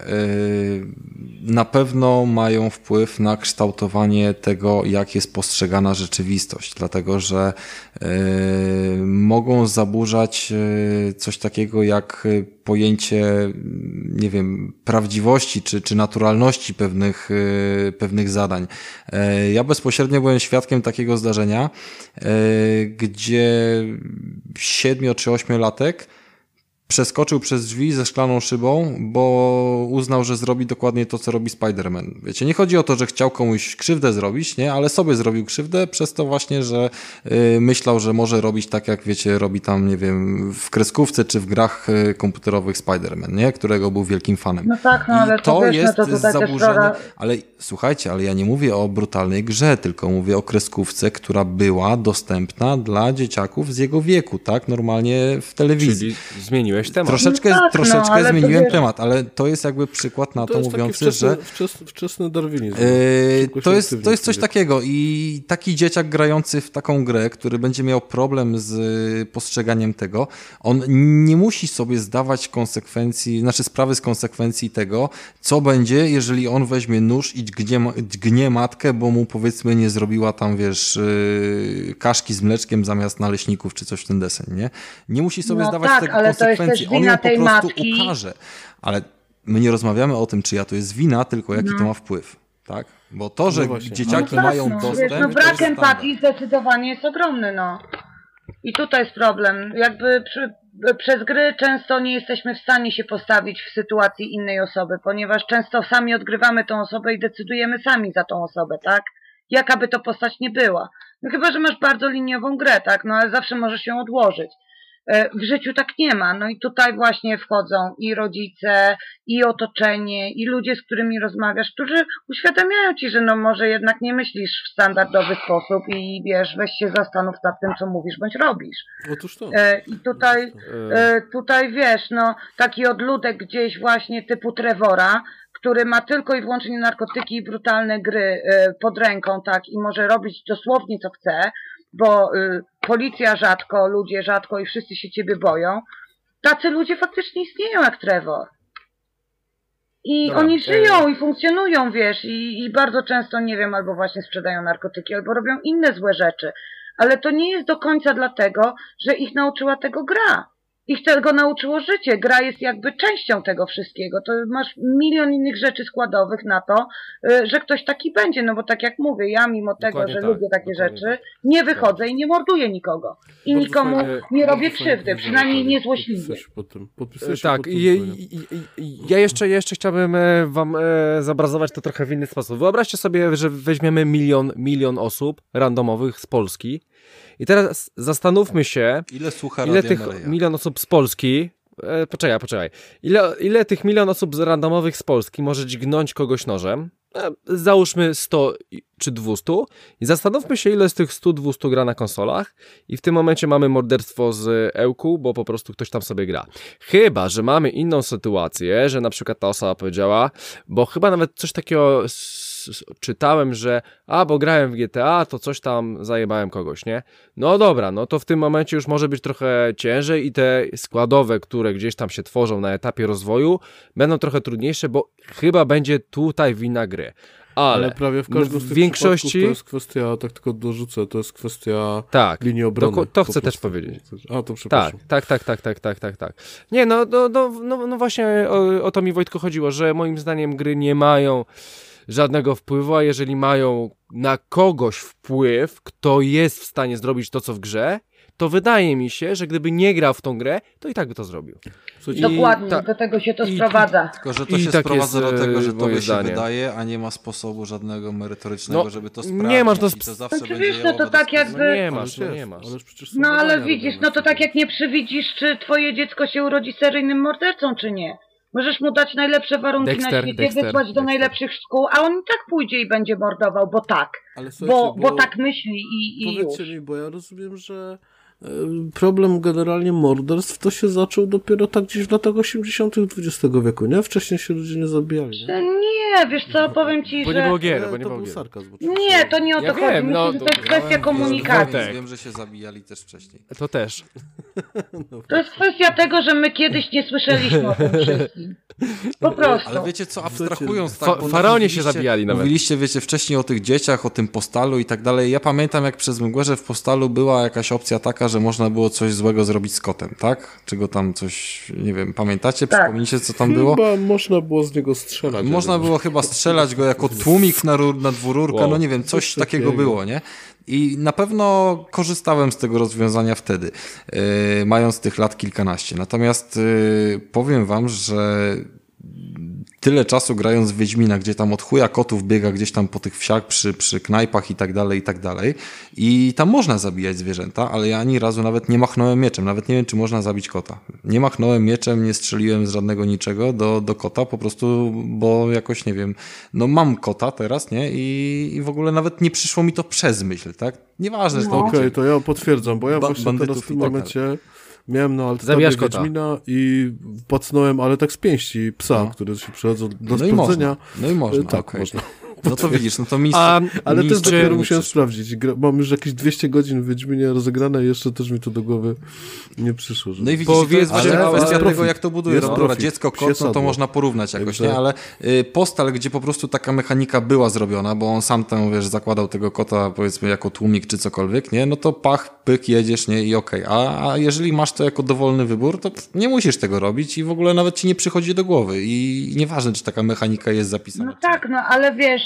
Na pewno mają wpływ na kształtowanie tego, jak jest postrzegana rzeczywistość, dlatego że mogą zaburzać coś takiego jak pojęcie, nie wiem, prawdziwości czy naturalności pewnych zadań. Ja bezpośrednio byłem świadkiem takiego zdarzenia, gdzie 7 czy 8-latek przeskoczył przez drzwi ze szklaną szybą, bo uznał, że zrobi dokładnie to, co robi Spider-Man. Wiecie, nie chodzi o to, że chciał komuś krzywdę zrobić, nie, ale sobie zrobił krzywdę przez to właśnie, że myślał, że może robić tak, jak wiecie, robi tam, nie wiem, w kreskówce czy w grach komputerowych Spider-Man, nie, którego był wielkim fanem. No tak, ale to wiesz, jest to tutaj zaburzenie, też ale słuchajcie, ale ja nie mówię o brutalnej grze, tylko mówię o kreskówce, która była dostępna dla dzieciaków z jego wieku, tak, normalnie w telewizji. Czyli zmieniłeś temat. Troszeczkę zmieniłem temat, ale to jest jakby przykład na to mówiący, że wczesny darwinizm. To jest coś takiego i taki dzieciak grający w taką grę, który będzie miał problem z postrzeganiem tego, on nie musi sobie zdawać sprawy z konsekwencji tego, co będzie, jeżeli on weźmie nóż i dźgnie matkę, bo mu powiedzmy nie zrobiła tam, wiesz, kaszki z mleczkiem zamiast naleśników, czy coś w ten deseń, nie? Nie musi sobie zdawać z tego konsekwencji. Ale to jest konsekwencji. też On wina ją po tej prostu matki. ukaże. Ale my nie rozmawiamy o tym, czyja to jest wina, tylko jaki to ma wpływ. Tak? Bo to, że właśnie. dzieciaki tak, mają no, dostęp... wiesz, no to brak jest empatii standard. zdecydowanie jest ogromny, no. I tutaj jest problem. Jakby przez gry często nie jesteśmy w stanie się postawić w sytuacji innej osoby, ponieważ często sami odgrywamy tą osobę i decydujemy sami za tą osobę, tak? Jaka by to postać nie była. No chyba, że masz bardzo liniową grę, tak? No ale zawsze możesz ją odłożyć. W życiu tak nie ma. No i tutaj właśnie wchodzą i rodzice, i otoczenie, i ludzie, z którymi rozmawiasz, którzy uświadamiają ci, że no może jednak nie myślisz w standardowy sposób i wiesz, weź się zastanów nad tym, co mówisz bądź robisz. Otóż to. I tutaj wiesz, no taki odludek gdzieś właśnie typu Trevora, który ma tylko i wyłącznie narkotyki i brutalne gry pod ręką, tak, i może robić dosłownie co chce, bo policja rzadko, ludzie rzadko i wszyscy się ciebie boją. Tacy ludzie faktycznie istnieją jak Trevor. I Dobra, oni żyją i funkcjonują, wiesz, i bardzo często, nie wiem, albo właśnie sprzedają narkotyki, albo robią inne złe rzeczy. Ale to nie jest do końca dlatego, że ich nauczyła tego gra. Ich tego nauczyło życie. Gra jest jakby częścią tego wszystkiego. To masz milion innych rzeczy składowych na to, że ktoś taki będzie. No bo tak jak mówię, ja mimo tego, Dokładnie że tak, lubię takie dokładnie rzeczy, tak. nie wychodzę i nie morduję nikogo. I Bardzo nikomu fajnie- nie bardzo robię fajnie krzywdy, powiedziałeś, przynajmniej nie Adam. złośliwie. Podpisuję się Tak, pod tym i zupełnie. ja jeszcze chciałbym wam zobrazować to trochę w inny sposób. Wyobraźcie sobie, że weźmiemy milion osób randomowych z Polski i teraz zastanówmy się, Ile słucha ile Radia tych Maryja? milion osób z Polski... Poczekaj. Ile tych milion osób randomowych z Polski może dźgnąć kogoś nożem? Załóżmy 100 czy 200 i zastanówmy się, ile z tych 100-200 gra na konsolach i w tym momencie mamy morderstwo z Ełku, bo po prostu ktoś tam sobie gra. Chyba że mamy inną sytuację, że na przykład ta osoba powiedziała, bo chyba nawet coś takiego czytałem, że bo grałem w GTA, to coś tam zajebałem kogoś, nie? No dobra, no to w tym momencie już może być trochę ciężej i te składowe, które gdzieś tam się tworzą na etapie rozwoju, będą trochę trudniejsze, bo chyba będzie tutaj wina gry. Ale prawie w każdym z tych większości przypadków to jest kwestia, tak tylko dorzucę, to jest kwestia tak, linii obrony. to po chcę też prostu. powiedzieć. To przepraszam. Tak. Nie, no właśnie o to mi, Wojtko, chodziło, że moim zdaniem gry nie mają żadnego wpływu, a jeżeli mają na kogoś wpływ, kto jest w stanie zrobić to, co w grze, to wydaje mi się, że gdyby nie grał w tą grę, to i tak by to zrobił. Słuchajcie, Dokładnie, tak. do tego się to I- sprowadza. Tylko, że to I się tak sprowadza jest, do tego, że moje tobie się zdanie. wydaje, a nie ma sposobu żadnego merytorycznego, No, żeby to nie sprawdzić. masz, no, I to zawsze Znaczy, będzie wiesz, no to jałowe tak dyskusje. No jakby- nie ależ masz, jest, nie masz. ależ przecież są No ale badania widzisz, robione no to z tak tego. jak nie przewidzisz, czy twoje dziecko się urodzi seryjnym mordercą, czy nie. Możesz mu dać najlepsze warunki na świecie, wysłać do najlepszych szkół, a on i tak pójdzie i będzie mordował, bo tak. Ale słuchajcie, Bo tak myśli i już. Powiedzcie mi, bo ja rozumiem, że problem generalnie morderstw to się zaczął dopiero tak gdzieś w latach 80. XX wieku, nie? Wcześniej się ludzie nie zabijali, nie? Nie, wiesz co, powiem ci, Bo że... nie było gier, Ale bo nie to było był gier. sarkazm. oczywiście. Nie, to nie o to Ja chodzi. wiem, Myślę, no, że to to jest kwestia Wiem, komunikacji. Wiem, że się zabijali też wcześniej. To też. To jest kwestia tego, że my kiedyś nie słyszeliśmy o tym wszystkim. Po prostu. Ale wiecie co, abstrahując tak, bo Faraonie się mówiliście- zabijali nawet. Mówiliście, wiecie, wcześniej o tych dzieciach, o tym postalu i tak dalej. Ja pamiętam, jak przez mgłę, że w postalu była jakaś opcja taka, że można było coś złego zrobić z kotem, tak? Czego tam coś, nie wiem, pamiętacie? Tak. Przypomnijcie, co tam było? Chyba można było z niego strzelać. Można było chyba strzelać go jako tłumik na dwururka, Wow. no nie wiem, coś Coś takiego takiego. było, nie? I na pewno korzystałem z tego rozwiązania wtedy, mając tych lat kilkanaście. Natomiast powiem wam, że tyle czasu grając w Wiedźmina, gdzie tam od chuja kotów biega gdzieś tam po tych wsiach, przy knajpach i tak dalej, i tam można zabijać zwierzęta, ale ja ani razu nawet nie machnąłem mieczem, nawet nie wiem, czy można zabić kota. Nie machnąłem mieczem, nie strzeliłem z żadnego niczego do kota, po prostu, bo jakoś, nie wiem, no mam kota teraz, nie? I w ogóle nawet nie przyszło mi to przez myśl, tak? Nieważne, że to Okej, to ja potwierdzam, bo ja Ba- właśnie bandytów teraz w tym i tak momencie miałem na altarze Zabijasz kota. Wiedźmina i pacnąłem, ale tak z pięści psa, który się przychodzą do No i sprawdzenia. można. No i można, Tak, okej. można. No to widzisz, no to mistrz... Ale też mistrz dopiero nie musiałem przyszło. sprawdzić. Mam już jakieś 200 godzin w Wiedźminie rozegrane i jeszcze też mi to do głowy nie przyszło. Że... No i widzisz, Powiedz, to jest ale- kwestia ale tego, profit. jak to buduje. Jest No dobra, profit. dziecko, Psie kot, no to sadło. można porównać jakoś, Także- nie? Ale Postal, gdzie po prostu taka mechanika była zrobiona, bo on sam tam, wiesz, zakładał tego kota, powiedzmy, jako tłumik czy cokolwiek, nie? No to pach pyk, jedziesz, nie, i okej. A jeżeli masz to jako dowolny wybór, to nie musisz tego robić i w ogóle nawet ci nie przychodzi do głowy i nieważne, czy taka mechanika jest zapisana. No tak, no ale wiesz,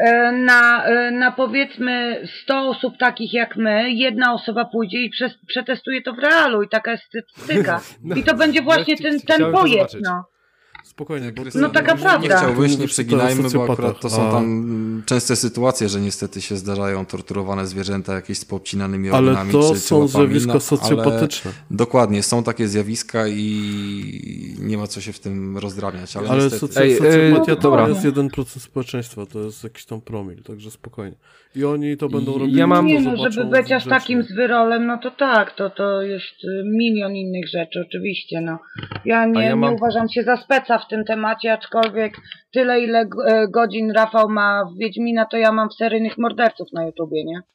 na powiedzmy 100 osób takich jak my, jedna osoba pójdzie i przetestuje to w realu i taka jest statystyka. I to będzie właśnie ten chciałem to projekt, zobaczyć. no. Spokojnie, bo No taka prawda. Nie chciałbyś, nie To przeginajmy, bo socjopata. akurat to są tam częste sytuacje, że niestety się zdarzają torturowane zwierzęta jakieś z poobcinanymi Ale ogonami to czy są łapami, zjawiska ale socjopatyczne. dokładnie, są takie zjawiska i nie ma co się w tym rozdrabniać, ale Ale niestety. socjopatia to dobra. jest 1% społeczeństwa, to jest jakiś tam promil, także spokojnie. I oni to będą I- robili. ja mam- Nie to no, żeby zobaczą być aż grzecznie. takim zwyrolem, no to tak, to jest milion innych rzeczy, oczywiście, no. Ja nie, ja mam- nie uważam się za speca w tym temacie, aczkolwiek tyle ile godzin Rafał ma w Wiedźmina, to ja mam w seryjnych morderców na YouTubie, nie?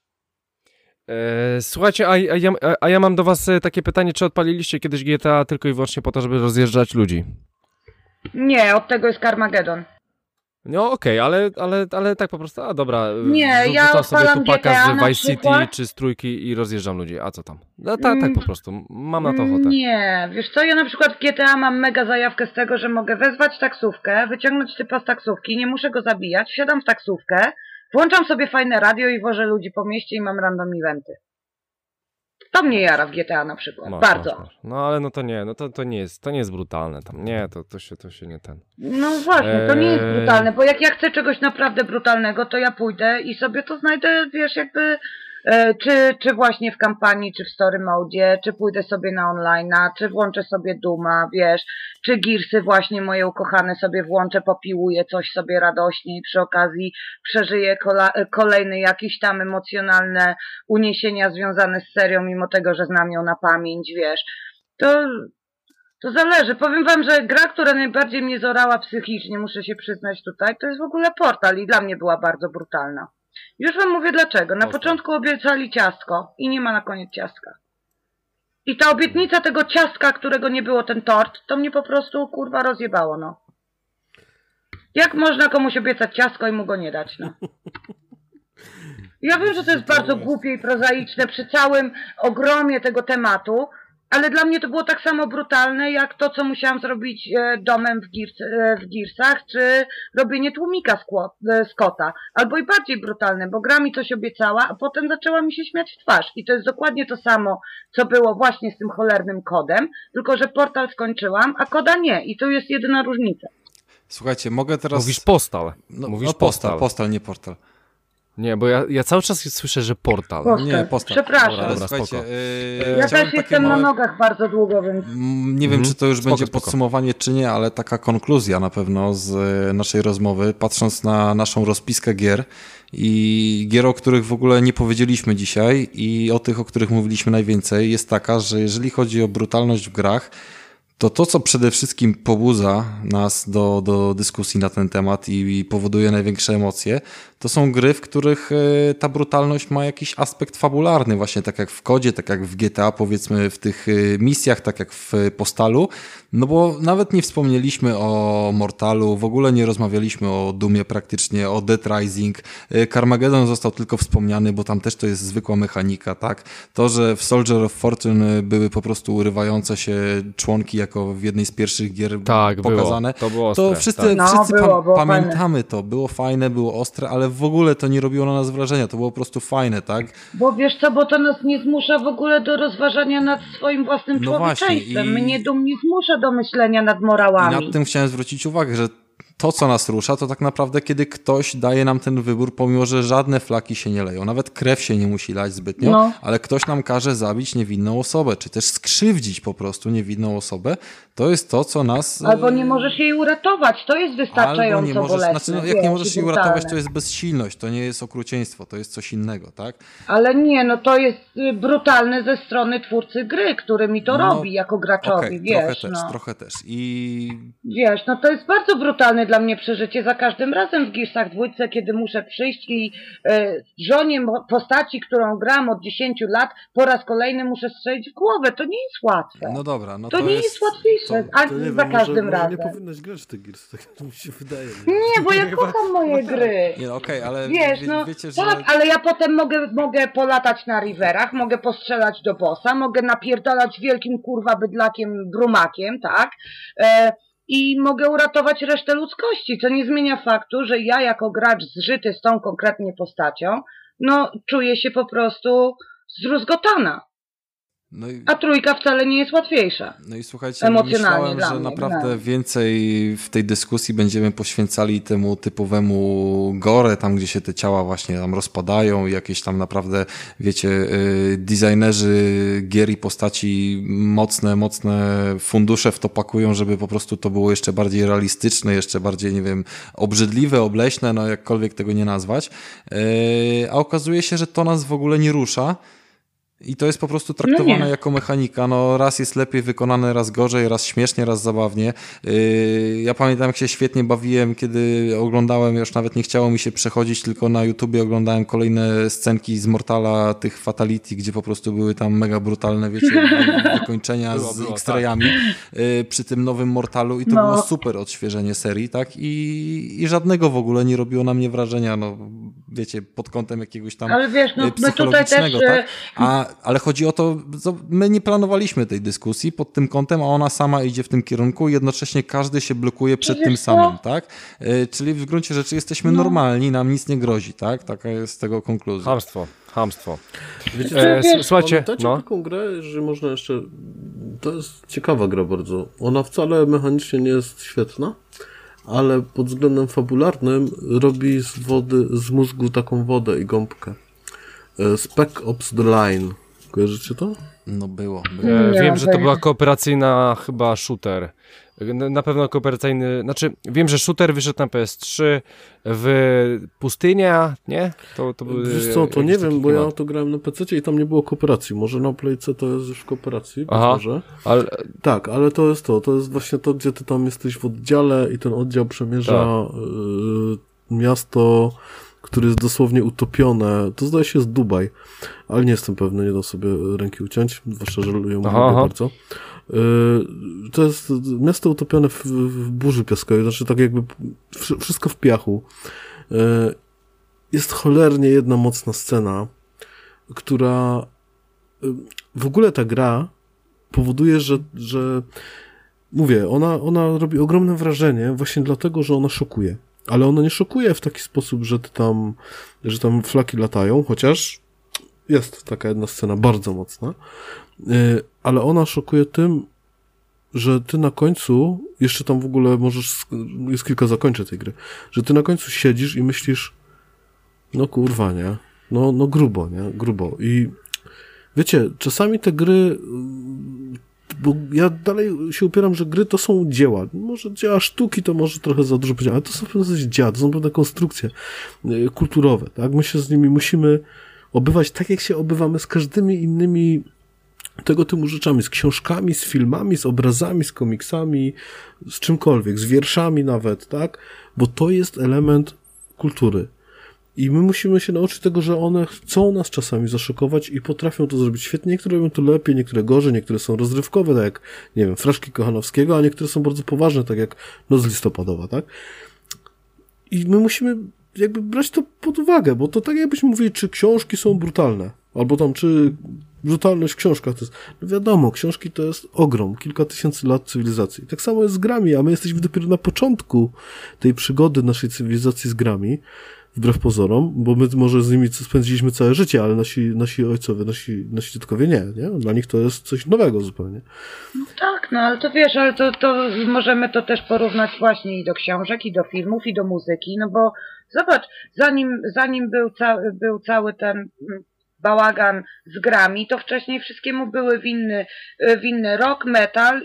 Słuchajcie, a ja mam do was takie pytanie, czy odpaliliście kiedyś GTA tylko i wyłącznie po to, żeby rozjeżdżać ludzi? Nie, od tego jest Carmageddon. No okej, ale tak po prostu, a dobra, Nie, ja wrzucam sobie odpalam tupaka GTA z na Vice City przykład. czy z trójki i rozjeżdżam ludzi, a co tam? No tak po prostu, mam na to ochotę. Nie, wiesz co, ja na przykład w GTA mam mega zajawkę z tego, że mogę wezwać taksówkę, wyciągnąć typa z taksówki, nie muszę go zabijać, wsiadam w taksówkę, włączam sobie fajne radio i wożę ludzi po mieście i mam random eventy. To mnie jara w GTA na przykład, bardzo. Masz. No ale no to nie, no to nie jest brutalne tam, nie, to się nie ten. No właśnie, to nie jest brutalne, bo jak ja chcę czegoś naprawdę brutalnego, to ja pójdę i sobie to znajdę, wiesz, jakby czy właśnie w kampanii, czy w story mode, czy pójdę sobie na online'a, czy włączę sobie Duma, wiesz, czy Gearsy właśnie moje ukochane sobie włączę, popiłuję coś sobie radośnie i przy okazji przeżyję kolejne jakieś tam emocjonalne uniesienia związane z serią, mimo tego, że znam ją na pamięć, wiesz. To zależy. Powiem wam, że gra, która najbardziej mnie zorała psychicznie, muszę się przyznać tutaj, to jest w ogóle Portal i dla mnie była bardzo brutalna. Już wam mówię dlaczego. Na początku obiecali ciastko i nie ma na koniec ciastka. I ta obietnica tego ciastka, którego nie było, ten tort, to mnie po prostu kurwa rozjebało, no. Jak można komuś obiecać ciastko i mu go nie dać, no. Ja wiem, że to jest bardzo głupie i prozaiczne przy całym ogromie tego tematu, ale dla mnie to było tak samo brutalne, jak to, co musiałam zrobić domem w Gearsach, czy robienie tłumika z kota. Albo i bardziej brutalne, bo gra mi coś obiecała, a potem zaczęła mi się śmiać w twarz. I to jest dokładnie to samo, co było właśnie z tym cholernym kodem, tylko że Portal skończyłam, a koda nie. I to jest jedyna różnica. Słuchajcie, mogę teraz... Mówisz Postal. No, Mówisz no postal, nie Portal. Nie, bo ja cały czas słyszę, że Portal. Postal. Nie, Postal. Przepraszam. Ale Dobra, słuchajcie, spoko. Ja chciałem też jestem na nogach bardzo długo, więc... Nie wiem, czy to już Spoko, będzie spoko. podsumowanie, czy nie, ale taka konkluzja na pewno z naszej rozmowy, patrząc na naszą rozpiskę gier i gier, o których w ogóle nie powiedzieliśmy dzisiaj i o tych, o których mówiliśmy najwięcej, jest taka, że jeżeli chodzi o brutalność w grach, to, co przede wszystkim pobudza nas do dyskusji na ten temat i powoduje największe emocje, to są gry, w których ta brutalność ma jakiś aspekt fabularny, właśnie tak jak w kodzie, tak jak w GTA, powiedzmy w tych misjach, tak jak w Postalu, no bo nawet nie wspomnieliśmy o Mortalu, w ogóle nie rozmawialiśmy o Doomie praktycznie, o Dead Rising, Carmageddon został tylko wspomniany, bo tam też to jest zwykła mechanika, tak? To, że w Soldier of Fortune były po prostu urywające się członki jako w jednej z pierwszych gier Tak, pokazane, było. To było ostre, to wszyscy, tak. No, wszyscy było pamiętamy to, było fajne, było ostre, ale w ogóle to nie robiło na nas wrażenia, to było po prostu fajne, tak? Bo wiesz co, bo to nas nie zmusza w ogóle do rozważania nad swoim własnym No właśnie, człowieczeństwem. i- Mnie dum nie zmusza do myślenia nad I morałami. nad tym chciałem zwrócić uwagę, że to, co nas rusza, to tak naprawdę kiedy ktoś daje nam ten wybór, pomimo że żadne flaki się nie leją, nawet krew się nie musi lać zbytnio, No. ale ktoś nam każe zabić niewinną osobę, czy też skrzywdzić po prostu niewinną osobę, to jest to, co nas... Albo nie możesz jej uratować, to jest albo wystarczająco nie możesz, bolesne. znaczy, no, jak wiesz, nie możesz i jej uratować, brutalne. to jest bezsilność, to nie jest okrucieństwo, to jest coś innego, tak? Ale nie, no to jest brutalne ze strony twórcy gry, który mi to No, robi jako graczowi, Okej, wiesz, trochę też. I Wiesz, no to jest bardzo brutalne dla mnie przeżycie za każdym razem w Gearsach 2, kiedy muszę przyjść i żonie postaci, którą gram od 10 lat, po raz kolejny muszę strzelić w głowę. To nie jest łatwe. no dobra, no to to nie jest łatwiejsza To nie za wiem, każdym może razem. nie powinnaś grać w te Gears, tak mi się wydaje. Nie, bo ja kocham moje gry. Nie, okej, ale Wiesz, no wiecie, że... tak, ale ja potem mogę polatać na riverach, mogę postrzelać do bossa, mogę napierdalać wielkim kurwa bydlakiem brumakiem, tak? I mogę uratować resztę ludzkości, co nie zmienia faktu, że ja jako gracz zżyty z tą konkretnie postacią, no czuję się po prostu zdruzgotana. No i... A trójka wcale nie jest łatwiejsza. No i słuchajcie, Emocjonalnie myślałem, dla że mnie, naprawdę no. więcej w tej dyskusji będziemy poświęcali temu typowemu gore, tam gdzie się te ciała właśnie tam rozpadają i jakieś tam naprawdę, wiecie, designerzy gier i postaci mocne fundusze w to pakują, żeby po prostu to było jeszcze bardziej realistyczne, jeszcze bardziej, nie wiem, obrzydliwe, obleśne, no jakkolwiek tego nie nazwać. A okazuje się, że to nas w ogóle nie rusza. I to jest po prostu traktowane jako mechanika. No raz jest lepiej wykonane, raz gorzej, raz śmiesznie, raz zabawnie. Ja pamiętam, jak się świetnie bawiłem, kiedy oglądałem, już nawet nie chciało mi się przechodzić, tylko na YouTubie oglądałem kolejne scenki z Mortala, tych Fatality, gdzie po prostu były tam mega brutalne, wiecie, wykończenia z X-rayami przy tym nowym Mortalu i to było super odświeżenie serii, tak? I żadnego w ogóle nie robiło na mnie wrażenia, no wiecie, pod kątem jakiegoś tam ale wiesz, no, psychologicznego, tutaj też, tak? Ale chodzi o to, my nie planowaliśmy tej dyskusji pod tym kątem, a ona sama idzie w tym kierunku i jednocześnie każdy się blokuje przed tym samym, tak? Czyli w gruncie rzeczy jesteśmy normalni, nam nic nie grozi, tak? Taka jest tego konkluzja. Chamstwo. Wiecie, Słuchajcie, pamiętacie taką grę, że można jeszcze... To jest ciekawa gra bardzo. Ona wcale mechanicznie nie jest świetna, ale pod względem fabularnym robi z mózgu taką wodę i gąbkę. Spec Ops The Line. Kojarzycie to? No było. Wiem, że to była kooperacyjna chyba shooter. Na pewno kooperacyjny, znaczy wiem, że shooter wyszedł na PS3 w pustynia, nie? To Wiesz co, to nie wiem, bo ja to grałem na PC i tam nie było kooperacji. Może na Playce to jest już kooperacji, może. Tak, ale to jest właśnie to, gdzie ty tam jesteś w oddziale i ten oddział przemierza miasto, które jest dosłownie utopione. To zdaje się jest Dubaj, ale nie jestem pewny, nie da sobie ręki uciąć, zwłaszcza, że ją lubię bardzo. To jest miasto utopione w burzy piaskowej, znaczy tak jakby wszystko w piachu. Jest cholernie jedna mocna scena, która w ogóle ta gra powoduje, że mówię, ona robi ogromne wrażenie właśnie dlatego, że ona szokuje. Ale ona nie szokuje w taki sposób, że tam flaki latają, chociaż jest taka jedna scena bardzo mocna, ale ona szokuje tym, że ty na końcu, jeszcze tam w ogóle jest kilka zakończeń tej gry, że ty na końcu siedzisz i myślisz, no kurwa, nie? No grubo, nie? Grubo. I wiecie, czasami te gry, bo ja dalej się upieram, że gry to są dzieła. Może dzieła sztuki to może trochę za dużo powiedzieć, ale to są pewne dzieła, to są pewne konstrukcje kulturowe, tak? My się z nimi musimy obywać tak, jak się obywamy z każdymi innymi tego typu rzeczami, z książkami, z filmami, z obrazami, z komiksami, z czymkolwiek, z wierszami nawet, tak? Bo to jest element kultury. I my musimy się nauczyć tego, że one chcą nas czasami zaszokować i potrafią to zrobić świetnie. Niektóre robią to lepiej, niektóre gorzej, niektóre są rozrywkowe, tak jak, nie wiem, Fraszki Kochanowskiego, a niektóre są bardzo poważne, tak jak Noc listopadowa, tak? I my musimy jakby brać to pod uwagę, bo to tak jakbyśmy mówili, czy książki są brutalne, albo tam, czy brutalność w książkach to jest, no wiadomo, książki to jest ogrom, kilka tysięcy lat cywilizacji. Tak samo jest z grami, a my jesteśmy dopiero na początku tej przygody naszej cywilizacji z grami, wbrew pozorom, bo my może z nimi spędziliśmy całe życie, ale nasi ojcowie, nasi dziadkowie nie? Dla nich to jest coś nowego zupełnie. No tak, no ale to wiesz, ale to możemy to też porównać właśnie i do książek, i do filmów, i do muzyki, no bo zobacz, zanim był cały ten bałagan z grami, to wcześniej wszystkiemu były winny rock, metal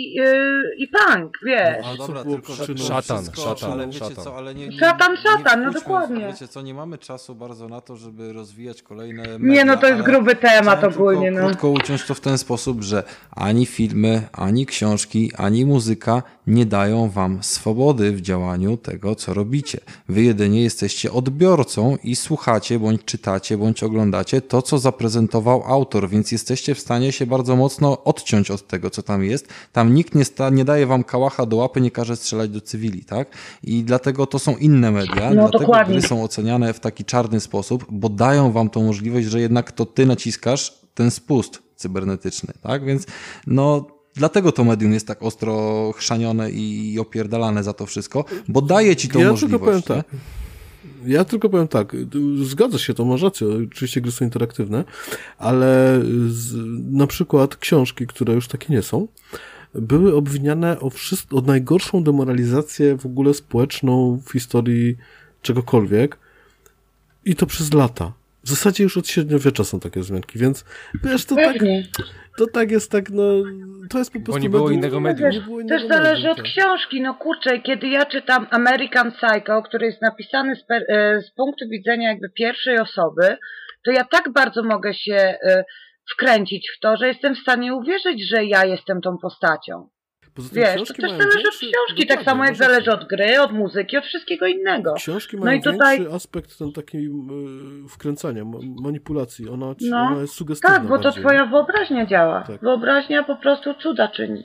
i punk, wiesz. No, dobra, tylko szatan, ale wiecie co, ale nie szatan, no wpuśćmy, dokładnie. Wiecie co, nie mamy czasu bardzo na to, żeby rozwijać kolejne media, Nie, no to jest gruby temat ogólnie, no. Krótko uciąć to w ten sposób, że ani filmy, ani książki, ani muzyka nie dają wam swobody w działaniu tego, co robicie. Wy jedynie jesteście odbiorcą i słuchacie, bądź czytacie, bądź oglądacie to, co zaprezentował autor, więc jesteście w stanie się bardzo mocno odciąć od tego, co tam jest. Tam nikt nie daje wam kałacha do łapy, nie każe strzelać do cywili, tak? I dlatego to są inne media, dlatego dokładnie. gry są oceniane w taki czarny sposób, bo dają wam tą możliwość, że jednak to ty naciskasz ten spust cybernetyczny, tak? Więc dlatego to medium jest tak ostro chrzanione i opierdalane za to wszystko, bo daje ci tą możliwość. Ja tylko powiem tak, zgadza się, to masz rację, oczywiście gry są interaktywne, ale na przykład książki, które już takie nie są, były obwiniane o najgorszą demoralizację w ogóle społeczną w historii czegokolwiek i to przez lata. W zasadzie już od średniowiecza są takie wzmianki, więc wiesz, to tak jest tak, to jest po prostu... Bo nie było innego medium. Też zależy od książki, kurczę, kiedy ja czytam American Psycho, który jest napisany z punktu widzenia jakby pierwszej osoby, to ja tak bardzo mogę się wkręcić w to, że jestem w stanie uwierzyć, że ja jestem tą postacią. Wiesz, to też zależy od książki, tak samo jak zależy od gry, od muzyki, od wszystkiego innego. Książki mają większy aspekt ten taki wkręcania, manipulacji, ona jest sugestywna. Tak, bo to twoja wyobraźnia działa. Tak. Wyobraźnia po prostu cuda czyni.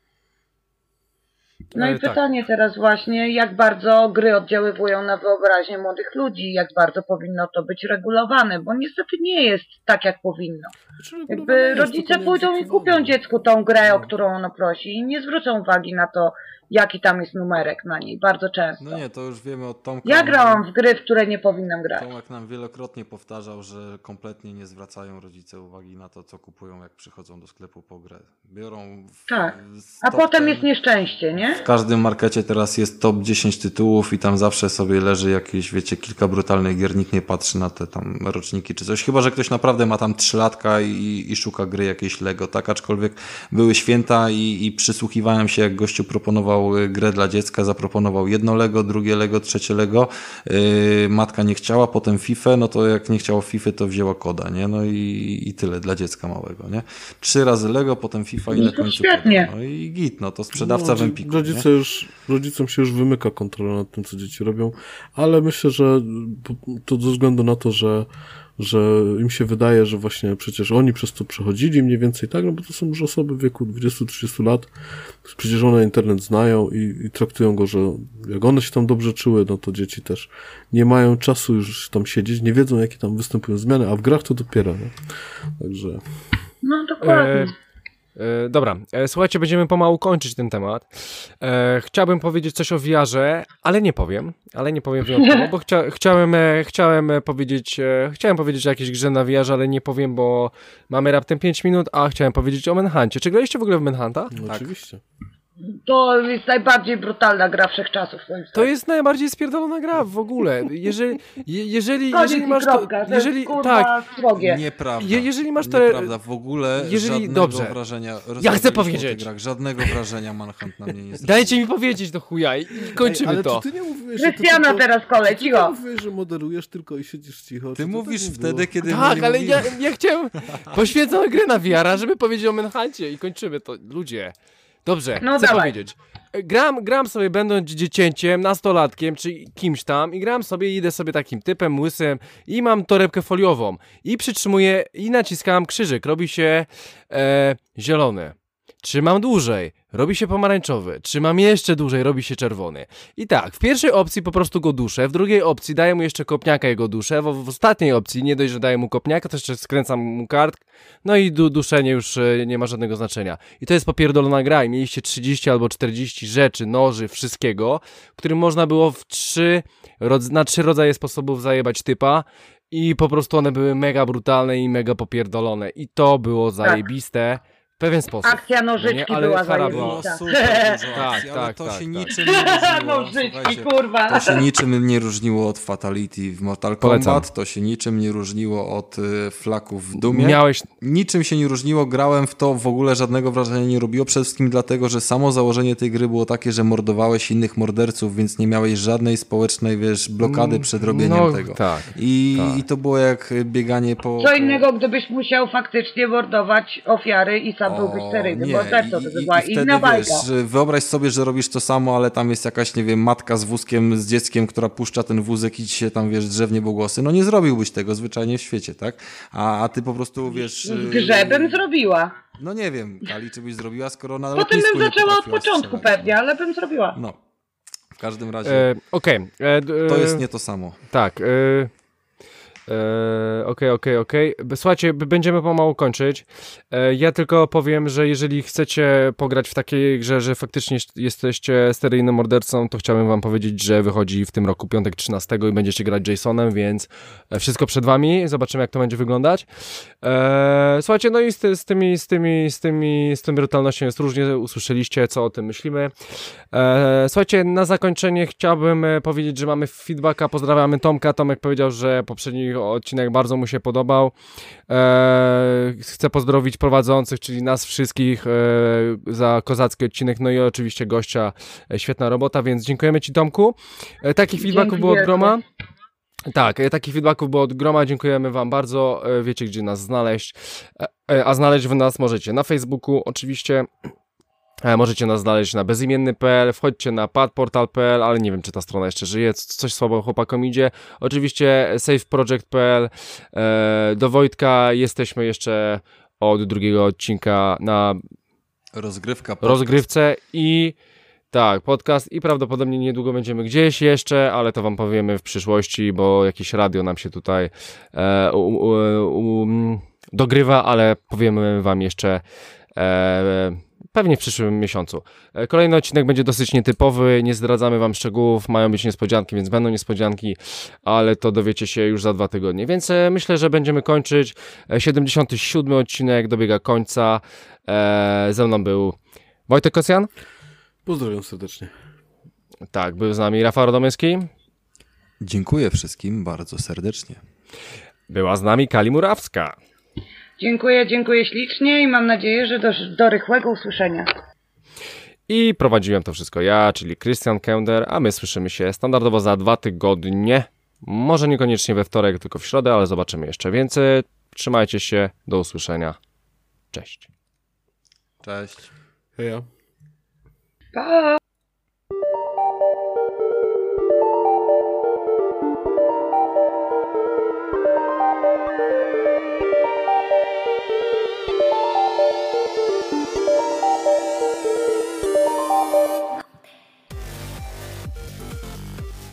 No i pytanie teraz właśnie, jak bardzo gry oddziaływują na wyobraźnię młodych ludzi, jak bardzo powinno to być regulowane, bo niestety nie jest tak, jak powinno. Jakby rodzice pójdą i kupią dziecku tą grę, o którą ono prosi i nie zwrócą uwagi na to, jaki tam jest numerek na niej, bardzo często. No nie, to już wiemy od Tomka. Ja grałam w gry, w które nie powinnam grać. Tomek nam wielokrotnie powtarzał, że kompletnie nie zwracają rodzice uwagi na to, co kupują, jak przychodzą do sklepu po grę. Biorą... A potem jest nieszczęście, nie? W każdym markecie teraz jest top 10 tytułów i tam zawsze sobie leży jakieś, wiecie, kilka brutalnych gier, nikt nie patrzy na te tam roczniki czy coś. Chyba że ktoś naprawdę ma tam 3-latka i szuka gry jakiejś Lego, tak? Aczkolwiek były święta i przysłuchiwałem się, jak gościu proponował grę dla dziecka, zaproponował jedno Lego, drugie Lego, trzecie Lego. Matka nie chciała, potem FIFA, no to jak nie chciało FIFA, to wzięła koda, nie? No i tyle dla dziecka małego, nie? 3 razy Lego, potem FIFA i na końcu świetnie. Koda. No i git, to sprzedawca w Empiku. Rodzicom się już wymyka kontrola nad tym, co dzieci robią, ale myślę, że to ze względu na to, że im się wydaje, że właśnie przecież oni przez to przechodzili mniej więcej, tak, no bo to są już osoby w wieku 20-30 lat, przecież one internet znają i traktują go, że jak one się tam dobrze czuły, no to dzieci też nie mają czasu już tam siedzieć, nie wiedzą, jakie tam występują zmiany, a w grach to dopiero, no. Także... No dokładnie. Dobra, słuchajcie, będziemy pomału kończyć ten temat. Chciałbym powiedzieć coś o VR-ze, ale nie powiem wyjątkowo, bo chciałem powiedzieć o jakiejś grze na VR-ze, ale nie powiem, bo mamy raptem 5 minut, a chciałem powiedzieć o Manhuncie. Czy graliście w ogóle w Manhunta? No, tak. Oczywiście. To jest najbardziej brutalna gra wszechczasów. To jest najbardziej spierdolona gra w ogóle. Jeżeli masz to... Nieprawda. Jeżeli masz to... Nieprawda. W ogóle żadnego wrażenia... Ja chcę powiedzieć. Grach, żadnego wrażenia Manhunt na mnie nie zrobił. Dajcie mi powiedzieć do chuja i kończymy ale to. Ty nie mówisz, Krystiana teraz kolej, cicho. Ty mówisz, że moderujesz tylko i siedzisz cicho. Ty mówisz wtedy, kiedy... Tak, ale ja chciałem poświęcać grę na VR-a, żeby powiedzieć o Manhuncie i kończymy to. Ludzie. Dobrze, chcę powiedzieć. Gram sobie będąc dziecięciem, nastolatkiem, czy kimś tam i gram sobie, idę sobie takim typem łysym i mam torebkę foliową i przytrzymuję i naciskam krzyżyk, robi się zielony. Trzymam dłużej, robi się pomarańczowy. Trzymam jeszcze dłużej, robi się czerwony. I tak, w pierwszej opcji po prostu go duszę, w drugiej opcji daję mu jeszcze kopniaka i go duszę, w ostatniej opcji nie dość, że daję mu kopniaka, to jeszcze skręcam mu kartk, no i duszenie już nie ma żadnego znaczenia. I to jest popierdolona gra i mieliście 30 albo 40 rzeczy, noży, wszystkiego, którym można było na 3 rodzaje sposobów zajebać typa i po prostu one były mega brutalne i mega popierdolone. I to było zajebiste. W pewien sposób. Akcja nożyczki była zajebista. Ale to się niczym nie różniło. Nożyczki, kurwa. To się niczym nie różniło od Fatality w Mortal Kombat, to się niczym nie różniło od flaków w Dumie. Niczym się nie różniło, grałem w to, w ogóle żadnego wrażenia nie robiło, przede wszystkim dlatego, że samo założenie tej gry było takie, że mordowałeś innych morderców, więc nie miałeś żadnej społecznej, blokady przed robieniem tego. Tak, I to było jak bieganie po... Co innego, gdybyś musiał faktycznie mordować ofiary i sam tam byłbyś seryjny, nie. bo Alberto to by była wtedy, inna bajka. wiesz, wyobraź sobie, że robisz to samo, ale tam jest jakaś, nie wiem, matka z wózkiem, z dzieckiem, która puszcza ten wózek i ci się tam, wiesz, drze w niebogłosy. No nie zrobiłbyś tego zwyczajnie w świecie, tak? A ty po prostu, wiesz... W grze bym zrobiła. No nie wiem, Kali, czy byś zrobiła, skoro na Potem lotnisku bym nie zaczęła od potrafiłaś początku strzelać, pewnie, ale bym zrobiła. No, w każdym razie Okej. to jest nie to samo. Tak. Okej. Słuchajcie, będziemy pomału kończyć. Ja tylko powiem, że jeżeli chcecie pograć w takiej grze, że faktycznie jesteście seryjnym mordercą, to chciałbym wam powiedzieć, że wychodzi w tym roku piątek 13 i będziecie grać Jasonem, więc wszystko przed wami. Zobaczymy, jak to będzie wyglądać. Słuchajcie, no i z tą brutalnością jest różnie. Usłyszeliście, co o tym myślimy. Słuchajcie, na zakończenie chciałbym powiedzieć, że mamy feedbacka. Pozdrawiamy Tomka. Tomek powiedział, że poprzedni odcinek bardzo mu się podobał. Chcę pozdrowić prowadzących, czyli nas wszystkich za kozacki odcinek, no i oczywiście gościa. Świetna robota, więc dziękujemy ci, Tomku. Takich feedbacków było od groma. Tak, takich feedbacków było od groma, dziękujemy wam bardzo, wiecie gdzie nas znaleźć, a znaleźć wy nas możecie na Facebooku oczywiście. Możecie nas znaleźć na bezimienny.pl, wchodźcie na padportal.pl, ale nie wiem, czy ta strona jeszcze żyje, coś słabo chłopakom idzie. Oczywiście saveproject.pl, do Wojtka jesteśmy jeszcze od drugiego odcinka na rozgrywce i tak, podcast i prawdopodobnie niedługo będziemy gdzieś jeszcze, ale to wam powiemy w przyszłości, bo jakieś radio nam się tutaj dogrywa, ale powiemy wam jeszcze pewnie w przyszłym miesiącu. Kolejny odcinek będzie dosyć nietypowy, nie zdradzamy wam szczegółów, mają być niespodzianki, więc będą niespodzianki, ale to dowiecie się już za 2 tygodnie. Więc myślę, że będziemy kończyć. 77 odcinek dobiega końca. Ze mną był Wojtek Kosjan. Pozdrawiam serdecznie. Tak, był z nami Rafał Radomyski. Dziękuję wszystkim bardzo serdecznie. Była z nami Kali Murawska. Dziękuję ślicznie i mam nadzieję, że do rychłego usłyszenia. I prowadziłem to wszystko ja, czyli Christian Kender, a my słyszymy się standardowo za 2 tygodnie. Może niekoniecznie we wtorek, tylko w środę, ale zobaczymy jeszcze więcej. Trzymajcie się, do usłyszenia. Cześć. Cześć. Heja. Pa!